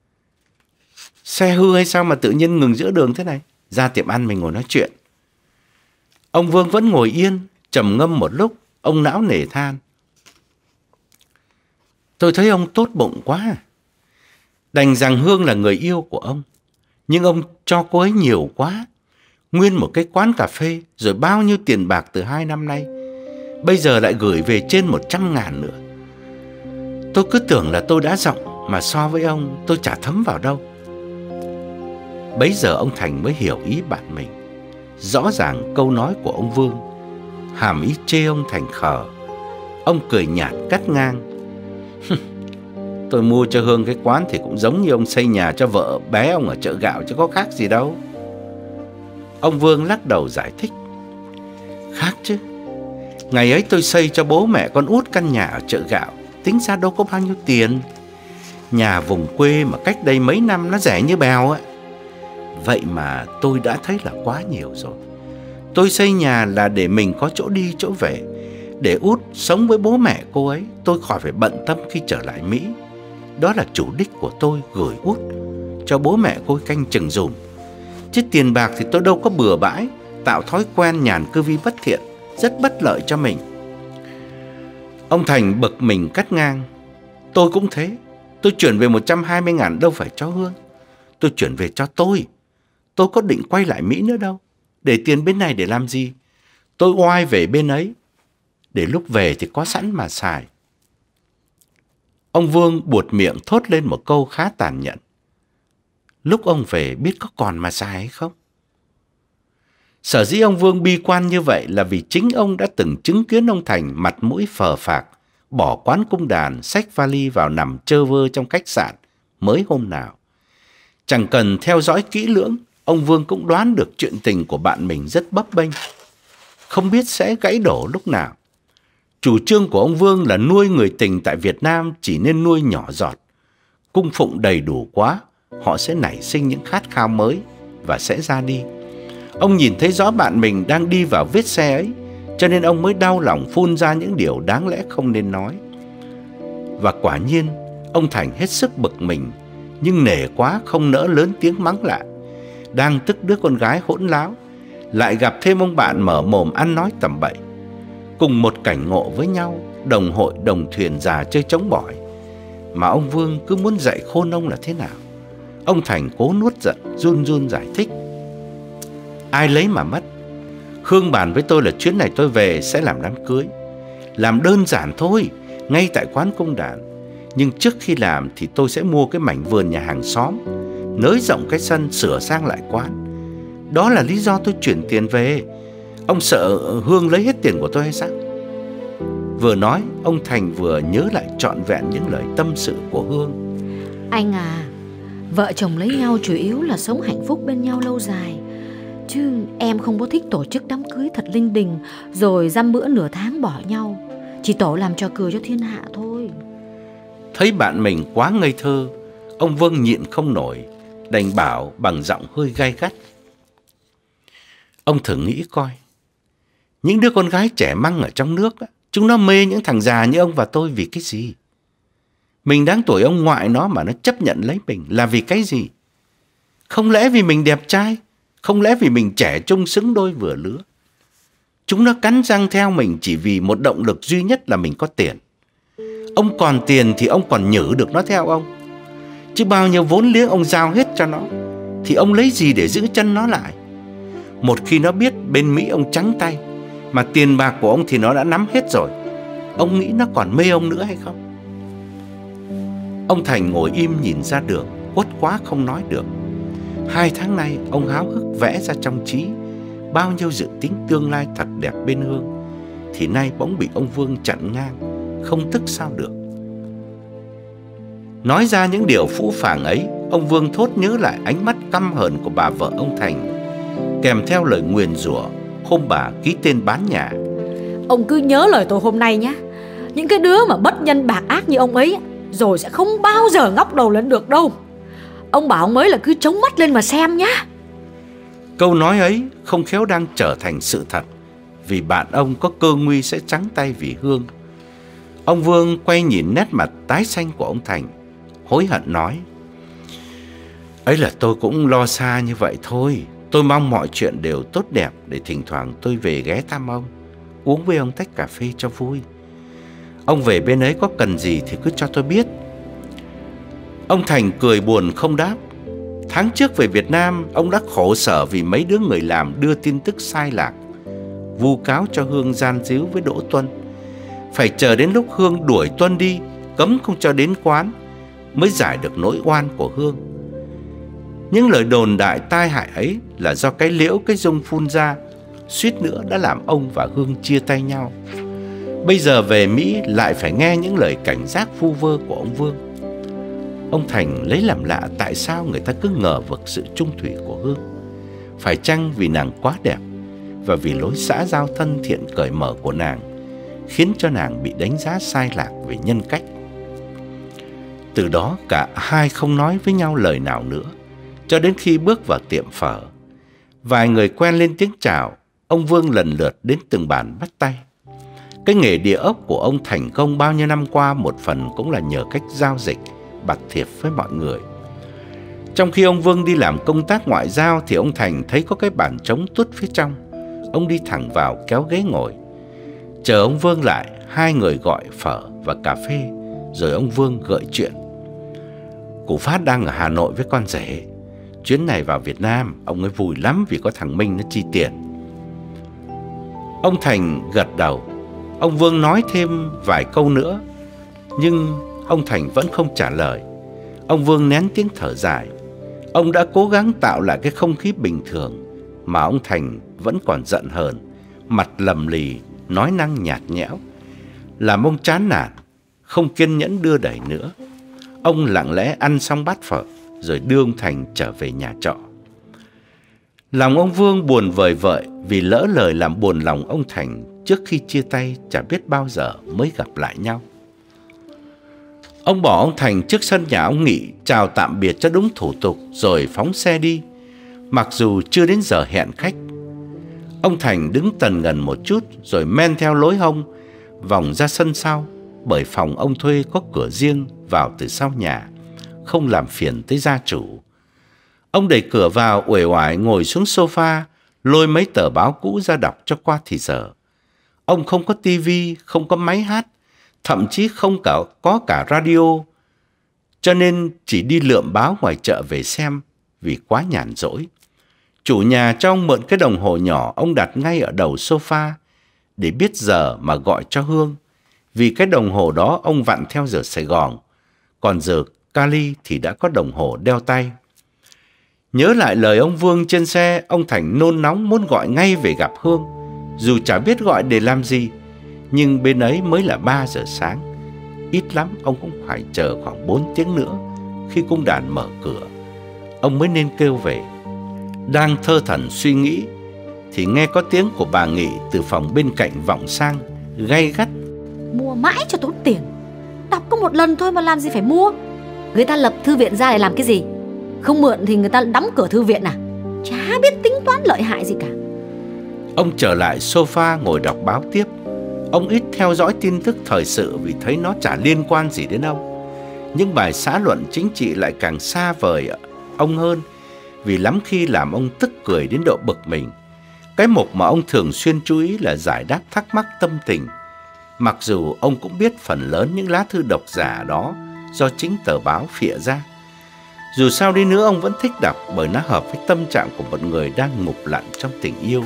S1: xe hư hay sao mà tự nhiên ngừng giữa đường thế này? Ra tiệm ăn mình ngồi nói chuyện. Ông Vương vẫn ngồi yên, trầm ngâm một lúc, ông não nề than, tôi thấy ông tốt bụng quá. Đành rằng Hương là người yêu của ông, nhưng ông cho cô ấy nhiều quá. Nguyên một cái quán cà phê, rồi bao nhiêu tiền bạc từ hai năm nay, bây giờ lại gửi về trên một trăm ngàn nữa. Tôi cứ tưởng là tôi đã rộng, mà so với ông tôi chả thấm vào đâu. Bấy giờ ông Thành mới hiểu ý bạn mình. Rõ ràng câu nói của ông Vương hàm ý chê ông Thành khờ. Ông cười nhạt cắt ngang, tôi mua cho Hương cái quán thì cũng giống như ông xây nhà cho vợ bé ông ở chợ gạo chứ có khác gì đâu. Ông Vương lắc đầu giải thích, khác chứ. Ngày ấy tôi xây cho bố mẹ con út căn nhà ở chợ gạo, tính ra đâu có bao nhiêu tiền. Nhà vùng quê mà cách đây mấy năm nó rẻ như bèo ấy. Vậy mà tôi đã thấy là quá nhiều rồi. Tôi xây nhà là để mình có chỗ đi chỗ về, để út sống với bố mẹ cô ấy, tôi khỏi phải bận tâm khi trở lại Mỹ. Đó là chủ đích của tôi, gửi út cho bố mẹ cô ấy canh chừng dùm. Chứ tiền bạc thì tôi đâu có bừa bãi, tạo thói quen nhàn cư vi bất thiện, rất bất lợi cho mình. Ông Thành bực mình cắt ngang, tôi cũng thế. Tôi chuyển về một trăm hai mươi ngàn đâu phải cho Hương, tôi chuyển về cho tôi. Tôi có định quay lại Mỹ nữa đâu. Để tiền bên này để làm gì? Tôi oai về bên ấy, để lúc về thì có sẵn mà xài. Ông Vương buột miệng thốt lên một câu khá tàn nhẫn, lúc ông về biết có còn mà xài hay không? Sở dĩ ông Vương bi quan như vậy là vì chính ông đã từng chứng kiến ông Thành mặt mũi phờ phạc, bỏ quán cung đàn, xách vali vào nằm chơ vơ trong khách sạn mới hôm nào. Chẳng cần theo dõi kỹ lưỡng, ông Vương cũng đoán được chuyện tình của bạn mình rất bấp bênh. không biết sẽ gãy đổ lúc nào. Chủ trương của ông Vương là nuôi người tình tại Việt Nam chỉ nên nuôi nhỏ giọt. Cung phụng đầy đủ quá, họ sẽ nảy sinh những khát khao mới và sẽ ra đi. Ông nhìn thấy rõ bạn mình đang đi vào vết xe ấy, cho nên ông mới đau lòng phun ra những điều đáng lẽ không nên nói. Và quả nhiên, ông Thành hết sức bực mình, nhưng nể quá không nỡ lớn tiếng mắng lại. Đang tức đứa con gái hỗn láo, lại gặp thêm ông bạn mở mồm ăn nói tầm bậy. Cùng một cảnh ngộ với nhau, đồng hội đồng thuyền già chơi trống bỏi, mà ông Vương cứ muốn dạy khôn ông là thế nào. Ông Thành cố nuốt giận, run run giải thích. Ai lấy mà mất. Hương bàn với tôi là chuyến này tôi về sẽ làm đám cưới. Làm đơn giản thôi, ngay tại quán công đàn. Nhưng trước khi làm thì tôi sẽ mua cái mảnh vườn nhà hàng xóm, nới rộng cái sân, sửa sang lại quán. Đó là lý do tôi chuyển tiền về. Ông sợ Hương lấy hết tiền của tôi hay sao? Vừa nói, ông Thành vừa nhớ lại trọn vẹn những lời tâm sự của Hương.
S2: Anh à, vợ chồng lấy nhau chủ yếu là sống hạnh phúc bên nhau lâu dài. Chứ em không có thích tổ chức đám cưới thật linh đình, rồi dăm bữa nửa tháng bỏ nhau. Chỉ tổ làm trò cười cho thiên hạ thôi.
S1: Thấy bạn mình quá ngây thơ, ông Vương nhịn không nổi, đành bảo bằng giọng hơi gay gắt. Ông thử nghĩ coi, những đứa con gái trẻ măng ở trong nước á, chúng nó mê những thằng già như ông và tôi vì cái gì? Mình đáng tuổi ông ngoại nó mà nó chấp nhận lấy mình là vì cái gì? Không lẽ vì mình đẹp trai? Không lẽ vì mình trẻ trung xứng đôi vừa lứa? Chúng nó cắn răng theo mình chỉ vì một động lực duy nhất là mình có tiền. Ông còn tiền thì ông còn nhử được nó theo ông. Chứ bao nhiêu vốn liếng ông giao hết cho nó, thì ông lấy gì để giữ chân nó lại? Một khi nó biết bên Mỹ ông trắng tay, mà tiền bạc của ông thì nó đã nắm hết rồi, ông nghĩ nó còn mê ông nữa hay không? Ông Thành ngồi im nhìn ra đường, uất quá không nói được. Hai tháng nay ông háo hức vẽ ra trong trí bao nhiêu dự tính tương lai thật đẹp bên Hương, thì nay bỗng bị ông Vương chặn ngang, không tức sao được. Nói ra những điều phũ phàng ấy, ông Vương thốt nhớ lại ánh mắt căm hờn của bà vợ ông Thành, kèm theo lời nguyền rủa hôm bà ký tên bán nhà.
S2: Ông cứ nhớ lời tôi hôm nay nhé. Những cái đứa mà bất nhân bạc ác như ông ấy rồi sẽ không bao giờ ngóc đầu lên được đâu. Ông bảo ông ấy là cứ chống mắt lên mà xem nhá.
S1: Câu nói ấy không khéo đang trở thành sự thật, vì bạn ông có cơ nguy sẽ trắng tay vì Hương. Ông Vương quay nhìn nét mặt tái xanh của ông Thành, hối hận nói: Ấy là tôi cũng lo xa như vậy thôi. Tôi mong mọi chuyện đều tốt đẹp để thỉnh thoảng tôi về ghé thăm ông, uống với ông tách cà phê cho vui. Ông về bên ấy có cần gì thì cứ cho tôi biết. Ông Thành cười buồn không đáp. Tháng trước về Việt Nam, ông đã khổ sở vì mấy đứa người làm đưa tin tức sai lạc, vu cáo cho Hương gian díu với Đỗ Tuân. Phải chờ đến lúc Hương đuổi Tuân đi, cấm không cho đến quán, mới giải được nỗi oan của Hương. Những lời đồn đại tai hại ấy là do cái liễu cái dung phun ra, suýt nữa đã làm ông và Hương chia tay nhau. Bây giờ về Mỹ lại phải nghe những lời cảnh giác vu vơ của ông Vương. Ông Thành lấy làm lạ tại sao người ta cứ ngờ vực sự trung thủy của Hương. Phải chăng vì nàng quá đẹp, và vì lối xã giao thân thiện cởi mở của nàng khiến cho nàng bị đánh giá sai lạc về nhân cách. Từ đó cả hai không nói với nhau lời nào nữa, cho đến khi bước vào tiệm phở. Vài người quen lên tiếng chào, ông Vương lần lượt đến từng bàn bắt tay. Cái nghề địa ốc của ông thành công bao nhiêu năm qua một phần cũng là nhờ cách giao dịch bạc thiệp với mọi người. Trong khi ông Vương đi làm công tác ngoại giao thì ông Thành thấy có cái bàn trống tuốt phía trong. Ông đi thẳng vào kéo ghế ngồi. Chờ ông Vương lại, hai người gọi phở và cà phê, rồi ông Vương gợi chuyện. Cụ Phát đang ở Hà Nội với con rể. Chuyến này vào Việt Nam, ông ấy vui lắm vì có thằng Minh nó chi tiền. Ông Thành gật đầu. Ông Vương nói thêm vài câu nữa, nhưng ông Thành vẫn không trả lời. Ông Vương nén tiếng thở dài. Ông đã cố gắng tạo lại cái không khí bình thường, mà ông Thành vẫn còn giận hờn, mặt lầm lì, nói năng nhạt nhẽo, làm ông chán nản, không kiên nhẫn đưa đẩy nữa. Ông lặng lẽ ăn xong bát phở, rồi đưa ông Thành trở về nhà trọ. Lòng ông Vương buồn vời vợi vì lỡ lời làm buồn lòng ông Thành trước khi chia tay chả biết bao giờ mới gặp lại nhau. Ông bỏ ông Thành trước sân nhà ông Nghị, chào tạm biệt cho đúng thủ tục rồi phóng xe đi. Mặc dù chưa đến giờ hẹn khách, ông Thành đứng tần ngần một chút rồi men theo lối hông vòng ra sân sau, bởi phòng ông thuê có cửa riêng vào từ sau nhà, không làm phiền tới gia chủ. Ông đẩy cửa vào, uể oải ngồi xuống sofa, lôi mấy tờ báo cũ ra đọc cho qua thì giờ. Ông không có tivi, không có máy hát, thậm chí không cả, có cả radio, cho nên chỉ đi lượm báo ngoài chợ về xem vì quá nhàn rỗi. Chủ nhà cho ông mượn cái đồng hồ nhỏ ông đặt ngay ở đầu sofa để biết giờ mà gọi cho Hương, vì cái đồng hồ đó ông vặn theo giờ Sài Gòn, còn giờ Cali thì đã có đồng hồ đeo tay. Nhớ lại lời ông Vương trên xe, ông Thành nôn nóng muốn gọi ngay về gặp Hương, dù chả biết gọi để làm gì, nhưng bên ấy mới là ba giờ sáng. Ít lắm ông cũng phải chờ khoảng bốn tiếng nữa. Khi cung đàn mở cửa, ông mới nên kêu về. Đang thơ thẩn suy nghĩ thì nghe có tiếng của bà Nghị từ phòng bên cạnh vọng sang, gay gắt:
S2: Mua mãi cho tốn tiền, đọc có một lần thôi mà làm gì phải mua. Người ta lập thư viện ra để làm cái gì? Không mượn thì người ta đóng cửa thư viện à? Chả biết tính toán lợi hại gì cả.
S1: Ông trở lại sofa ngồi đọc báo tiếp. Ông ít theo dõi tin tức thời sự vì thấy nó chả liên quan gì đến ông. Những bài xã luận chính trị lại càng xa vời ông hơn, vì lắm khi làm ông tức cười đến độ bực mình. Cái mục mà ông thường xuyên chú ý là giải đáp thắc mắc tâm tình, mặc dù ông cũng biết phần lớn những lá thư độc giả đó do chính tờ báo phịa ra. Dù sao đi nữa ông vẫn thích đọc, bởi nó hợp với tâm trạng của một người đang ngụp lặn trong tình yêu.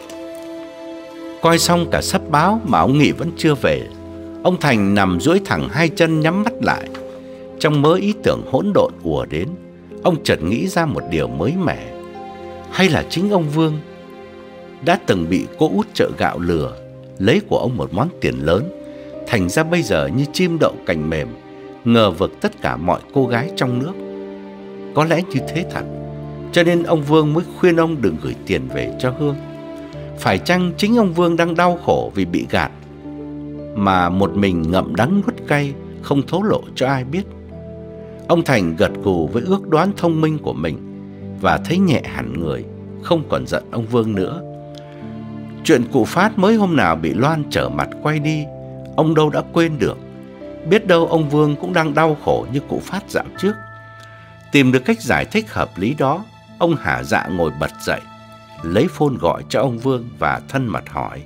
S1: Coi xong cả sấp báo mà ông Nghị vẫn chưa về, ông Thành nằm duỗi thẳng hai chân nhắm mắt lại. Trong mớ ý tưởng hỗn độn ùa đến, ông chợt nghĩ ra một điều mới mẻ. Hay là chính ông Vương đã từng bị cô út chợ gạo lừa, lấy của ông một món tiền lớn, thành ra bây giờ như chim đậu cành mềm, ngờ vực tất cả mọi cô gái trong nước. Có lẽ như thế thật, cho nên ông Vương mới khuyên ông đừng gửi tiền về cho Hương. Phải chăng chính ông Vương đang đau khổ vì bị gạt, mà một mình ngậm đắng nuốt cay, không thổ lộ cho ai biết? Ông Thành gật gù với ước đoán thông minh của mình và thấy nhẹ hẳn người, không còn giận ông Vương nữa. Chuyện cụ Phát mới hôm nào bị Loan trở mặt quay đi, ông đâu đã quên được. Biết đâu ông Vương cũng đang đau khổ như cụ Phát dạo trước. Tìm được cách giải thích hợp lý đó, ông hả dạ ngồi bật dậy, lấy phone gọi cho ông Vương và thân mật hỏi: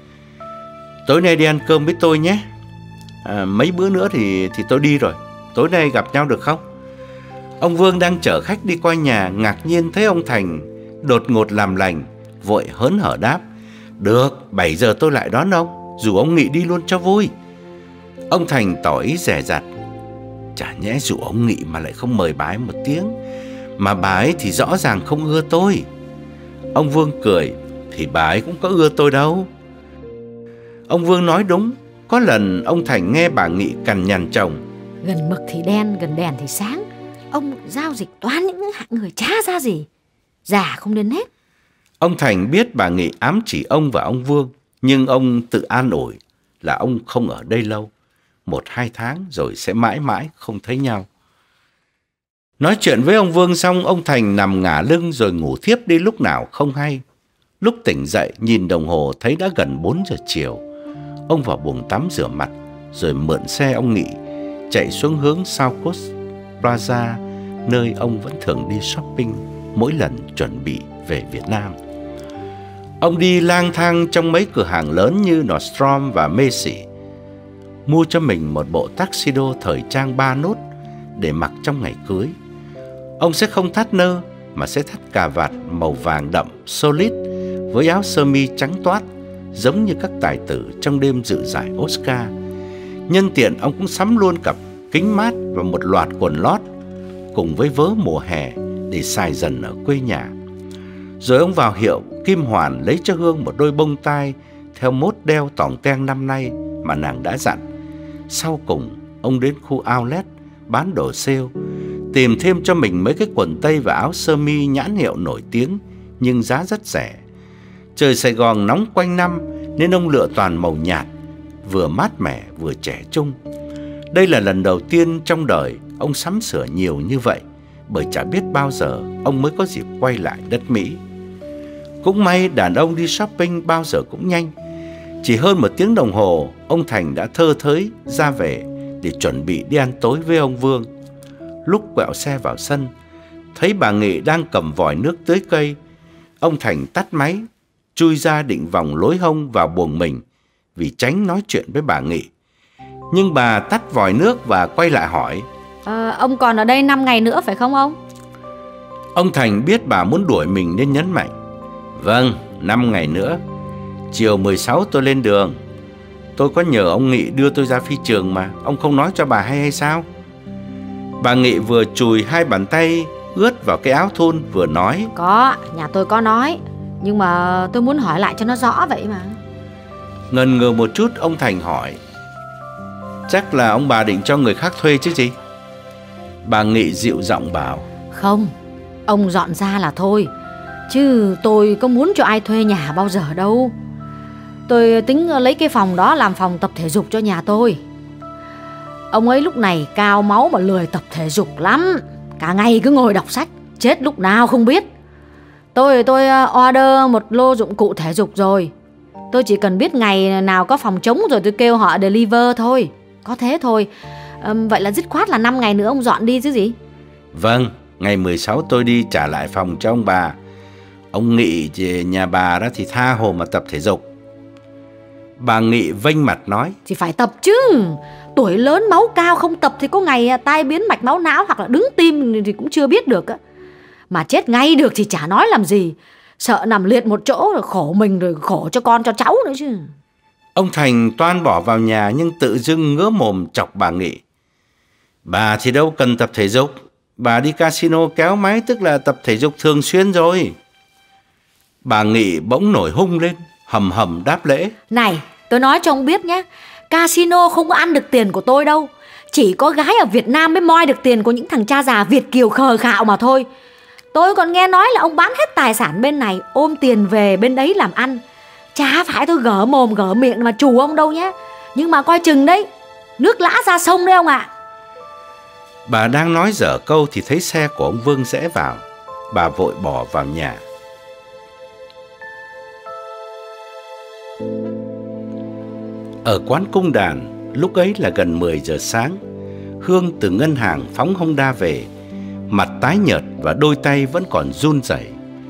S1: Tối nay đi ăn cơm với tôi nhé. À, mấy bữa nữa thì, thì tôi đi rồi. Tối nay gặp nhau được không? Ông Vương đang chở khách đi qua nhà, ngạc nhiên thấy ông Thành đột ngột làm lành, vội hớn hở đáp: Được, bảy giờ tôi lại đón ông, rủ ông Nghị đi luôn cho vui. Ông Thành tỏ ý dè dặt: Chả nhẽ rủ ông Nghị mà lại không mời bà ấy một tiếng, mà bà ấy thì rõ ràng không ưa tôi. Ông Vương cười: Thì bà ấy cũng có ưa tôi đâu. Ông Vương nói đúng. Có lần ông Thành nghe bà Nghị cằn nhằn chồng:
S2: Gần mực thì đen, gần đèn thì sáng. Ông giao dịch toán những hạng người chả ra gì, già không đến hết.
S1: Ông Thành biết bà Nghị ám chỉ ông và ông Vương, nhưng ông tự an ủi là ông không ở đây lâu, một hai tháng rồi sẽ mãi mãi không thấy nhau. Nói chuyện với ông Vương xong, ông Thành nằm ngả lưng rồi ngủ thiếp đi lúc nào không hay. Lúc tỉnh dậy nhìn đồng hồ thấy đã gần bốn giờ chiều. Ông vào buồng tắm rửa mặt rồi mượn xe ông Nghị chạy xuống hướng South Coast Plaza, nơi ông vẫn thường đi shopping mỗi lần chuẩn bị về Việt Nam. Ông đi lang thang trong mấy cửa hàng lớn như Nordstrom và Macy, mua cho mình một bộ tuxedo thời trang ba nốt để mặc trong ngày cưới. Ông sẽ không thắt nơ mà sẽ thắt cà vạt màu vàng đậm solid với áo sơ mi trắng toát, giống như các tài tử trong đêm dự giải Oscar. Nhân tiện ông cũng sắm luôn cặp kính mát và một loạt quần lót cùng với vớ mùa hè để xài dần ở quê nhà. Rồi ông vào hiệu Kim Hoàn lấy cho Hương một đôi bông tai theo mốt đeo tỏng teng năm nay mà nàng đã dặn. Sau cùng ông đến khu outlet bán đồ sale, tìm thêm cho mình mấy cái quần tây và áo sơ mi nhãn hiệu nổi tiếng nhưng giá rất rẻ. Trời Sài Gòn nóng quanh năm nên ông lựa toàn màu nhạt, vừa mát mẻ vừa trẻ trung. Đây là lần đầu tiên trong đời ông sắm sửa nhiều như vậy, bởi chả biết bao giờ ông mới có dịp quay lại đất Mỹ. Cũng may đàn ông đi shopping bao giờ cũng nhanh. Chỉ hơn một tiếng đồng hồ, ông Thành đã thơ thới ra về để chuẩn bị đi ăn tối với ông Vương. Lúc quẹo xe vào sân, thấy bà Nghị đang cầm vòi nước tưới cây, ông Thành tắt máy, chui ra định vòng lối hông vào buồng mình vì tránh nói chuyện với bà Nghị. Nhưng bà tắt vòi nước và quay lại hỏi:
S2: à, Ông còn ở đây năm ngày nữa phải không ông?
S1: Ông Thành biết bà muốn đuổi mình nên nhấn mạnh: Vâng, năm ngày nữa. Chiều mười sáu tôi lên đường. Tôi có nhờ ông Nghị đưa tôi ra phi trường mà, ông không nói cho bà hay hay sao? Bà Nghị vừa chùi hai bàn tay ướt vào cái áo thun vừa nói:
S2: Có, nhà tôi có nói, nhưng mà tôi muốn hỏi lại cho nó rõ vậy mà.
S1: Ngần ngừ một chút, ông Thành hỏi: Chắc là ông bà định cho người khác thuê chứ gì? Bà Nghị dịu giọng bảo:
S2: Không, ông dọn ra là thôi, chứ tôi có muốn cho ai thuê nhà bao giờ đâu. Tôi tính lấy cái phòng đó làm phòng tập thể dục cho nhà tôi. Ông ấy lúc này cao máu mà lười tập thể dục lắm, cả ngày cứ ngồi đọc sách, chết lúc nào không biết. Tôi tôi order một lô dụng cụ thể dục rồi. Tôi chỉ cần biết ngày nào có phòng trống rồi tôi kêu họ deliver thôi. Có thế thôi. à, Vậy là dứt khoát là năm ngày nữa ông dọn đi chứ gì.
S1: Vâng, ngày mười sáu tôi đi trả lại phòng cho ông bà. Ông Nghị nhà bà đó thì tha hồ mà tập thể dục. Bà Nghị vênh mặt nói:
S2: Thì phải tập chứ. Tuổi lớn máu cao không tập thì có ngày tai biến mạch máu não hoặc là đứng tim thì cũng chưa biết được á. Mà chết ngay được thì chả nói làm gì. Sợ nằm liệt một chỗ rồi khổ mình rồi khổ cho con cho cháu nữa chứ.
S1: Ông Thành toan bỏ vào nhà nhưng tự dưng ngứa mồm chọc bà Nghị: Bà thì đâu cần tập thể dục. Bà đi casino kéo máy tức là tập thể dục thường xuyên rồi. Bà Nghị bỗng nổi hung lên, hầm hầm đáp lễ:
S2: Này, tôi nói cho ông biết nhé, casino không có ăn được tiền của tôi đâu. Chỉ có gái ở Việt Nam mới moi được tiền của những thằng cha già Việt kiều khờ khạo mà thôi. Tôi còn nghe nói là ông bán hết tài sản bên này, ôm tiền về bên đấy làm ăn. Chả phải tôi gỡ mồm gỡ miệng mà trù ông đâu nhé. Nhưng mà coi chừng đấy, nước lã ra sông đấy ông ạ.
S1: Bà đang nói dở câu thì thấy xe của ông Vương rẽ vào. Bà vội bỏ vào nhà. Ở quán cung đàn, lúc ấy là gần mười giờ sáng. Hương từ ngân hàng phóng Honda về, mặt tái nhợt và đôi tay vẫn còn run rẩy.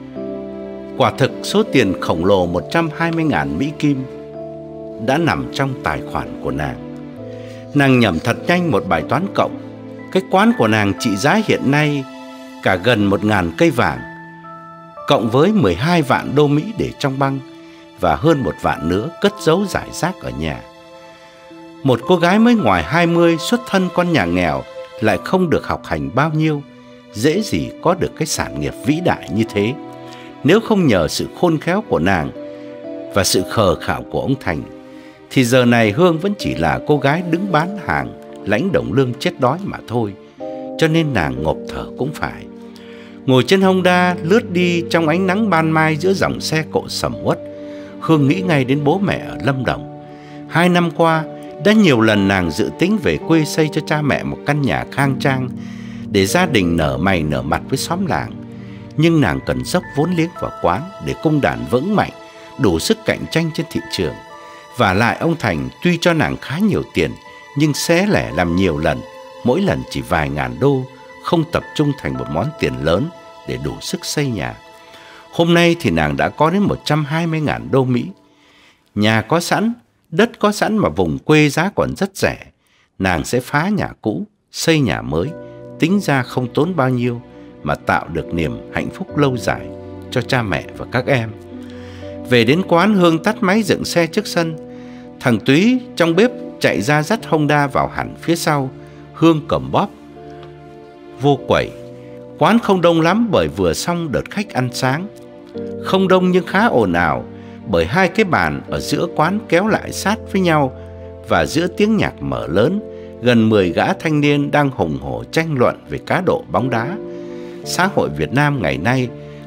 S1: Quả thực số tiền khổng lồ một trăm hai mươi ngàn Mỹ Kim đã nằm trong tài khoản của nàng. Nàng nhẩm thật nhanh một bài toán cộng. Cái quán của nàng trị giá hiện nay cả gần một ngàn cây vàng, cộng với mười hai vạn đô Mỹ để trong băng và hơn một vạn nữa cất giấu rải rác ở nhà. Một cô gái mới ngoài hai mươi, xuất thân con nhà nghèo, lại không được học hành bao nhiêu, dễ gì có được cái sản nghiệp vĩ đại như thế. Nếu không nhờ sự khôn khéo của nàng và sự khờ khạo của ông Thành, thì giờ này Hương vẫn chỉ là cô gái đứng bán hàng, lãnh đồng lương chết đói mà thôi. Cho nên nàng ngộp thở cũng phải. Ngồi trên Honda lướt đi trong ánh nắng ban mai giữa dòng xe cộ sầm uất, Hương nghĩ ngay đến bố mẹ ở Lâm Đồng. Hai năm qua, đã nhiều lần nàng dự tính về quê xây cho cha mẹ một căn nhà khang trang để gia đình nở mày nở mặt với xóm làng. Nhưng nàng cần dốc vốn liếng vào quán để cung đàn vững mạnh, đủ sức cạnh tranh trên thị trường. Và lại ông Thành tuy cho nàng khá nhiều tiền, nhưng xé lẻ làm nhiều lần, mỗi lần chỉ vài ngàn đô, không tập trung thành một món tiền lớn để đủ sức xây nhà. Hôm nay thì nàng đã có đến một trăm hai mươi ngàn đô Mỹ. Nhà có sẵn, đất có sẵn mà vùng quê giá còn rất rẻ. Nàng sẽ phá nhà cũ, xây nhà mới, tính ra không tốn bao nhiêu mà tạo được niềm hạnh phúc lâu dài cho cha mẹ và các em. Về đến quán, Hương tắt máy dựng xe trước sân. Thằng Túy trong bếp chạy ra dắt Honda vào hẳn phía sau. Hương cầm bóp vô quẩy. Quán không đông lắm bởi vừa xong đợt khách ăn sáng. Không đông nhưng khá ồn ào bởi hai cái bàn ở giữa quán kéo lại sát với nhau, và giữa tiếng nhạc mở lớn, gần mười gã thanh niên đang hùng hổ tranh luận về cá độ bóng đá. Xã hội Việt Nam ngày nay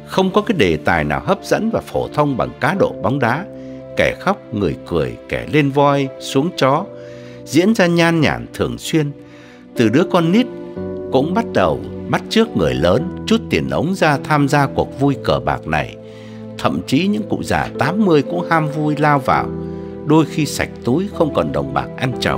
S1: Không có cái đề tài nào hấp dẫn và phổ thông bằng cá độ bóng đá. Kẻ khóc, người cười, kẻ lên voi, xuống chó, diễn ra nhan nhản thường xuyên. Từ đứa con nít cũng bắt đầu bắt chước người lớn trút tiền ống ra tham gia cuộc vui cờ bạc này. Thậm chí những cụ già tám mươi cũng ham vui lao vào, đôi khi sạch túi không còn đồng bạc ăn trầu.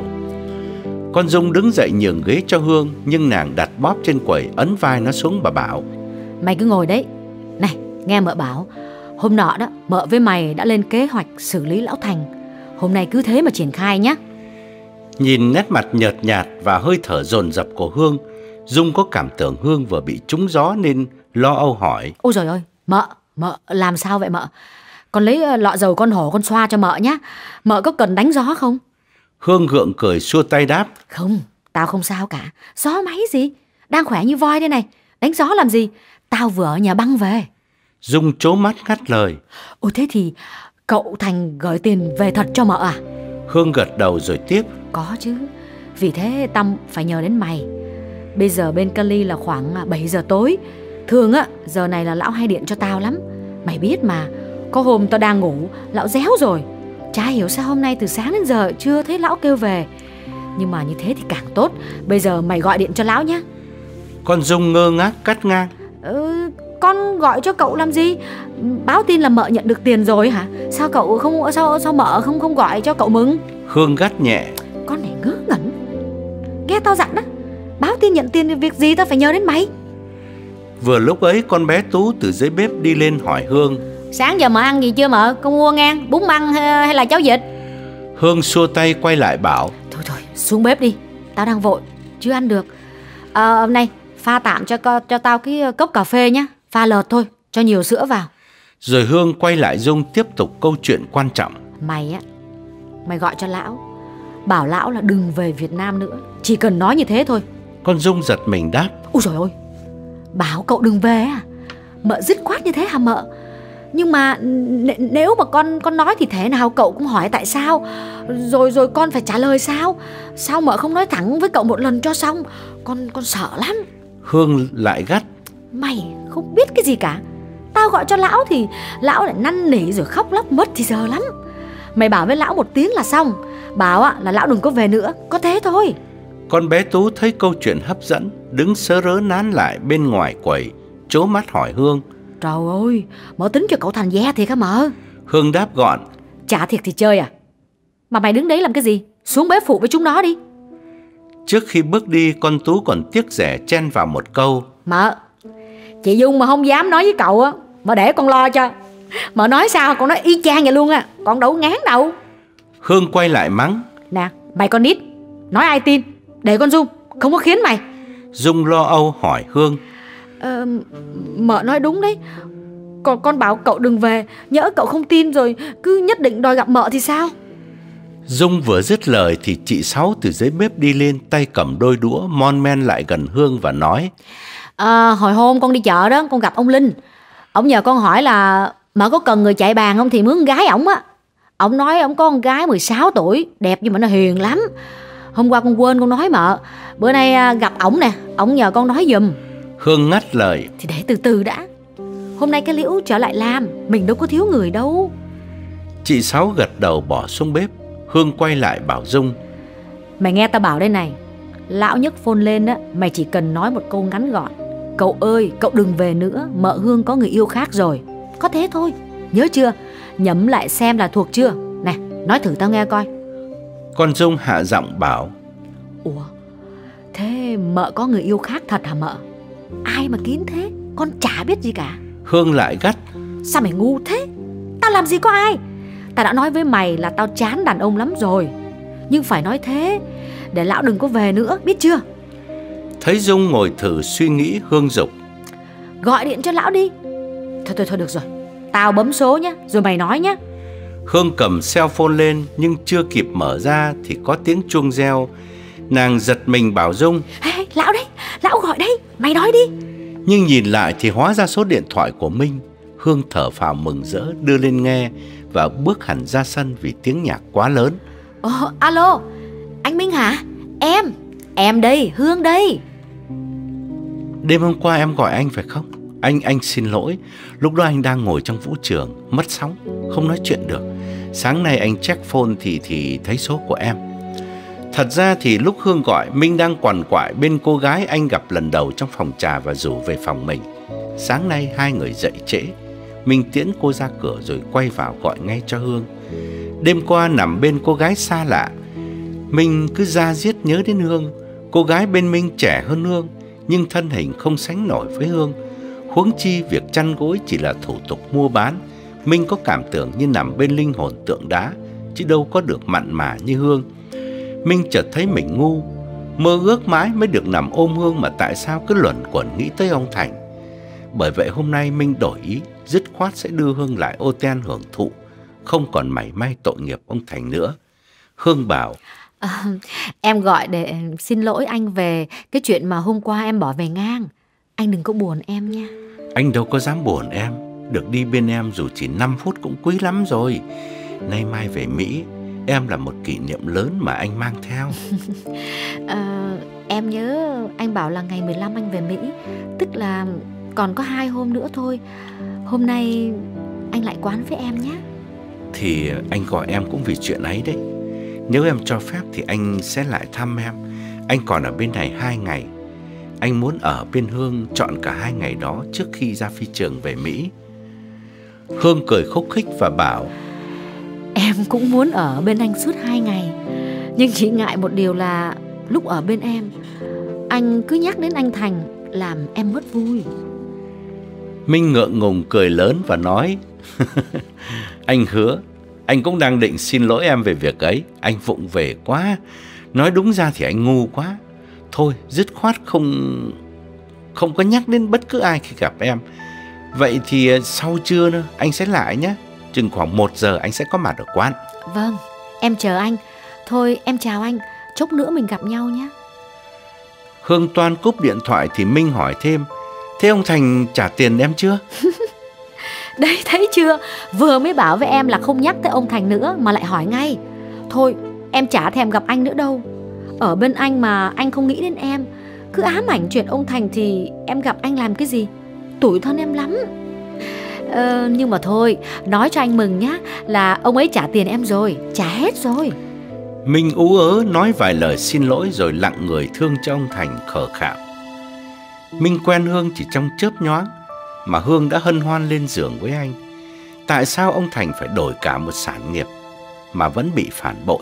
S1: Con Dung đứng dậy nhường ghế cho Hương, nhưng nàng đặt bóp trên quầy, ấn vai nó xuống và bảo:
S2: Mày cứ ngồi đấy. Này, nghe mợ bảo, hôm nọ đó mợ với mày đã lên kế hoạch xử lý lão Thành. Hôm nay cứ thế mà triển khai nhé.
S1: Nhìn nét mặt nhợt nhạt và hơi thở dồn dập của Hương, Dung có cảm tưởng Hương vừa bị trúng gió nên lo âu hỏi:
S2: Ôi trời ơi, mợ, mợ làm sao vậy mợ? Con lấy lọ dầu con hổ con xoa cho mợ nhé. Mợ có cần đánh gió không?
S1: Hương gượng cười xua tay đáp:
S2: Không, tao không sao cả. Gió máy gì, đang khỏe như voi đây này. Đánh gió làm gì, tao vừa ở nhà băng về.
S1: Dung trố mắt ngắt lời:
S2: Ôi thế thì cậu Thành gửi tiền về thật cho mợ à?
S1: Hương gật đầu rồi tiếp:
S2: Có chứ, vì thế Tâm phải nhờ đến mày. Bây giờ bên Cali là khoảng bảy giờ tối. Thường á, giờ này là lão hay điện cho tao lắm. Mày biết mà, có hôm tao đang ngủ, lão réo rồi. Chả hiểu sao hôm nay từ sáng đến giờ chưa thấy lão kêu về. Nhưng mà như thế thì càng tốt. Bây giờ mày gọi điện cho lão nhé.
S1: Con Dung ngơ ngác cắt ngang:
S2: Ừ, con gọi cho cậu làm gì? Báo tin là mợ nhận được tiền rồi hả? Sao cậu không sao sao mợ không không gọi cho cậu mừng?
S1: Hương gắt nhẹ:
S2: Con này ngớ ngẩn. Nghe tao dặn đó, báo tin nhận tiền thì việc gì tao phải nhờ đến mày.
S1: Vừa lúc ấy con bé Tú từ dưới bếp đi lên hỏi Hương:
S2: Sáng giờ mợ ăn gì chưa mợ? Con mua ngang bún măng hay là cháo vịt?
S1: Hương xua tay quay lại bảo:
S2: Thôi thôi, xuống bếp đi, tao đang vội, chưa ăn được. À, này, pha tạm cho cho tao cái cốc cà phê nhá. Pha lợt thôi, cho nhiều sữa vào.
S1: Rồi Hương quay lại Dung tiếp tục câu chuyện quan trọng.
S2: Mày á, mày gọi cho lão, bảo lão là đừng về Việt Nam nữa. Chỉ cần nói như thế thôi.
S1: Con Dung giật mình đáp:
S2: Ôi trời ơi, bảo cậu đừng về à? Mợ dứt khoát như thế hả mợ? Nhưng mà n- nếu mà con con nói thì thế nào cậu cũng hỏi tại sao. Rồi rồi con phải trả lời sao? Sao mợ không nói thẳng với cậu một lần cho xong? Con con sợ lắm.
S1: Hương lại gắt:
S2: Mày không biết cái gì cả. Tao gọi cho lão thì lão lại năn nỉ rồi khóc lóc mất thì giờ lắm. Mày bảo với lão một tiếng là xong. Bảo á, là lão đừng có về nữa. Có thế thôi.
S1: Con bé Tú thấy câu chuyện hấp dẫn, đứng sớ rớ nán lại bên ngoài quầy, trố mắt hỏi Hương:
S2: Trời ơi, mợ tính cho cậu Thành ve thiệt hả mợ?
S1: Hương đáp gọn:
S2: Chả thiệt thì chơi à? Mà mày đứng đấy làm cái gì? Xuống bếp phụ với chúng nó đi.
S1: Trước khi bước đi, con Tú còn tiếc rẻ chen vào một câu:
S2: Mợ, chị Dung mà không dám nói với cậu á, mợ để con lo cho. Mợ nói sao con nói y chang vậy luôn à. Con đâu ngán đâu.
S1: Hương quay lại mắng:
S2: Nè, mày con nít, nói ai tin? Để con Dung, không có khiến mày.
S1: Dung lo âu hỏi Hương:
S2: Ờ, mợ nói đúng đấy. Còn con bảo cậu đừng về, nhỡ cậu không tin rồi cứ nhất định đòi gặp mợ thì sao?
S1: Dung vừa dứt lời thì chị Sáu từ dưới bếp đi lên, tay cầm đôi đũa, mon men lại gần Hương và nói:
S2: À, hồi hôm con đi chợ đó, con gặp ông Linh. Ông nhờ con hỏi là mợ có cần người chạy bàn không thì mướn gái ổng á. Ông nói ông có con gái mười sáu tuổi, đẹp nhưng mà nó hiền lắm. Hôm qua con quên con nói mợ, bữa nay gặp ổng nè, ổng nhờ con nói giùm.
S1: Hương ngắt lời:
S2: Thì để từ từ đã. Hôm nay cái Liễu trở lại làm, mình đâu có thiếu người đâu.
S1: Chị Sáu gật đầu bỏ xuống bếp. Hương quay lại bảo Dung:
S2: Mày nghe tao bảo đây này, lão nhấc phone lên á, mày chỉ cần nói một câu ngắn gọn: Cậu ơi, cậu đừng về nữa, mợ Hương có người yêu khác rồi. Có thế thôi, nhớ chưa? Nhẩm lại xem là thuộc chưa. Nè, nói thử tao nghe coi.
S1: Con Dung hạ giọng bảo:
S2: Ủa, thế mợ có người yêu khác thật hả mợ? Ai mà kín thế, con chả biết gì cả.
S1: Hương lại gắt:
S2: Sao mày ngu thế? Tao làm gì có ai. Tao đã nói với mày là tao chán đàn ông lắm rồi. Nhưng phải nói thế để lão đừng có về nữa, biết chưa?
S1: Thấy Dung ngồi thử suy nghĩ, Hương dục:
S2: Gọi điện cho lão đi. Thôi thôi thôi được rồi, tao bấm số nhá, rồi mày nói nhá.
S1: Hương cầm cell phone lên, nhưng chưa kịp mở ra thì có tiếng chuông reo. Nàng giật mình bảo Dung:
S2: Hey, lão đấy, lão gọi đấy, mày nói đi.
S1: Nhưng nhìn lại thì hóa ra số điện thoại của Minh. Hương thở phào mừng rỡ đưa lên nghe và bước hẳn ra sân vì tiếng nhạc quá lớn.
S2: Ồ, alo, anh Minh hả? Em, em đây, Hương đây.
S1: Đêm hôm qua em gọi anh phải không? Anh, anh xin lỗi. Lúc đó anh đang ngồi trong vũ trường, mất sóng, không nói chuyện được. Sáng nay anh check phone thì thì thấy số của em. Thật ra thì lúc Hương gọi, Minh đang quằn quại bên cô gái anh gặp lần đầu trong phòng trà và rủ về phòng mình. Sáng nay hai người dậy trễ, Minh tiễn cô ra cửa rồi quay vào gọi ngay cho Hương. Đêm qua nằm bên cô gái xa lạ, Minh cứ da diết nhớ đến Hương. Cô gái bên Minh trẻ hơn Hương, nhưng thân hình không sánh nổi với Hương. Huống chi việc chăn gối chỉ là thủ tục mua bán. Minh có cảm tưởng như nằm bên linh hồn tượng đá, chứ đâu có được mặn mà như Hương. Minh chợt thấy mình ngu, mơ ước mãi mới được nằm ôm Hương mà tại sao cứ luẩn quẩn nghĩ tới ông Thành. Bởi vậy hôm nay Minh đổi ý, dứt khoát sẽ đưa Hương lại ô ten hưởng thụ, không còn mảy may tội nghiệp ông Thành nữa. Hương bảo:
S2: à, em gọi để xin lỗi anh về cái chuyện mà hôm qua em bỏ về ngang. Anh đừng có buồn em nha.
S1: Anh đâu có dám buồn em. Được đi bên em dù chỉ năm phút cũng quý lắm rồi. Nay mai về Mỹ, em là một kỷ niệm lớn mà anh mang theo.
S2: à, Em nhớ anh bảo là ngày mười lăm anh về Mỹ, tức là còn có hai hôm nữa thôi. Hôm nay anh lại quán với em nhé.
S1: Thì anh gọi em cũng vì chuyện ấy đấy. Nếu em cho phép thì anh sẽ lại thăm em. Anh còn ở bên này hai ngày. Anh muốn ở bên Hương trọn cả hai ngày đó trước khi ra phi trường về Mỹ. Hương cười khúc khích và bảo:
S2: Em cũng muốn ở bên anh suốt hai ngày, nhưng chỉ ngại một điều là lúc ở bên em, anh cứ nhắc đến anh Thành làm em mất vui.
S1: Minh ngượng ngùng cười lớn và nói: Anh hứa, anh cũng đang định xin lỗi em về việc ấy. Anh vụng về quá. Nói đúng ra thì anh ngu quá. Thôi, dứt khoát không Không có nhắc đến bất cứ ai khi gặp em. Vậy thì sau trưa nữa anh sẽ lại nhé. Chừng khoảng một giờ anh sẽ có mặt ở quán.
S2: Vâng, em chờ anh. Thôi em chào anh, chốc nữa mình gặp nhau nhé.
S1: Hương toan cúp điện thoại thì Minh hỏi thêm: Thế ông Thành trả tiền em chưa?
S2: Đấy, thấy chưa? Vừa mới bảo với em là không nhắc tới ông Thành nữa mà lại hỏi ngay. Thôi em chả thèm gặp anh nữa đâu. Ở bên anh mà anh không nghĩ đến em, cứ ám ảnh chuyện ông Thành thì em gặp anh làm cái gì? Tủi thân em lắm. ờ, Nhưng mà thôi, nói cho anh mừng nhá, là ông ấy trả tiền em rồi, trả hết rồi.
S1: Minh ú ớ nói vài lời xin lỗi rồi lặng người thương cho ông Thành khờ khạo. Minh quen Hương chỉ trong chớp nhoáng mà Hương đã hân hoan lên giường với anh. Tại sao ông Thành phải đổi cả một sản nghiệp mà vẫn bị phản bội?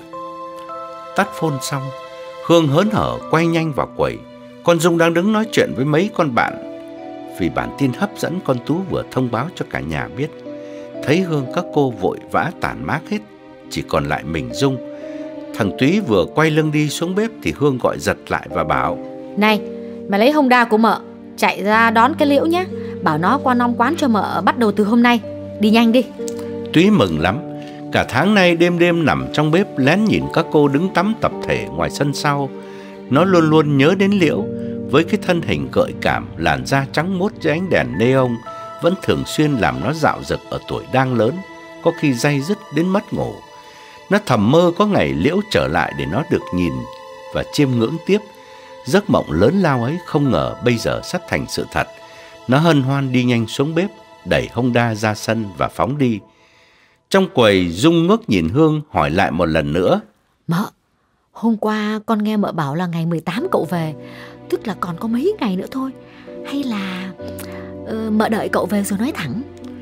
S1: Tắt phone xong, Hương hớn hở quay nhanh vào quầy. Con Dung đang đứng nói chuyện với mấy con bạn, vì bản tin hấp dẫn con Tú vừa thông báo cho cả nhà biết. Thấy Hương, các cô vội vã tản mát hết, chỉ còn lại mình Dung. Thằng Túy vừa quay lưng đi xuống bếp thì Hương gọi giật lại và bảo:
S2: Này, mày lấy Honda của mợ chạy ra đón cái Liễu nhé. Bảo nó qua nom quán cho mợ bắt đầu từ hôm nay. Đi nhanh đi.
S1: Túy mừng lắm. Cả tháng nay đêm đêm nằm trong bếp lén nhìn các cô đứng tắm tập thể ngoài sân sau. Nó luôn luôn nhớ đến Liễu. Với cái thân hình gợi cảm, làn da trắng muốt dưới ánh đèn neon vẫn thường xuyên làm nó dạo dực ở tuổi đang lớn, có khi day dứt đến mất ngủ. Nó thầm mơ có ngày Liễu trở lại để nó được nhìn và chiêm ngưỡng tiếp. Giấc mộng lớn lao ấy không ngờ bây giờ sắp thành sự thật. Nó hân hoan đi nhanh xuống bếp, đẩy Honda ra sân và phóng đi. Trong quầy, Dung ngước nhìn Hương hỏi lại một lần nữa:
S2: Mợ, hôm qua con nghe mợ bảo là ngày mười tám cậu về, tức là còn có mấy ngày nữa thôi. Hay là uh, mợ đợi cậu về rồi nói thẳng?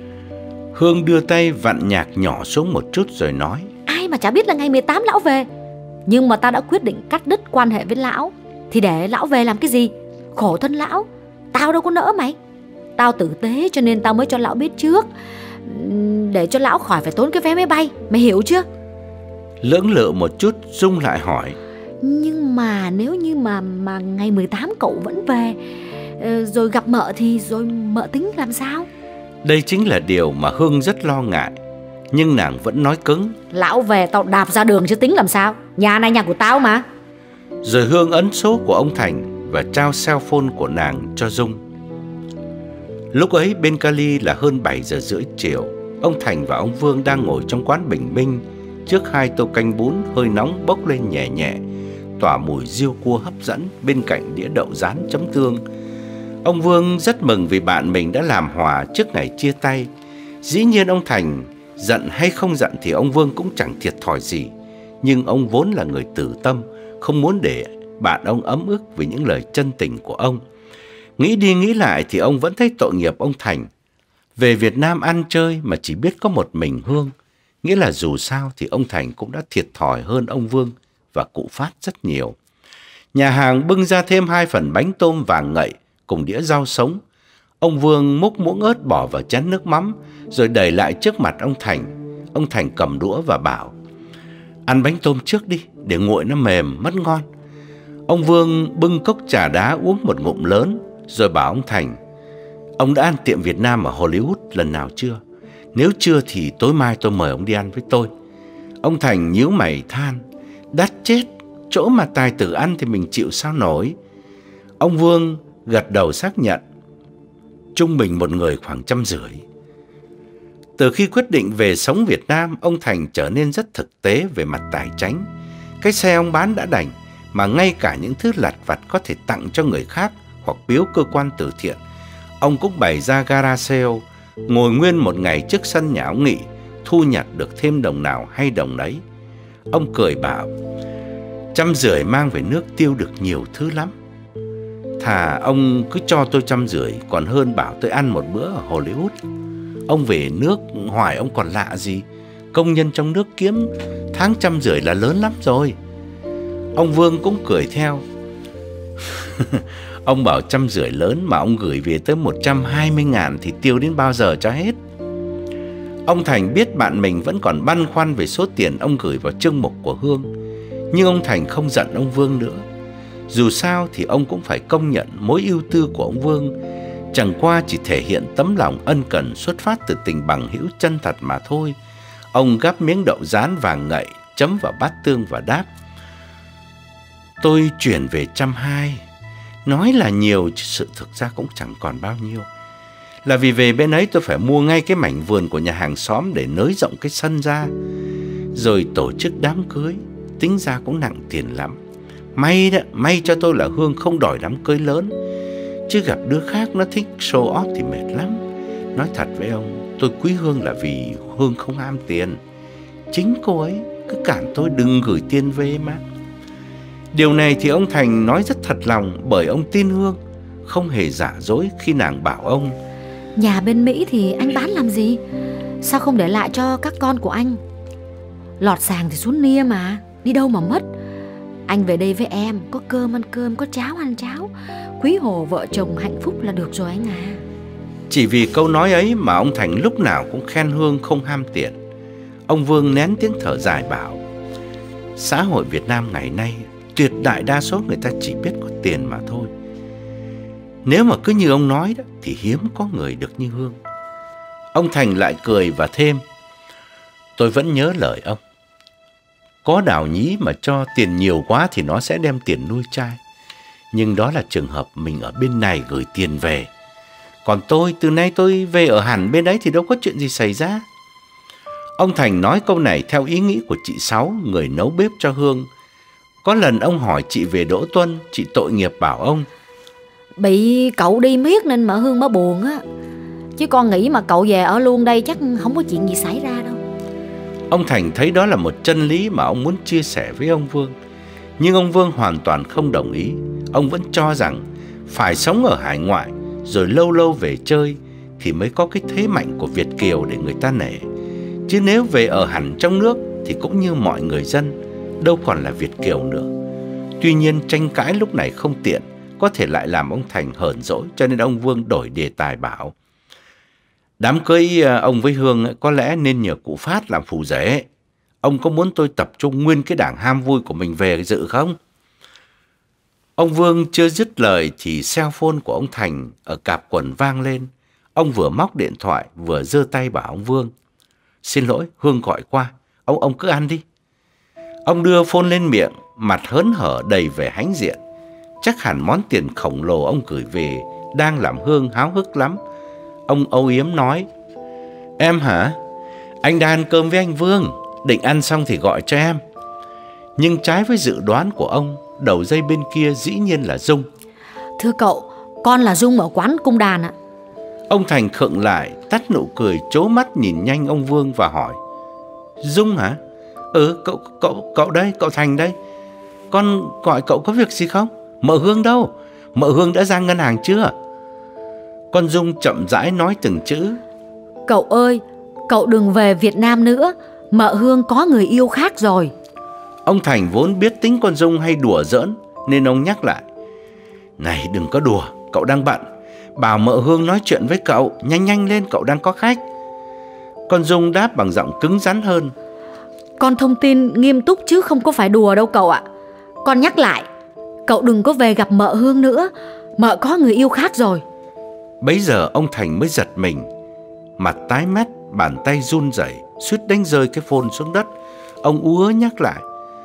S1: Hương đưa tay vặn nhạc nhỏ xuống một chút rồi nói:
S2: Ai mà chả biết là ngày mười tám lão về. Nhưng mà ta đã quyết định cắt đứt quan hệ với lão, thì để lão về làm cái gì? Khổ thân lão. Tao đâu có nỡ mày. Tao tử tế cho nên tao mới cho lão biết trước, để cho lão khỏi phải tốn cái vé máy bay. Mày hiểu chưa?
S1: Lưỡng lự một chút, Dung lại hỏi:
S2: Nhưng mà nếu như mà mà ngày mười tám cậu vẫn về, rồi gặp mợ thì rồi mợ tính làm sao?
S1: Đây chính là điều mà Hương rất lo ngại, nhưng nàng vẫn nói cứng:
S2: Lão về tao đạp ra đường chứ tính làm sao? Nhà này nhà của tao mà.
S1: Rồi Hương ấn số của ông Thành và trao cell phone của nàng cho Dung. Lúc ấy bên Cali là hơn bảy giờ rưỡi chiều. Ông Thành và ông Vương đang ngồi trong quán bình minh trước hai tô canh bún hơi nóng bốc lên nhẹ nhẹ, tỏa mùi riêu cua hấp dẫn bên cạnh đĩa đậu rán chấm tương. Ông Vương rất mừng vì bạn mình đã làm hòa trước ngày chia tay. Dĩ nhiên ông Thành giận hay không giận thì ông Vương cũng chẳng thiệt thòi gì. Nhưng ông vốn là người tử tâm, không muốn để bạn ông ấm ức vì những lời chân tình của ông. Nghĩ đi nghĩ lại thì ông vẫn thấy tội nghiệp ông Thành. Về Việt Nam ăn chơi mà chỉ biết có một mình Hương, nghĩa là dù sao thì ông Thành cũng đã thiệt thòi hơn ông Vương và cụ Phát rất nhiều. Nhà hàng bưng ra thêm hai phần bánh tôm vàng ngậy cùng đĩa rau sống. Ông Vương múc muỗng ớt bỏ vào chén nước mắm rồi đẩy lại trước mặt ông Thành. Ông Thành cầm đũa và bảo: ăn bánh tôm trước đi, để nguội nó mềm mất ngon. Ông Vương bưng cốc trà đá uống một ngụm lớn rồi bảo ông Thành: ông đã ăn tiệm Việt Nam ở Hollywood lần nào chưa? Nếu chưa thì tối mai tôi mời ông đi ăn với tôi. Ông Thành nhíu mày than: đắt chết, chỗ mà tài tử ăn thì mình chịu sao nổi. Ông Vương gật đầu xác nhận: trung bình một người khoảng trăm rưỡi. Từ khi quyết định về sống Việt Nam, ông Thành trở nên rất thực tế về mặt tài chánh. Cái xe ông bán đã đành, mà ngay cả những thứ lặt vặt có thể tặng cho người khác hoặc biếu cơ quan từ thiện, ông cũng bày ra gara sale, ngồi nguyên một ngày trước sân nhà ông Nghị, thu nhặt được thêm đồng nào hay đồng đấy. Ông cười bảo: trăm rưỡi mang về nước tiêu được nhiều thứ lắm. Thà ông cứ cho tôi trăm rưỡi còn hơn bảo tôi ăn một bữa ở Hollywood. Ông về nước hoài ông còn lạ gì, công nhân trong nước kiếm tháng trăm rưỡi là lớn lắm rồi. Ông Vương cũng cười theo. Ông bảo trăm rưỡi lớn mà ông gửi về tới một trăm hai mươi ngàn thì tiêu đến bao giờ cho hết. Ông Thành biết bạn mình vẫn còn băn khoăn về số tiền ông gửi vào chương mục của Hương, nhưng ông Thành không giận ông Vương nữa. Dù sao thì ông cũng phải công nhận mối ưu tư của ông Vương chẳng qua chỉ thể hiện tấm lòng ân cần xuất phát từ tình bằng hữu chân thật mà thôi. Ông gắp miếng đậu rán vàng ngậy chấm vào bát tương và đáp: tôi chuyển về trăm hai. Nói là nhiều chứ sự thực ra cũng chẳng còn bao nhiêu. Là vì về bên ấy tôi phải mua ngay cái mảnh vườn của nhà hàng xóm để nới rộng cái sân ra, rồi tổ chức đám cưới. Tính ra cũng nặng tiền lắm. May đó, may cho tôi là Hương không đòi đám cưới lớn, chứ gặp đứa khác nó thích show off thì mệt lắm. Nói thật với ông, tôi quý Hương là vì Hương không ham tiền. Chính cô ấy cứ cản tôi đừng gửi tiền về mà. Điều này thì ông Thành nói rất thật lòng, bởi ông tin Hương không hề giả dối khi nàng bảo ông:
S2: nhà bên Mỹ thì anh bán làm gì? Sao không để lại cho các con của anh? Lọt sàng thì xuống nia mà, đi đâu mà mất. Anh về đây với em, có cơm ăn cơm, có cháo ăn cháo, quý hồ vợ chồng hạnh phúc là được rồi anh à.
S1: Chỉ vì câu nói ấy mà ông Thành lúc nào cũng khen Hương không ham tiền. Ông Vương nén tiếng thở dài bảo: xã hội Việt Nam ngày nay tuyệt đại đa số người ta chỉ biết có tiền mà thôi. Nếu mà cứ như ông nói đó thì hiếm có người được như Hương. Ông Thành lại cười và thêm: tôi vẫn nhớ lời ông, có đào nhí mà cho tiền nhiều quá thì nó sẽ đem tiền nuôi trai. Nhưng đó là trường hợp mình ở bên này gửi tiền về. Còn tôi, từ nay tôi về ở hẳn bên đấy thì đâu có chuyện gì xảy ra. Ông Thành nói câu này theo ý nghĩ của chị Sáu, người nấu bếp cho Hương. Có lần ông hỏi chị về Đỗ Tuân, chị tội nghiệp bảo ông:
S2: bị cậu đi miết nên mà Hương mới buồn á, chứ con nghĩ mà cậu về ở luôn đây chắc không có chuyện gì xảy ra đâu.
S1: Ông Thành thấy đó là một chân lý mà ông muốn chia sẻ với ông Vương. Nhưng ông Vương hoàn toàn không đồng ý. Ông vẫn cho rằng phải sống ở hải ngoại rồi lâu lâu về chơi thì mới có cái thế mạnh của Việt kiều để người ta nể. Chứ nếu về ở hẳn trong nước thì cũng như mọi người dân, đâu còn là Việt kiều nữa. Tuy nhiên tranh cãi lúc này không tiện, có thể lại làm ông Thành hờn dỗi, cho nên ông Vương đổi đề tài bảo: đám cưới ông với Hương có lẽ nên nhờ cụ Phát làm phù rể. Ông có muốn tôi tập trung nguyên cái đảng ham vui của mình về dự không? Ông Vương chưa dứt lời thì cell phone của ông Thành ở cạp quần vang lên. Ông vừa móc điện thoại vừa giơ tay bảo ông Vương: xin lỗi, Hương gọi qua, ông ông cứ ăn đi. Ông đưa phone lên miệng, mặt hớn hở đầy vẻ hãnh diện. Chắc hẳn món tiền khổng lồ ông gửi về đang làm Hương háo hức lắm. Ông âu yếm nói: em hả? Anh đang ăn cơm với anh Vương, định ăn xong thì gọi cho em. Nhưng trái với dự đoán của ông, đầu dây bên kia dĩ nhiên là Dung.
S2: Thưa cậu, con là Dung ở quán cung đàn ạ.
S1: Ông Thành khựng lại, tắt nụ cười, trố mắt nhìn nhanh ông Vương và hỏi: Dung hả? Ừ, cậu, cậu, cậu đây, cậu Thành đây. Con gọi cậu có việc gì không? Mợ Hương đâu? Mợ Hương đã ra ngân hàng chưa? Con Dung chậm rãi nói từng chữ:
S2: Cậu ơi, cậu đừng về Việt Nam nữa, mợ Hương có người yêu khác rồi.
S1: Ông Thành vốn biết tính con Dung hay đùa giỡn, nên ông nhắc lại: Này, đừng có đùa, cậu đang bận. Bảo mợ Hương nói chuyện với cậu, nhanh nhanh lên, cậu đang có khách. Con Dung đáp bằng giọng cứng rắn hơn:
S2: Con thông tin nghiêm túc chứ không có phải đùa đâu cậu ạ. Con nhắc lại, cậu đừng có về gặp mợ Hương nữa, mợ có người yêu khác rồi.
S1: Bấy giờ ông Thành mới giật mình, mặt tái mét, bàn tay run rẩy, suýt đánh rơi cái phone xuống đất. Ông ú ớ nhắc lại: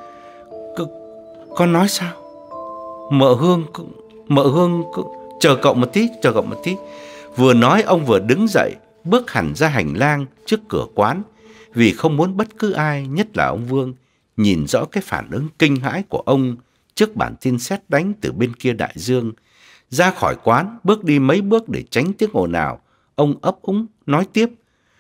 S1: Con nói sao? Mợ Hương, mợ Hương, chờ cậu một tí, chờ cậu một tí. Vừa nói ông vừa đứng dậy, bước hẳn ra hành lang trước cửa quán, vì không muốn bất cứ ai, nhất là ông Vương, nhìn rõ cái phản ứng kinh hãi của ông trước bản tin sét đánh từ bên kia đại dương. Ra khỏi quán, bước đi mấy bước để tránh tiếng ồn ào, ông ấp úng nói tiếp: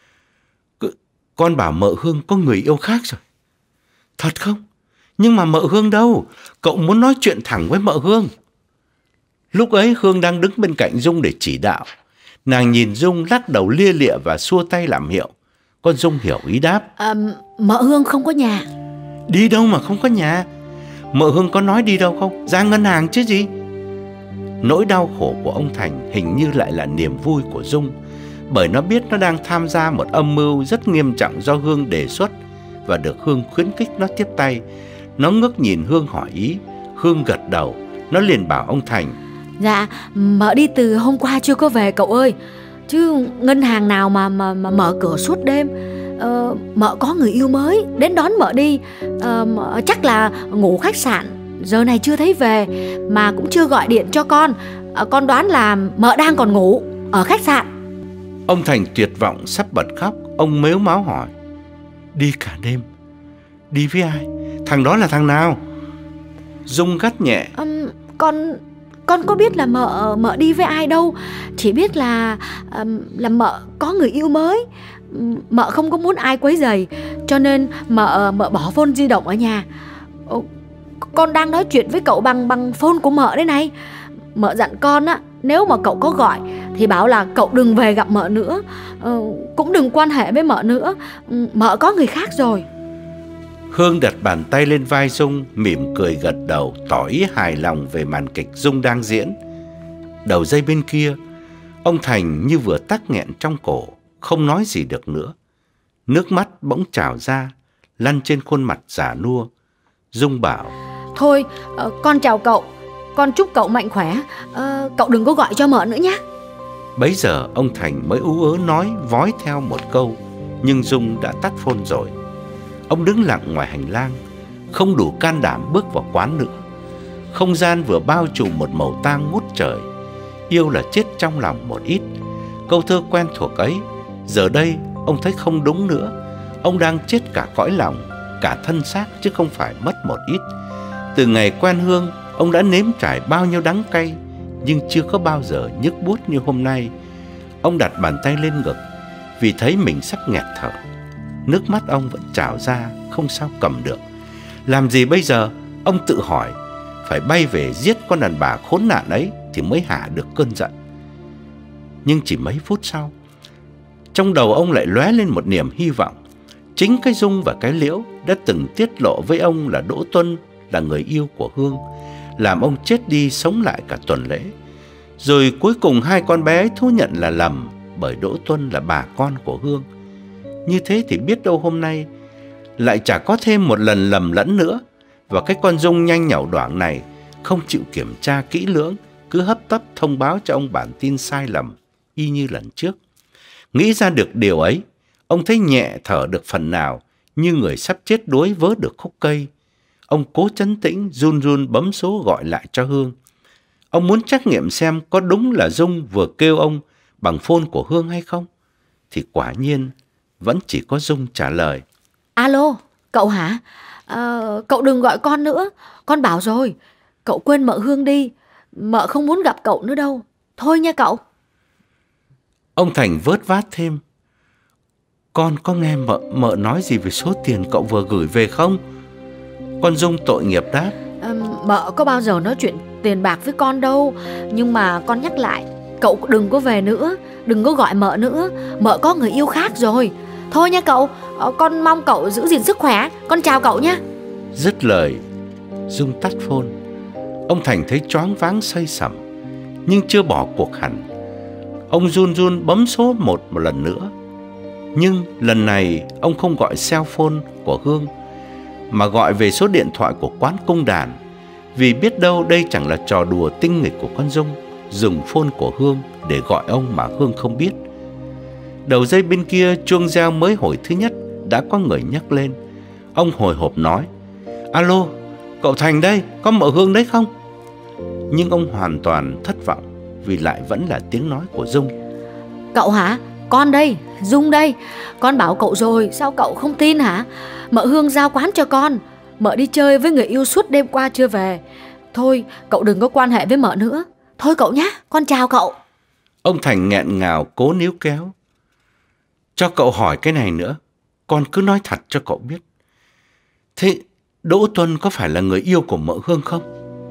S1: Con bảo mợ Hương có người yêu khác rồi. Thật không? Nhưng mà mợ Hương đâu? Cậu muốn nói chuyện thẳng với mợ Hương. Lúc ấy Hương đang đứng bên cạnh Dung để chỉ đạo. Nàng nhìn Dung lắc đầu lia lịa và xua tay làm hiệu. Con Dung hiểu ý đáp:
S2: à, Mợ Hương không có nhà.
S1: Đi đâu mà không có nhà? Mợ Hương có nói đi đâu không? Ra ngân hàng chứ gì? Nỗi đau khổ của ông Thành hình như lại là niềm vui của Dung, bởi nó biết nó đang tham gia một âm mưu rất nghiêm trọng do Hương đề xuất, và được Hương khuyến khích nó tiếp tay. Nó ngước nhìn Hương hỏi ý. Hương gật đầu. Nó liền bảo ông Thành:
S2: Dạ, mợ đi từ hôm qua chưa có về cậu ơi. Chứ ngân hàng nào mà mà, mà mở cửa suốt đêm. ờ, Mợ có người yêu mới đến đón mợ đi. ờ, Chắc là ngủ khách sạn, giờ này chưa thấy về, mà cũng chưa gọi điện cho con. ờ, Con đoán là mợ đang còn ngủ ở khách sạn.
S1: Ông Thành tuyệt vọng sắp bật khóc. Ông mếu máo hỏi: Đi cả đêm? Đi với ai? Thằng đó là thằng nào? Dung gắt nhẹ:
S2: um, Con Con có biết là mợ mợ đi với ai đâu. Chỉ biết là um, là mợ có người yêu mới. Mợ không có muốn ai quấy rầy, cho nên mợ mợ bỏ phone di động ở nhà. Con đang nói chuyện với cậu bằng bằng phone của mợ đây này. Mợ dặn con á, nếu mà cậu có gọi thì bảo là cậu đừng về gặp mợ nữa, ờ, cũng đừng quan hệ với mợ nữa. Mợ có người khác rồi.
S1: Hương đặt bàn tay lên vai Dung, mỉm cười gật đầu, tỏ ý hài lòng về màn kịch Dung đang diễn. Đầu dây bên kia, ông Thành như vừa tắc nghẹn trong cổ, không nói gì được nữa. Nước mắt bỗng trào ra, lăn trên khuôn mặt già nua. Dung bảo:
S2: Thôi, uh, con chào cậu, con chúc cậu mạnh khỏe. uh, Cậu đừng có gọi cho mợ nữa nhé.
S1: Bấy giờ ông Thành mới ú ớ nói vói theo một câu, nhưng Dung đã tắt phone rồi. Ông đứng lặng ngoài hành lang, không đủ can đảm bước vào quán nữa. Không gian vừa bao trùm một màu tang ngút trời. Yêu là chết trong lòng một ít. Câu thơ quen thuộc ấy, giờ đây ông thấy không đúng nữa. Ông đang chết cả cõi lòng, cả thân xác, chứ không phải mất một ít. Từ ngày quen Hương, ông đã nếm trải bao nhiêu đắng cay, nhưng chưa có bao giờ nhức buốt như hôm nay. Ông đặt bàn tay lên ngực, vì thấy mình sắp nghẹt thở. Nước mắt ông vẫn trào ra, không sao cầm được. Làm gì bây giờ? Ông tự hỏi. Phải bay về giết con đàn bà khốn nạn ấy thì mới hạ được cơn giận. Nhưng chỉ mấy phút sau, trong đầu ông lại lóe lên một niềm hy vọng. Chính cái Dung và cái Liễu đã từng tiết lộ với ông là Đỗ Tuân là người yêu của Hương, làm ông chết đi sống lại cả tuần lễ. Rồi cuối cùng hai con bé ấy thú nhận là lầm, bởi Đỗ Tuân là bà con của Hương. Như thế thì biết đâu hôm nay lại chả có thêm một lần lầm lẫn nữa. Và cái con Dung nhanh nhảu đoảng này không chịu kiểm tra kỹ lưỡng, cứ hấp tấp thông báo cho ông bản tin sai lầm, y như lần trước. Nghĩ ra được điều ấy, ông thấy nhẹ thở được phần nào, như người sắp chết đuối vớ được khúc cây. Ông cố trấn tĩnh, run run bấm số gọi lại cho Hương. Ông muốn trắc nghiệm xem có đúng là Dung vừa kêu ông bằng phone của Hương hay không. Thì quả nhiên vẫn chỉ có Dung trả lời:
S2: Alo, cậu hả? Ờ, cậu đừng gọi con nữa. Con bảo rồi, cậu quên mợ Hương đi. Mợ không muốn gặp cậu nữa đâu. Thôi nha cậu.
S1: Ông Thành vớt vát thêm. Con có nghe mợ, mợ nói gì về số tiền cậu vừa gửi về không? Con Dung tội nghiệp đáp.
S2: À, mợ có bao giờ nói chuyện tiền bạc với con đâu. Nhưng mà con nhắc lại, cậu đừng có về nữa, đừng có gọi mợ nữa. Mợ có người yêu khác rồi. Thôi nha cậu, con mong cậu giữ gìn sức khỏe. Con chào cậu nhé.
S1: Dứt lời, Dung tắt phone. Ông Thành thấy choáng váng say sẩm, nhưng chưa bỏ cuộc hẳn. Ông run run bấm số một một lần nữa. Nhưng lần này ông không gọi cell phone của Hương, mà gọi về số điện thoại của quán cung đàn. Vì biết đâu đây chẳng là trò đùa tinh nghịch của con Dung, dùng phone của Hương để gọi ông mà Hương không biết. Đầu dây bên kia chuông reo mới hồi thứ nhất đã có người nhắc lên. Ông hồi hộp nói: Alo, cậu Thành đây, có mợ Hương đấy không? Nhưng ông hoàn toàn thất vọng, vì lại vẫn là tiếng nói của Dung.
S2: Cậu hả? Con đây, Dung đây. Con bảo cậu rồi, sao cậu không tin hả? Mợ Hương giao quán cho con. Mợ đi chơi với người yêu suốt đêm qua chưa về. Thôi, cậu đừng có quan hệ với mợ nữa. Thôi cậu nhé, con chào cậu.
S1: Ông Thành nghẹn ngào cố níu kéo. Cho cậu hỏi cái này nữa, con cứ nói thật cho cậu biết. Thế Đỗ Tuân có phải là người yêu của mợ Hương không?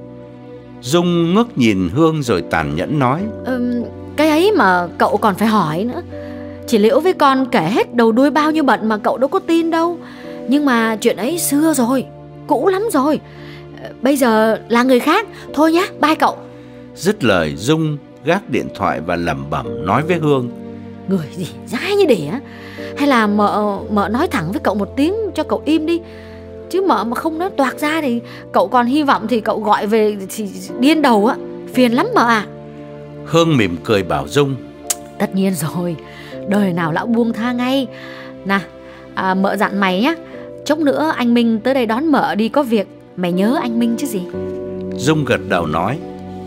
S1: Dung ngước nhìn Hương rồi tàn nhẫn nói:
S2: ừ, Cái ấy mà cậu còn phải hỏi nữa. Chị Liễu với con kể hết đầu đuôi bao nhiêu bận mà cậu đâu có tin đâu. Nhưng mà chuyện ấy xưa rồi, cũ lắm rồi. Bây giờ là người khác. Thôi nhé, bye cậu.
S1: Dứt lời, Dung gác điện thoại và lẩm bẩm nói với Hương:
S2: Người gì dai như đỉa. Hay là mợ, mợ nói thẳng với cậu một tiếng cho cậu im đi. Chứ mợ mà không nói toạc ra thì cậu còn hy vọng thì cậu gọi về thì điên đầu á. Phiền lắm mợ à.
S1: Hương mỉm cười bảo Dung:
S2: Tất nhiên rồi, đời nào lão buông tha ngay. Nè, à, mợ dặn mày nhá, chốc nữa anh Minh tới đây đón mợ đi có việc. Mày nhớ anh Minh chứ gì.
S1: Dung gật đầu nói: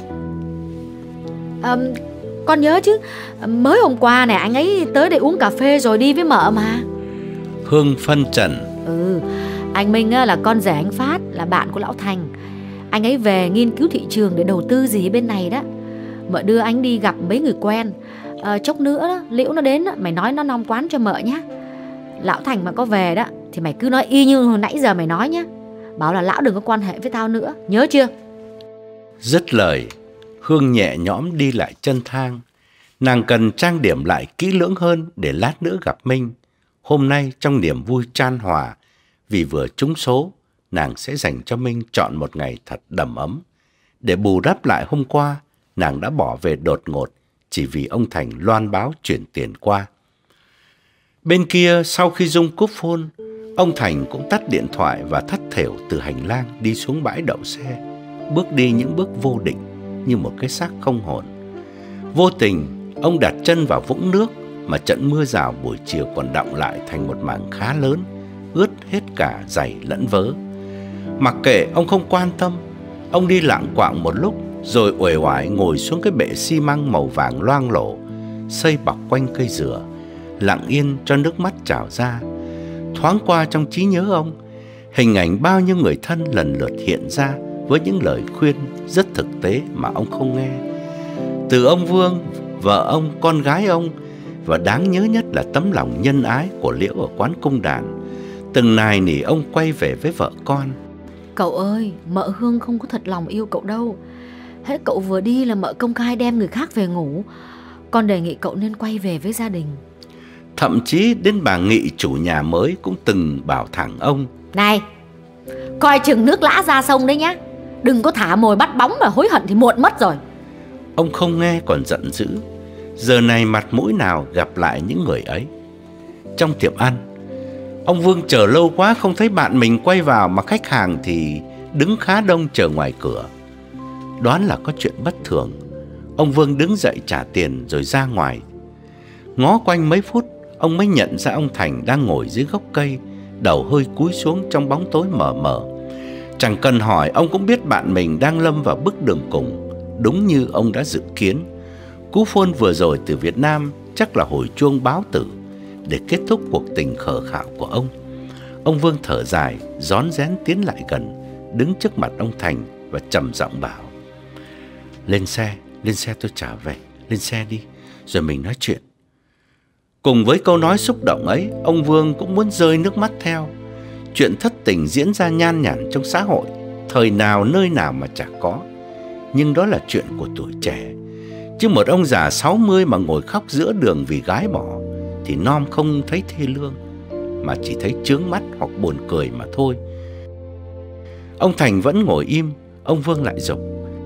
S2: à, Con nhớ chứ. Mới hôm qua này anh ấy tới đây uống cà phê rồi đi với mợ mà.
S1: Hương phân trần:
S2: Ừ, anh Minh là con rể anh Phát, là bạn của lão Thành. Anh ấy về nghiên cứu thị trường để đầu tư gì bên này đó. Mợ đưa anh đi gặp mấy người quen. à, Chốc nữa đó, Liễu nó đến đó, mày nói nó nom quán cho mợ nhé. Lão Thành mà có về đó thì mày cứ nói y như hồi nãy giờ mày nói nhé. Bảo là lão đừng có quan hệ với tao nữa, nhớ chưa?
S1: Dứt lời, Hương nhẹ nhõm đi lại chân thang. Nàng cần trang điểm lại kỹ lưỡng hơn để lát nữa gặp Minh. Hôm nay trong niềm vui chan hòa, vì vừa trúng số, nàng sẽ dành cho Minh chọn một ngày thật đầm ấm. Để bù đắp lại hôm qua, nàng đã bỏ về đột ngột chỉ vì ông Thành loan báo chuyển tiền qua. Bên kia, sau khi Dung cúp phone, ông Thành cũng tắt điện thoại và thất thểu từ hành lang đi xuống bãi đậu xe, bước đi những bước vô định như một cái xác không hồn. Vô tình, ông đặt chân vào vũng nước mà trận mưa rào buổi chiều còn đọng lại thành một mảng khá lớn, ướt hết cả giày lẫn vớ. Mặc kệ, ông không quan tâm. Ông đi lạng quạng một lúc rồi uể oải ngồi xuống cái bệ xi măng màu vàng loang lổ xây bọc quanh cây dừa, lặng yên cho nước mắt trào ra. Thoáng qua trong trí nhớ ông, hình ảnh bao nhiêu người thân lần lượt hiện ra với những lời khuyên rất thực tế mà ông không nghe. Từ ông Vương, vợ ông, con gái ông, và đáng nhớ nhất là tấm lòng nhân ái của Liễu ở quán cung đàn. Từng nài nỉ ông quay về với vợ con.
S2: Cậu ơi, mợ Hương không có thật lòng yêu cậu đâu. Hết cậu vừa đi là mợ công khai đem người khác về ngủ. Con đề nghị cậu nên quay về với gia đình.
S1: Thậm chí đến bà Nghị chủ nhà mới cũng từng bảo thẳng ông:
S2: Này, coi chừng nước lã ra sông đấy nhá. Đừng có thả mồi bắt bóng mà hối hận thì muộn mất rồi.
S1: Ông không nghe còn giận dữ. Giờ này mặt mũi nào gặp lại những người ấy. Trong tiệm ăn, ông Vương chờ lâu quá không thấy bạn mình quay vào, mà khách hàng thì đứng khá đông chờ ngoài cửa. Đoán là có chuyện bất thường, ông Vương đứng dậy trả tiền rồi ra ngoài. Ngó quanh mấy phút, ông mới nhận ra ông Thành đang ngồi dưới gốc cây, đầu hơi cúi xuống trong bóng tối mờ mờ. Chẳng cần hỏi, ông cũng biết bạn mình đang lâm vào bước đường cùng, đúng như ông đã dự kiến. Cú phone vừa rồi từ Việt Nam chắc là hồi chuông báo tử để kết thúc cuộc tình khờ khạo của ông. Ông Vương thở dài, rón rén tiến lại gần, đứng trước mặt ông Thành và trầm giọng bảo: Lên xe, lên xe tôi trở về. lên xe đi, rồi mình nói chuyện. Cùng với câu nói xúc động ấy, ông Vương cũng muốn rơi nước mắt theo. Chuyện thất tình diễn ra nhan nhản trong xã hội, thời nào nơi nào mà chả có. Nhưng đó là chuyện của tuổi trẻ. Chứ một ông già sáu mươi mà ngồi khóc giữa đường vì gái bỏ thì Nom không thấy thê lương, mà chỉ thấy chướng mắt hoặc buồn cười mà thôi. Ông Thành vẫn ngồi im. Ông Vương lại giục: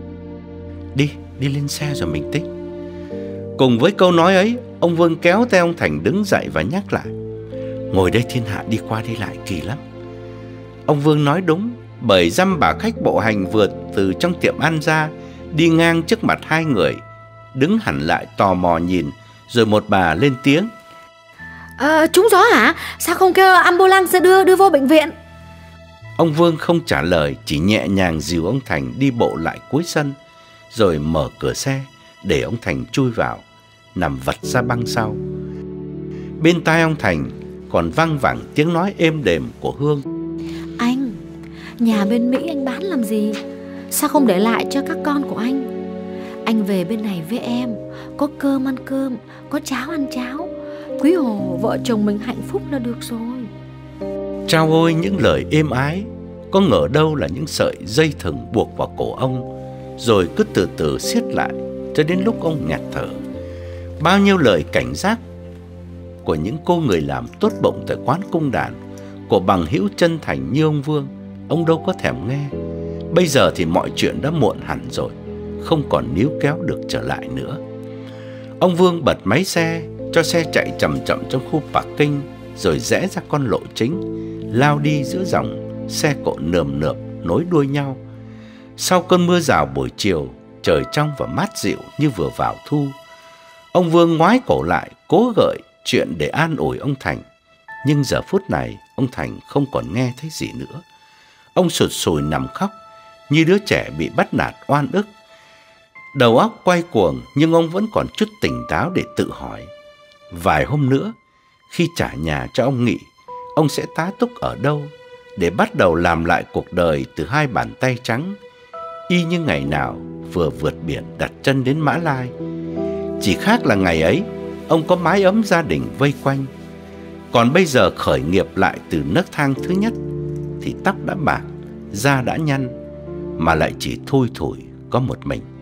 S1: Đi, đi lên xe rồi mình tính. Cùng với câu nói ấy, ông Vương kéo tay ông Thành đứng dậy và nhắc lại: Ngồi đây thiên hạ đi qua đi lại kỳ lắm. Ông Vương nói đúng, bởi dăm bà khách bộ hành vượt từ trong tiệm ăn ra, đi ngang trước mặt hai người, đứng hẳn lại tò mò nhìn, rồi một bà lên tiếng:
S2: à, Trúng gió hả? Sao không kêu ambulance đưa đưa vô bệnh viện?
S1: Ông Vương không trả lời, chỉ nhẹ nhàng dìu ông Thành đi bộ lại cuối sân, rồi mở cửa xe để ông Thành chui vào, nằm vật ra băng sau. Bên tai ông Thành còn văng vẳng tiếng nói êm đềm của Hương:
S2: Anh, nhà bên Mỹ anh bán làm gì? Sao không để lại cho các con của anh? Anh về bên này với em, có cơm ăn cơm, có cháo ăn cháo. Quý hồ vợ chồng mình hạnh phúc là được rồi.
S1: Chao ôi, những lời êm ái, có ngờ đâu là những sợi dây thừng buộc vào cổ ông, rồi cứ từ từ siết lại cho đến lúc ông nghẹt thở. Bao nhiêu lời cảnh giác của những cô người làm tốt bụng tại quán cung đàn, của bằng hữu chân thành như ông Vương, ông đâu có thèm nghe. Bây giờ thì mọi chuyện đã muộn hẳn rồi, không còn níu kéo được trở lại nữa. Ông Vương bật máy xe, cho xe chạy chậm chậm trong khu parking, rồi rẽ ra con lộ chính, lao đi giữa dòng xe cộ nườm nượp nối đuôi nhau. Sau cơn mưa rào buổi chiều, trời trong và mát dịu như vừa vào thu. Ông Vương ngoái cổ lại, cố gợi chuyện để an ủi ông Thành. Nhưng giờ phút này, ông Thành không còn nghe thấy gì nữa. Ông sụt sùi nằm khóc như đứa trẻ bị bắt nạt oan ức. Đầu óc quay cuồng, nhưng ông vẫn còn chút tỉnh táo để tự hỏi: vài hôm nữa, khi trả nhà cho ông Nghị, ông sẽ tá túc ở đâu để bắt đầu làm lại cuộc đời từ hai bàn tay trắng, y như ngày nào vừa vượt biển đặt chân đến Mã Lai. Chỉ khác là ngày ấy ông có mái ấm gia đình vây quanh, còn bây giờ khởi nghiệp lại từ nấc thang thứ nhất thì tóc đã bạc, da đã nhăn, mà lại chỉ thui thủi có một mình.